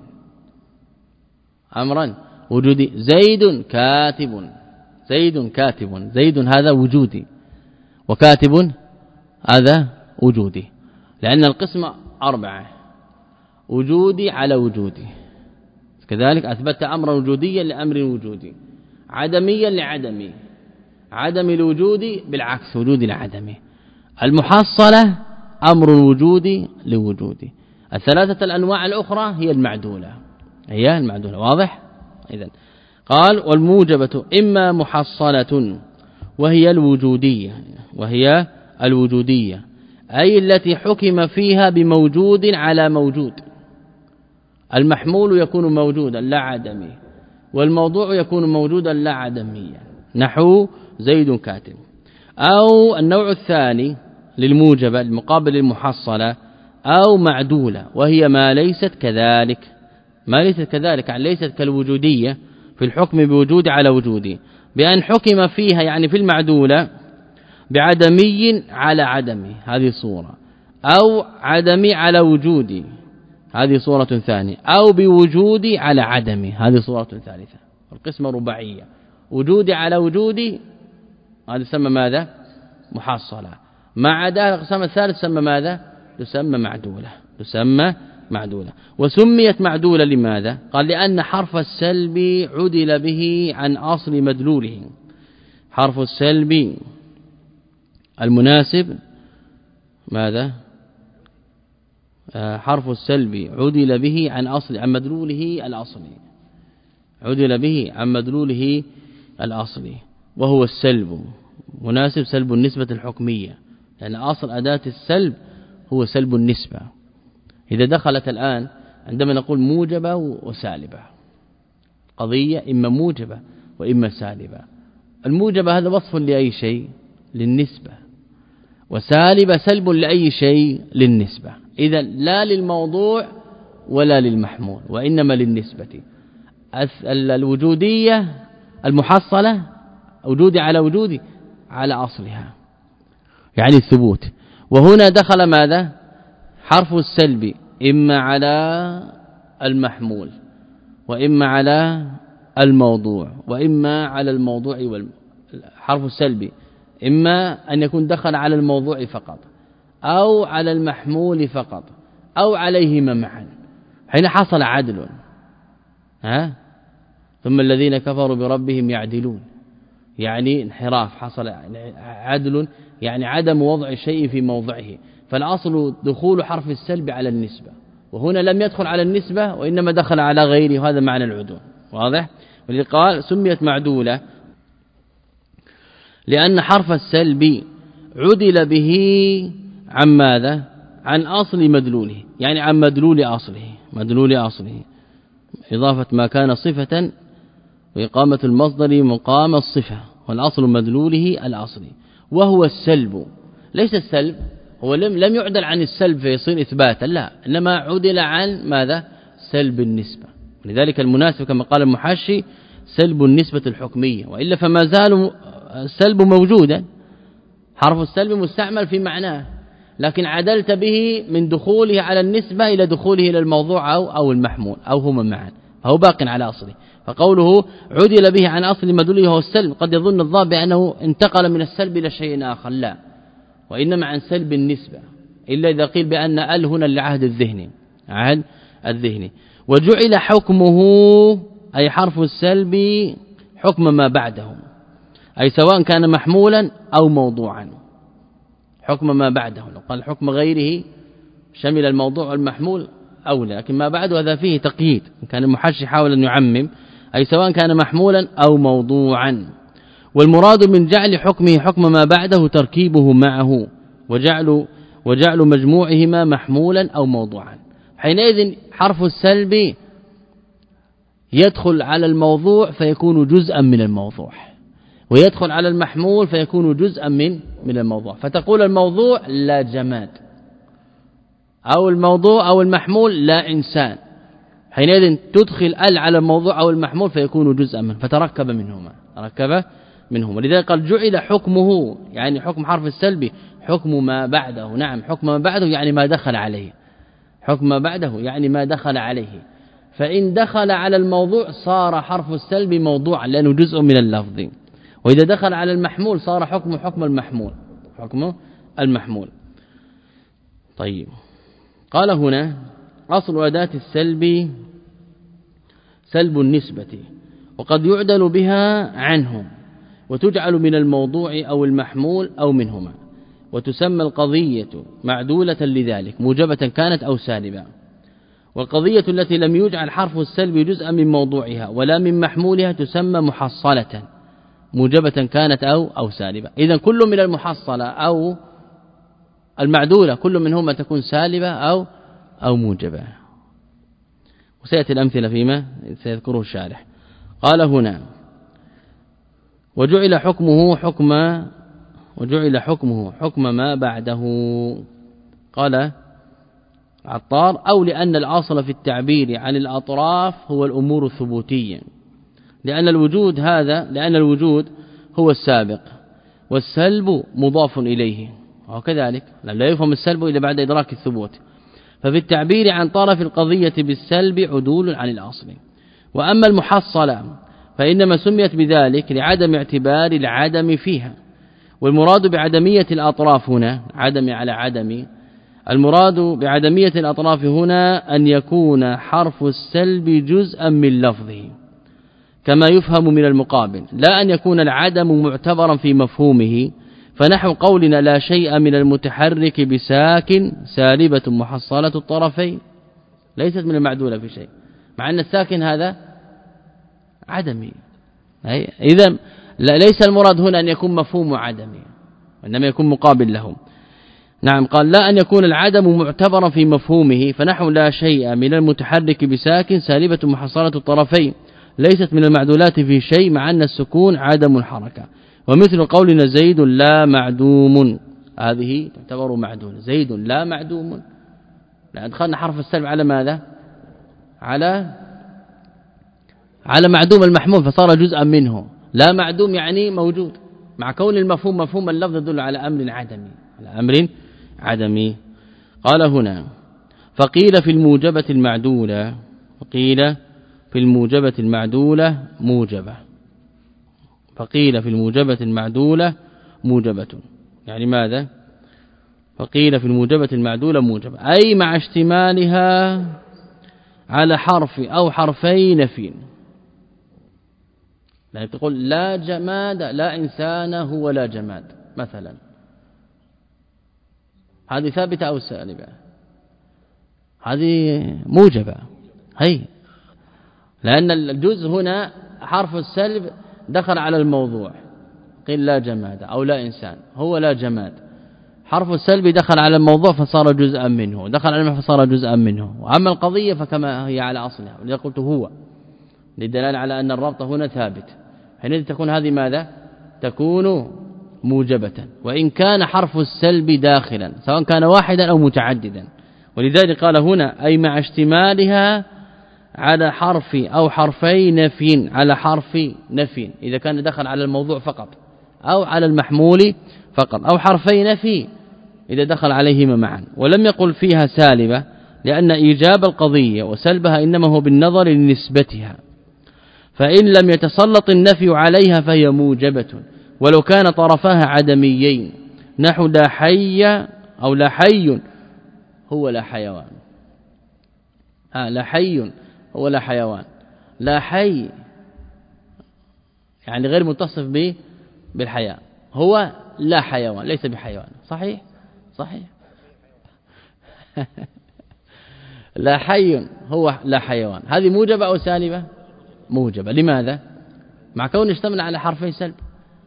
Speaker 1: أمرا وجودي زيد كاتب زيد كاتب زيد هذا وجودي وكاتب هذا وجودي لأن القسم أربعة وجودي على وجودي كذلك أثبت أمرا وجوديا لأمر وجودي عدميا لعدمي عدم الوجود بالعكس وجود العدمي المحصلة أمر وجودي لوجودي الثلاثة الأنواع الأخرى هي المعدولة هي المعدولة واضح إذن قال والموجبة إما محصلة وهي الوجودية وهي الوجودية أي التي حكم فيها بموجود على موجود المحمول يكون موجودا لا عدمي والموضوع يكون موجودا لا عدميا نحو زيد كاتب أو النوع الثاني للموجبة المقابل المحصلة أو معدولة وهي ما ليست كذلك ما ليست كذلك يعني ليست كالوجودية في الحكم بوجود على وجودي بأن حكم فيها يعني في المعدولة بعدمي على عدمي هذه صورة أو عدمي على وجودي هذه صورة ثانية أو بوجودي على عدمي هذه صورة ثالثة القسمة رباعية وجودي على وجودي هذا يسمى ماذا محصلة ما عدا القسم الثالث يسمى ماذا تسمى معدولة تسمى معدولة وسميت معدولة لماذا قال لأن حرف السلب عدل به عن أصل مدلوله حرف السلب المناسب ماذا حرف السلب عدل به عن أصل عن مدلوله الأصلي عدل به عن مدلوله الأصلي وهو السلب مناسب سلب النسبة الحكمية لأن أصل أداة السلب هو سلب النسبة إذا دخلت الآن عندما نقول موجبة وسالبة قضية إما موجبة وإما سالبة الموجبة هذا وصف لأي شيء للنسبة وسالبة سلب لأي شيء للنسبة إذا لا للموضوع ولا للمحمول وإنما للنسبة الوجودية المحصلة وجودي على وجودي على أصلها يعني الثبوت وهنا دخل ماذا حرف السلب إما على المحمول وإما على الموضوع وإما على الموضوع حرف السلب إما أن يكون دخل على الموضوع فقط أو على المحمول فقط أو عليهما معا، حين حصل عدل ها ثم الذين كفروا بربهم يعدلون، يعني انحراف، حصل عدل يعني عدم وضع شيء في موضعه، فالأصل دخول حرف السلب على النسبة، وهنا لم يدخل على النسبة وإنما دخل على غيره، وهذا معنى العدول. واضح؟ واللي قال سميت معدولة لأن حرف السلب عدل به عن ماذا؟ عن أصل مدلوله، يعني عن مدلول أصله، مدلول أصله، إضافة ما كان صفة وإقامة المصدر مقام الصفة، والأصل مدلوله الأصلي وهو السلب. ليس السلب هو لم لم يعدل عن السلب فيصير إثباتا، لا، إنما عدل عن ماذا؟ سلب النسبة. لذلك المناسب كما قال المحاشي سلب النسبة الحكمية، وإلا فما زال السلب موجودا، حرف السلب مستعمل في معناه، لكن عدلت به من دخوله على النسبة إلى دخوله إلى الموضوع أو, أو المحمول أو هما معا، فهو باق على أصله. فقوله عدل به عن أصل مدلوله هو السلب، قد يظن الضاب بأنه انتقل من السلب إلى شيء آخر، لا، وإنما عن سلب النسبة، إلا إذا قيل بأن ال هنا لعهد الذهن، عهد الذهن. وجعل حكمه أي حرف السلب حكم ما بعده، أي سواء كان محمولا أو موضوعا، حكم ما بعده. لو قال حكم غيره شمل الموضوع والمحمول أو لا، لكن ما بعده هذا فيه تقييد، كان المحشي حاول أن يعمم، أي سواء كان محمولا أو موضوعا. والمراد من جعل حكمه حكم ما بعده تركيبه معه وجعل وجعل مجموعهما محمولا أو موضوعا. حينئذ حرف السلب يدخل على الموضوع فيكون جزءا من الموضوع، ويدخل على المحمول فيكون جزءا من من الموضوع، فتقول الموضوع لا جماد، أو الموضوع أو المحمول لا إنسان، حينئذ تدخل ال على الموضوع أو المحمول فيكون جزءا منه، فتركب منهما ركب منهما. لذلك قال جعل حكمه، يعني حكم حرف السلب حكم ما بعده، نعم، حكم ما بعده يعني ما دخل عليه، حكم ما بعده يعني ما دخل عليه، فإن دخل على الموضوع صار حرف السلب موضوعا لأنه جزء من اللفظ، وإذا دخل على المحمول صار حكم حكم المحمول، حكم المحمول. طيب، قال هنا أصل أداة السلب سلب النسبة، وقد يعدل بها عنه، وتجعل من الموضوع أو المحمول أو منهما، وتسمى القضية معدولة لذلك موجبة كانت أو سالبة. والقضية التي لم يجعل حرف السلب جزءا من موضوعها ولا من محمولها تسمى محصلة موجبة كانت أو أو سالبة. إذن كل من المحصلة أو المعدولة كل منهما تكون سالبة أو أو موجبة، وسيأتي الأمثلة فيما سيذكره الشارح. قال هنا وجعل حكمه حكم وجعل حكمه حكم ما بعده. قال عطار أو لأن الأصل في التعبير عن الأطراف هو الأمور الثبوتية، لأن الوجود هذا لأن الوجود هو السابق والسلب مضاف إليه، وكذلك لا يفهم السلب إلا بعد إدراك الثبوت، ففي التعبير عن طرف القضية بالسلب عدول عن الأصل. وأما المحصلة فإنما سميت بذلك لعدم اعتبار العدم فيها، والمراد بعدمية الأطراف هنا عدم على عدم، المراد بعدمية الأطراف هنا أن يكون حرف السلب جزءا من لفظه كما يفهم من المقابل، لا أن يكون العدم معتبرا في مفهومه، فنحو قولنا لا شيء من المتحرك بساكن سالبة محصلة الطرفين، ليست من المعدولة في شيء، مع أن الساكن هذا عدمي. إذا ليس المراد هنا أن يكون مفهوم عدمي، وإنما يكون مقابل له. نعم، قال لا أن يكون العدم معتبرا في مفهومه، فنحو لا شيء من المتحرك بساكن سالبة محصلة الطرفين ليست من المعدولات في شيء، مع أن السكون عدم الحركة. ومثل قولنا زيد لا معدوم، هذه تعتبر معدولة، زيد لا معدوم، لا أدخلنا حرف السلب على ماذا؟ على على معدوم المحمول فصار جزءا منه، لا معدوم يعني موجود، مع كون المفهوم مفهوم اللفظ يدل على أمر عدمي، على أمر عدمي. قال هنا فقيل في الموجبة المعدولة، فقيل في الموجبة المعدولة موجبة، فقيل في الموجبة المعدولة موجبة. يعني ماذا؟ فقيل في الموجبة المعدولة موجبة أي مع اشتمالها على حرف أو حرفي نفي. يعني تقول لا جماد لا إنسان هو لا جماد مثلا، هذه ثابتة أو سالبة؟ هذه موجبة هي، لأن الجزء هنا حرف السلب دخل على الموضوع، قيل لا جماد أو لا إنسان هو لا جماد، حرف السلب دخل على الموضوع فصار جزءا منه، دخل على المحو فصار جزءا منه. وأما القضية فكما هي على أصلها، ولذا قلت هو للدلالة على أن الرابط هنا ثابت، حينئذ تكون هذه ماذا؟ تكون موجبة وإن كان حرف السلب داخلا سواء كان واحدا أو متعددا. ولذلك قال هنا أي مع اشتمالها على حرف أو حرفي نفي، على حرف نفي إذا كان دخل على الموضوع فقط أو على المحمول فقط، أو حرفي نفي إذا دخل عليهما معا. ولم يقل فيها سالبة لأن إيجاب القضية وسلبها إنما هو بالنظر لنسبتها، فإن لم يتسلط النفي عليها فهي موجبة ولو كان طرفاها عدميين، نحو لا حي أو لا حي هو لا حيوان. ها لا حي هو لا حيوان، لا حي يعني غير متصف به بالحياة، هو لا حيوان ليس بحيوان. صحيح صحيح لا حي هو لا حيوان، هذه موجبة أو سالبة؟ موجبة. لماذا؟ مع كون اشتمل على حرفي سلب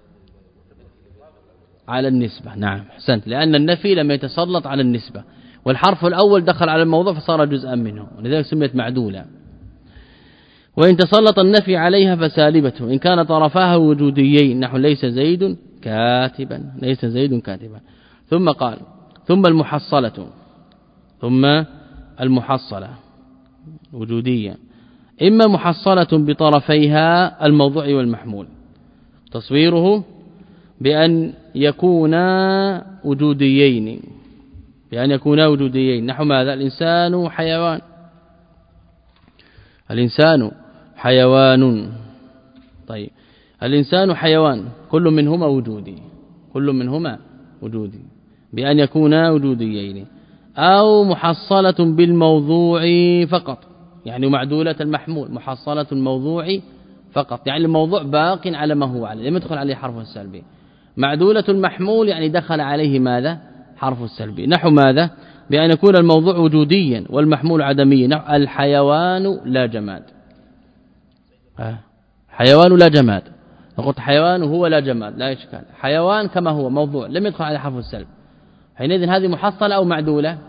Speaker 1: على النسبة. نعم حسنت، لأن النفي لم يتسلط على النسبة، والحرف الأول دخل على الموضوع فصار جزءا منه، ولذلك سميت معدولة. وإن تسلط النفي عليها فسالبة إن كان طرفاها وجوديين، نحو ليس زيد كاتبا، ليس زيد كاتبا. ثم قال ثم المحصلة، ثم المحصلة وجودية إما محصلة بطرفيها الموضوع والمحمول، تصويره بأن يكونا وجوديين، بأن يكونا وجوديين نحو ماذا؟ الإنسان حيوان، الإنسان حيوان. طيب الإنسان حيوان كل منهما وجودي، كل منهما وجودي بأن يكونا وجوديين. أو محصلة بالموضوع فقط، يعني معدولة المحمول، محصلة الموضوع فقط يعني الموضوع باق على ما هو عليه لم يدخل عليه حرف السلبي. معدولة المحمول يعني دخل عليه ماذا؟ حرف السلبي. نحو ماذا؟ بأن يكون الموضوع وجوديا والمحمول عدميا، نحو الحيوان لا جماد. حيوان لا جماد، قلت حيوان هو لا جماد لا إشكال، حيوان كما هو موضوع لم يدخل عليه حرف السلب، حينئذ هذه محصلة أو معدولة؟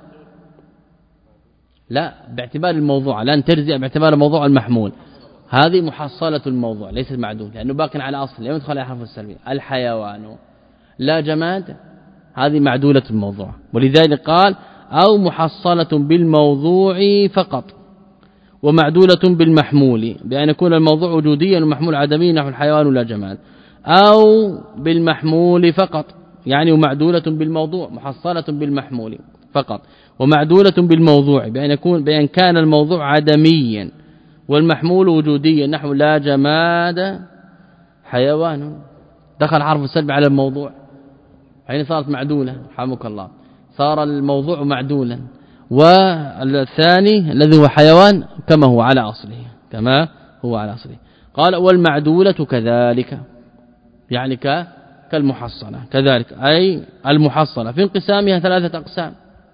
Speaker 1: لا باعتبار الموضوع، لن ترجع باعتبار الموضوع المحمول، هذه محصلة الموضوع ليست معدولة لأنه باق على أصل لم يدخل عليه حرف السلبي. الحيوان لا جماد هذه معدولة الموضوع. ولذلك قال أو محصلة بالموضوع فقط ومعدولة بالمحمول، بأن يكون الموضوع وجوديا والمحمول عدميا، نحو الحيوان لا جماد. أو بالمحمول فقط يعني ومعدولة بالموضوع، محصلة بالمحمول فقط ومعدولة بالموضوع، بأن يكون بأن كان الموضوع عدميا والمحمول وجوديا، نحو لا جماد حيوان، دخل حرف السلب على الموضوع حين صارت معدولة رحمك الله، صار الموضوع معدولا. والثاني الذي هو حيوان كما هو على أصله، كما هو على أصله. قال والمعدولة كذلك يعني كالمحصلة كذلك، أي المحصلة في انقسامها ثلاثة أقسام: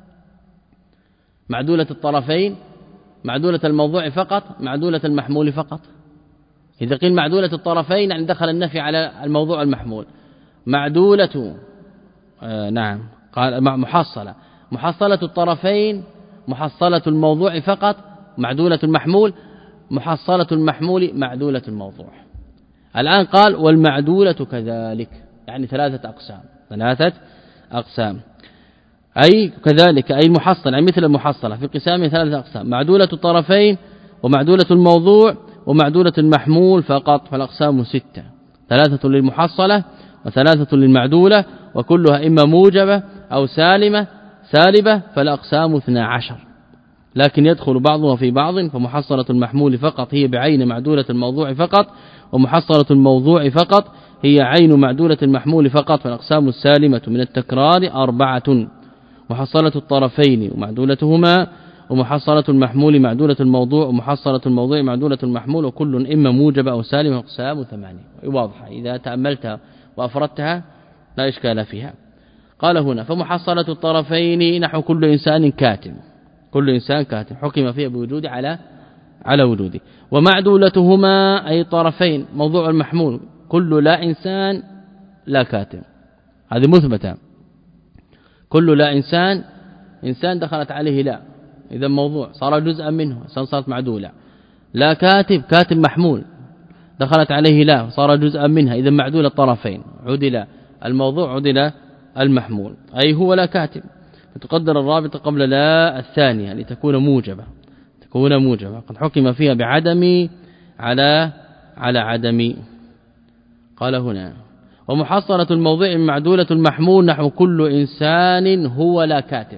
Speaker 1: معدولة الطرفين، معدولة الموضوع فقط، معدولة المحمول فقط. إذا قيل معدولة الطرفين يعني دخل النفي على الموضوع المحمول. معدولة آه نعم قال محصلة، محصلة الطرفين، محصلة الموضوع فقط، معدولة المحمول، محصلة المحمول، معدولة الموضوع. الآن قال والمعدولة كذلك يعني ثلاثة أقسام، ثلاثة أقسام أي كذلك أي محصل يعني مثل المحصلة في قسامها ثلاثة أقسام: معدولة الطرفين ومعدولة الموضوع ومعدولة المحمول فقط. فالأقسام ستة: ثلاثة للمحصلة وثلاثة للمعدولة، وكلها إما موجبة أو سالمة سالبة، فالأقسام اثنا عشر. لكن يدخل بعضها في بعض. فمحصلة المحمول فقط هي بعين معدولة الموضوع فقط، ومحصلة الموضوع فقط هي عين معدولة المحمول فقط. فالأقسام السالمة من التكرار أربعة: محصلة الطرفين ومعدولتهما، ومحصلة المحمول معدولة الموضوع، ومحصلة الموضوع معدولة المحمول، وكل إما موجب أو سالم. أقسام ثمانية واضحة إذا تأملتها وأفردتها لا إشكال فيها. قال هنا: فمحصلة الطرفين نحو كل إنسان كاتم، كل إنسان كاتم حكم فيه بوجود على على وجوده. ومعدولتهما أي طرفين موضوع المحمول كل لا إنسان لا كاتم، هذه مثبتة. كل لا إنسان، إنسان دخلت عليه لا، إذا موضوع صار جزءا منه صارت معدولة. لا كاتب، كاتب محمول دخلت عليه لا صار جزءا منها، إذا معدول الطرفين، عدل الموضوع عدل المحمول، أي هو لا كاتب. فتقدر الرابطة قبل لا الثانية لتكون موجبة، تكون موجبة قد حكم فيها بعدم على على عدم. قال هنا: ومحصلة الموضوع معدولة المحمول نحو كل إنسان هو لا كاتب.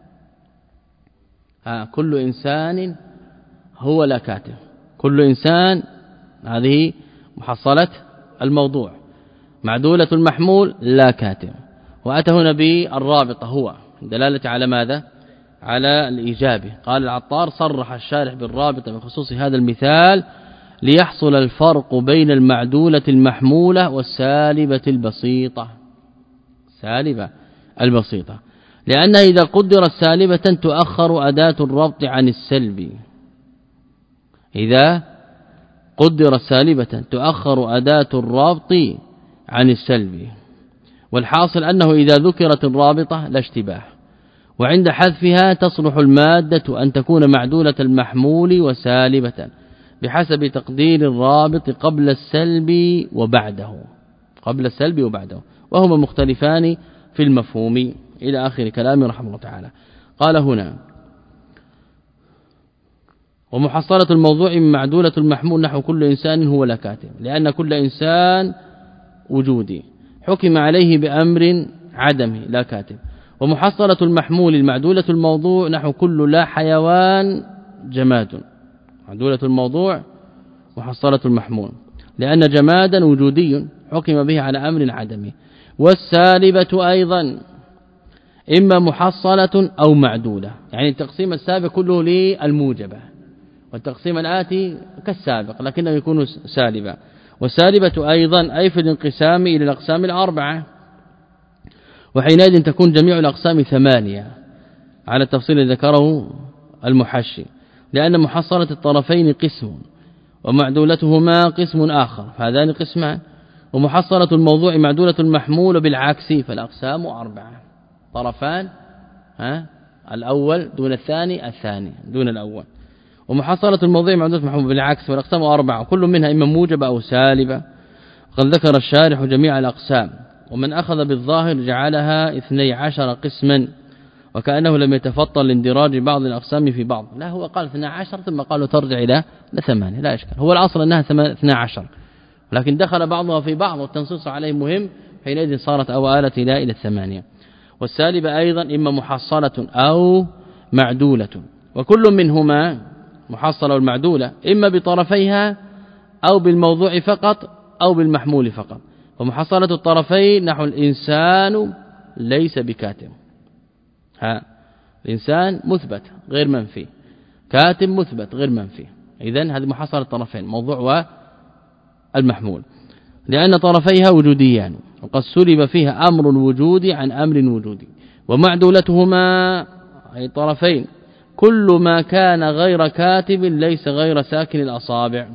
Speaker 1: ها كل إنسان هو لا كاتب، كل إنسان هذه محصلة الموضوع، معدولة المحمول لا كاتب. وأتى هنا بالرابطة هو دلالة على ماذا؟ على الإيجاب. قال العطار: صرح الشارح بالرابطة بخصوص هذا المثال ليحصل الفرق بين المعدولة المحمولة والسالبة البسيطة، سالبة البسيطة، لأنها إذا قدرت سالبة تؤخر أداة الربط عن السلب. إذا قدرت سالبة تؤخر أداة الربط عن السلب. والحاصل أنه إذا ذكرت الرابطة لا اشتباه، وعند حذفها تصلح المادة أن تكون معدولة المحمول وسالبة بحسب تقدير الرابط قبل السلب وبعده، قبل السلب وبعده، وهما مختلفان في المفهوم إلى آخر كلامه رحمه الله تعالى. قال هنا: ومحصلة الموضوع من معدولة المحمول نحو كل إنسان هو لا كاتب، لأن كل إنسان وجودي حكم عليه بأمر عدمي لا كاتب. ومحصلة المحمول المعدولة الموضوع نحو كل لا حيوان جماد، معدولة الموضوع محصلة المحمول، لأن جمادا وجودي حكم به على أمر عدمي. والسالبة أيضا إما محصلة أو معدولة، يعني التقسيم السابق كله للموجبة، والتقسيم الآتي كالسابق لكنه يكون سالبا. والسالبة أيضا أي في الانقسام إلى الأقسام الأربعة، وحينئذ تكون جميع الأقسام ثمانية على التفصيل الذي ذكره المحشي، لأن محصلة الطرفين قسم ومعدولتهما قسم آخر، فهذان قسمان. ومحصلة الموضوع معدولة المحمول بالعكس، فالأقسام أربعة، طرفان ها الأول دون الثاني، الثاني دون الأول. ومحصلة الموضوع معدولة المحمول بالعكس والأقسام أربعة، كل منها إما موجبة أو سالبة. وقد ذكر الشارح جميع الأقسام، ومن أخذ بالظاهر جعلها اثني عشر قسما، وكأنه لم يتفطن لاندراج بعض الأقسام في بعض. لا، هو قال اثني عشر ثم قالوا ترجع إلى ثمانية، لا إشكال، هو الأصل أنها اثني عشر، لكن دخل بعضها في بعض والتنصيص عليه مهم، حينئذ صارت أوالة إلى إلى الثمانية. والسالبة أيضا إما محصلة أو معدولة، وكل منهما محصلة والمعدولة إما بطرفيها أو بالموضوع فقط أو بالمحمول فقط. ومحصلة الطرفين نحو الإنسان ليس بكاتب، ها الإنسان مثبت غير منفي، كاتب مثبت غير منفي، إذن هذه محصلة الطرفين موضوع والمحمول، لأن طرفيها وجوديان، وقد سلب فيها أمر الوجود عن أمر وجودي. ومعدولتهما أي طرفين كل ما كان غير كاتب ليس غير ساكن الأصابع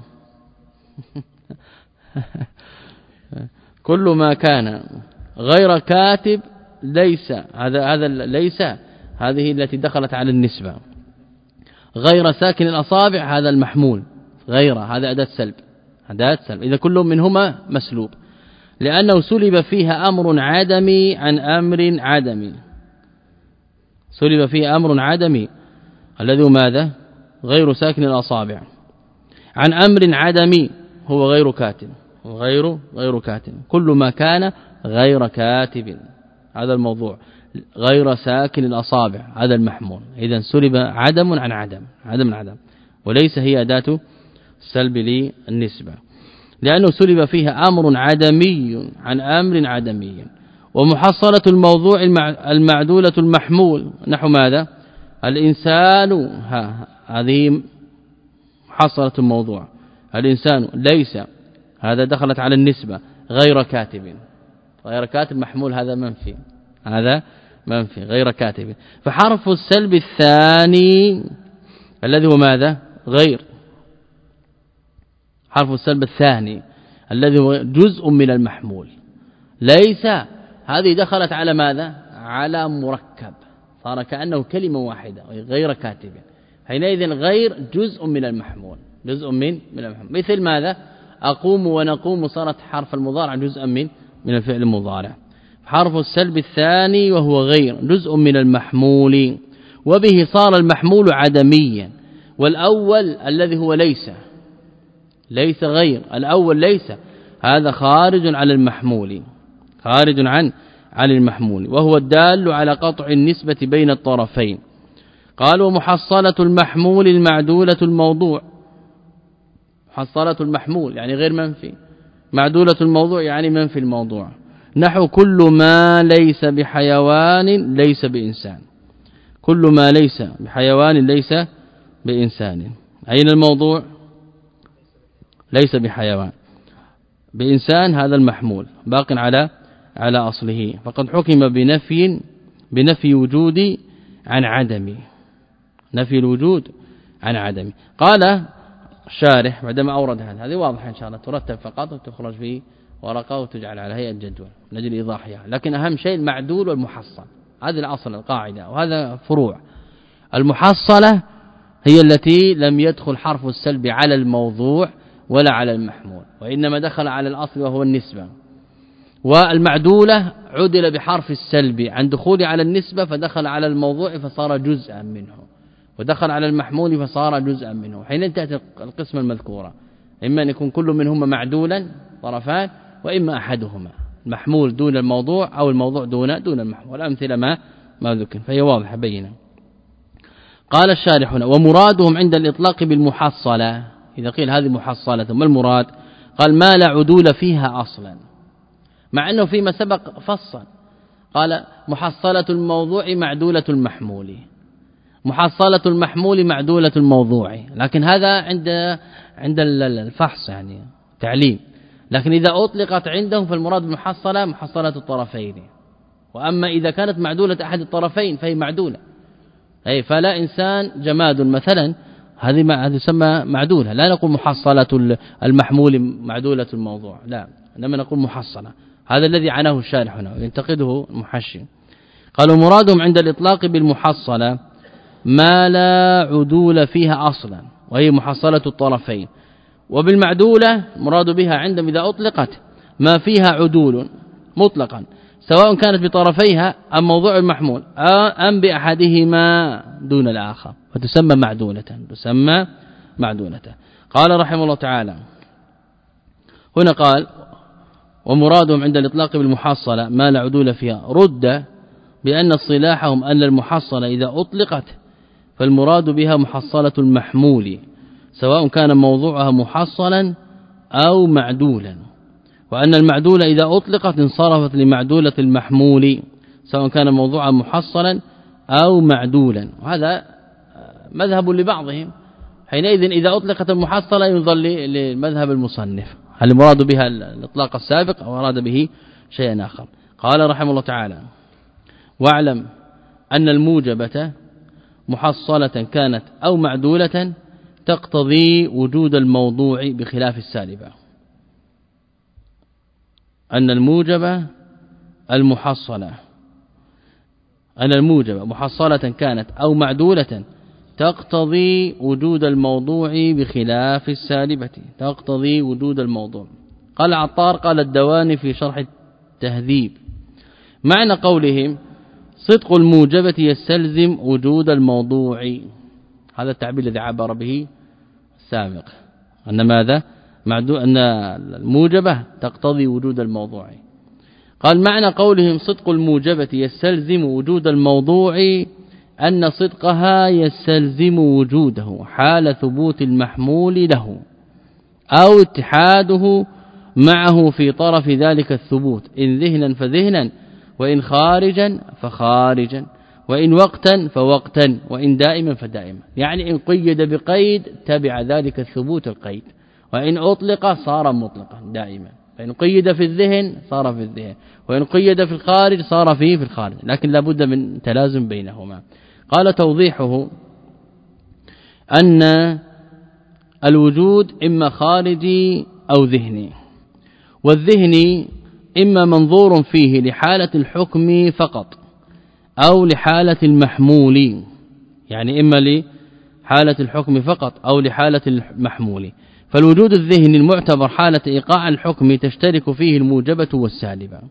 Speaker 1: كل ما كان غير كاتب ليس، هذا هذا ليس هذه التي دخلت على النسبة، غير ساكن الأصابع هذا المحمول، غير هذا أداة سلب، أداة سلب، إذا كل منهما مسلوب، لأنه سلب فيها أمر عدمي عن أمر عدمي، سلب فيها أمر عدمي الذي ماذا؟ غير ساكن الأصابع، عن أمر عدمي هو غير كاتب، غير غير كاتب، كل ما كان غير كاتب، هذا الموضوع غير ساكن الأصابع هذا المحمول. إذا سلب عدم عن عدم عدم عن عدم وليس هي أداة السلب للنسبة، لأنه سلب فيها أمر عدمي عن أمر عدمي. ومحصلة الموضوع المعدولة المحمول نحو ماذا؟ الإنسان، ها هذه محصلة الموضوع. الإنسان ليس، هذا دخلت على النسبة. غير كاتب، غير كاتب محمول هذا منفي، هذا منفي غير كاتب. فحرف السلب الثاني الذي هو ماذا؟ غير. حرف السلب الثاني الذي هو جزء من المحمول. ليس هذه دخلت على ماذا؟ على مركب، صار كأنه كلمة واحدة غير كاتب. حينئذ غير جزء من المحمول، جزء من من المحمول. مثل ماذا؟ أقوم ونقوم صارت حرف المضارع جزءا من من الفعل المضارع. حرف السلب الثاني وهو غير جزء من المحمول، وبه صار المحمول عدميا. والأول الذي هو ليس، ليس غير، الأول ليس، هذا خارج عن المحمول، خارج عن عن المحمول، وهو الدال على قطع النسبة بين الطرفين. قالوا محصلة المحمول المعدولة الموضوع. محصلة المحمول يعني غير منفي، معدولة الموضوع يعني منفي الموضوع. نحو كل ما ليس بحيوان ليس بإنسان، كل ما ليس بحيوان ليس بإنسان. أين الموضوع؟ ليس بحيوان، بإنسان هذا المحمول باق على على أصله. فقد حكم بنفي بنفي وجود عن عدم، نفي الوجود عن عدم. قال الشارح بعدما أورد هذا، هذه واضحة إن شاء الله، ترتب فقط وتخرج في ورقة وتجعل على هيئة جدول نجل إيضاحها. لكن أهم شيء المعدول والمحصل، هذه الأصل القاعدة، وهذا فروع. المحصلة هي التي لم يدخل حرف السلب على الموضوع ولا على المحمول، وإنما دخل على الأصل وهو النسبة. والمعدولة عدل بحرف السلب عن دخول على النسبة فدخل على الموضوع فصار جزءا منه، ودخل على المحمول فصار جزءا منه. حين تأتي القسمة المذكورة إما أن يكون كل منهما معدولا طرفان، وإما أحدهما المحمول دون الموضوع أو الموضوع دون دون المحمول. الأمثلة ما ما ذكر فهي واضحة بينة. قال الشارح هنا ومرادهم عند الإطلاق بالمحصلة، إذا قيل هذه محصلة ما المراد؟ قال ما لا عدول فيها أصلا، مع أنه فيما سبق فصل قال محصلة الموضوع معدولة المحمول، محصلة المحمول معدولة الموضوع، لكن هذا عند عند الفحص يعني تعليم. لكن إذا أطلقت عندهم فالمراد بالمحصلة محصلة الطرفين، وأما إذا كانت معدولة أحد الطرفين فهي معدولة. أي فلا إنسان جماد مثلا، هذه ما هذه تسمى معدولة. لا نقول محصلة المحمول معدولة الموضوع، لا، إنما نقول محصلة. هذا الذي عناه الشارح هنا وينتقده المحشي. قالوا مرادهم عند الإطلاق بالمحصلة ما لا عدول فيها أصلا، وهي محصلة الطرفين. وبالمعدولة مراد بها عندما إذا أطلقت ما فيها عدول مطلقا، سواء كانت بطرفيها أم موضوع المحمول أم بأحدهما دون الآخر، فتسمى معدولة، تسمى معدولة. قال رحمه الله تعالى هنا قال ومرادهم عند الإطلاق بالمحصلة ما لا عدول فيها، رد بأن اصطلاحهم أن المحصلة إذا أطلقت فالمراد بها محصلة المحمول، سواء كان موضوعها محصلا أو معدولا، وأن المعدولة إذا أطلقت انصرفت لمعدولة المحمول سواء كان موضوعها محصلا أو معدولا. وهذا مذهب لبعضهم. حينئذ إذا أطلقت المحصلة ينظر لمذهب المصنف هل المراد بها الإطلاق السابق أو أراد به شيئا آخر. قال رحمه الله تعالى واعلم أن الموجبة محصلة كانت أو معدولة تقتضي وجود الموضوع بخلاف السالبة. أن الموجبة المحصلة أن الموجبة محصلة كانت أو معدولة تقتضي وجود الموضوع بخلاف السالبة، تقتضي وجود الموضوع. قال عطار قال الدواني في شرح التهذيب معنى قولهم صدق الموجبة يستلزم وجود الموضوع، هذا التعبير الذي عبر به السابق، أن ماذا؟ أن الموجبة تقتضي وجود الموضوع. قال معنى قولهم صدق الموجبة يستلزم وجود الموضوع أن صدقها يستلزم وجوده حال ثبوت المحمول له أو اتحاده معه في طرف ذلك الثبوت إن ذهنا فذهنا وإن خارجا فخارجا وإن وقتا فوقتا وإن دائما فدائما. يعني إن قيد بقيد تبع ذلك الثبوت القيد، وإن أطلق صار مطلقا دائما، فإن قيد في الذهن صار في الذهن، وإن قيد في الخارج صار فيه في الخارج، لكن لابد من تلازم بينهما. قال توضيحه أن الوجود إما خارجي أو ذهني، والذهني إما منظور فيه لحالة الحكم فقط أو لحالة المحمول، يعني إما لحالة الحكم فقط أو لحالة المحمول. فالوجود الذهني المعتبر حالة إيقاع الحكم تشترك فيه الموجبة والسالبة.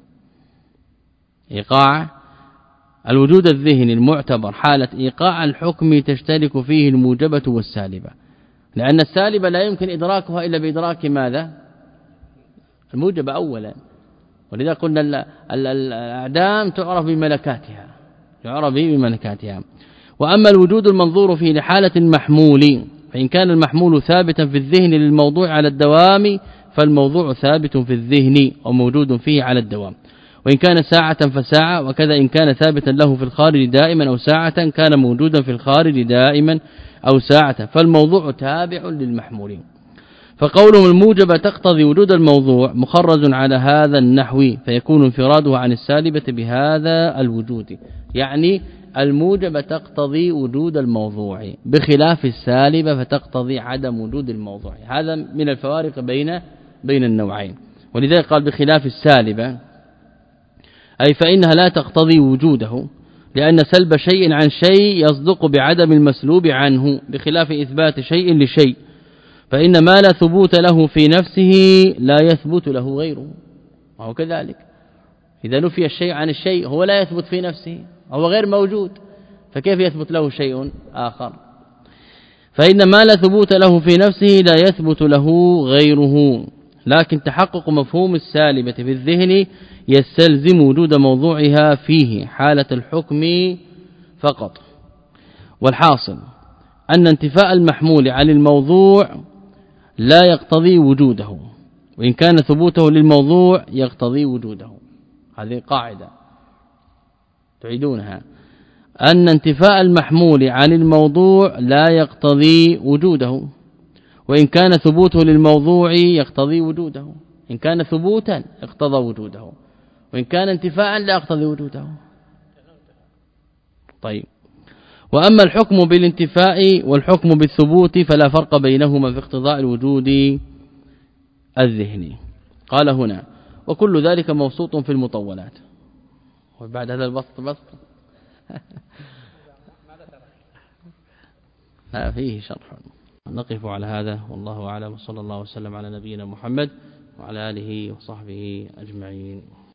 Speaker 1: إيقاع الوجود الذهني المعتبر حالة إيقاع الحكم تشترك فيه الموجبة والسالبة، لأن السالبة لا يمكن إدراكها إلا بإدراك ماذا؟ الموجبة أولا. ولذا قلنا الأعدام تعرف بملكاتها، تعرف بملكاتها. وأما الوجود المنظور فيه لحالة المحمول فإن كان المحمول ثابتا في الذهن للموضوع على الدوام فالموضوع ثابت في الذهن وموجود فيه على الدوام، وإن كان ساعة فساعة، وكذا إن كان ثابتا له في الخارج دائما أو ساعة كان موجودا في الخارج دائما أو ساعة، فالموضوع تابع للمحمول. فقولهم الموجبة تقتضي وجود الموضوع مخرج على هذا النحو، فيكون انفراده عن السالبة بهذا الوجود، يعني الموجبة تقتضي وجود الموضوع بخلاف السالبة فتقتضي عدم وجود الموضوع. هذا من الفوارق بين بين النوعين. ولذلك قال بخلاف السالبة أي فإنها لا تقتضي وجوده، لأن سلب شيء عن شيء يصدق بعدم المسلوب عنه، بخلاف إثبات شيء لشيء فإن ما لا ثبوت له في نفسه لا يثبت له غيره. وهو كذلك إذا نفي الشيء عن الشيء هو لا يثبت في نفسه، هو غير موجود، فكيف يثبت له شيء آخر؟ فإن ما لا ثبوت له في نفسه لا يثبت له غيره. لكن تحقق مفهوم السالبة في الذهن يستلزم وجود موضوعها فيه حالة الحكم فقط. والحاصل أن انتفاء المحمول عن الموضوع لا يقتضي وجوده، وإن كان ثبوته للموضوع يقتضي وجوده. هذه قاعدة تعيدونها، أن انتفاء المحمول عن الموضوع لا يقتضي وجوده، وإن كان ثبوته للموضوع يقتضي وجوده. إن كان ثبوتا اقتضى وجوده، وإن كان انتفاعا لا يقتضي وجوده. طيب، وأما الحكم بالانتفاء والحكم بالثبوت فلا فرق بينهما في اقتضاء الوجود الذهني. قال هنا وكل ذلك مبسوط في المطولات. وبعد هذا البسط بسط لا فيه شرح. نقف على هذا والله أعلم، صلى الله وسلم على نبينا محمد وعلى آله وصحبه أجمعين.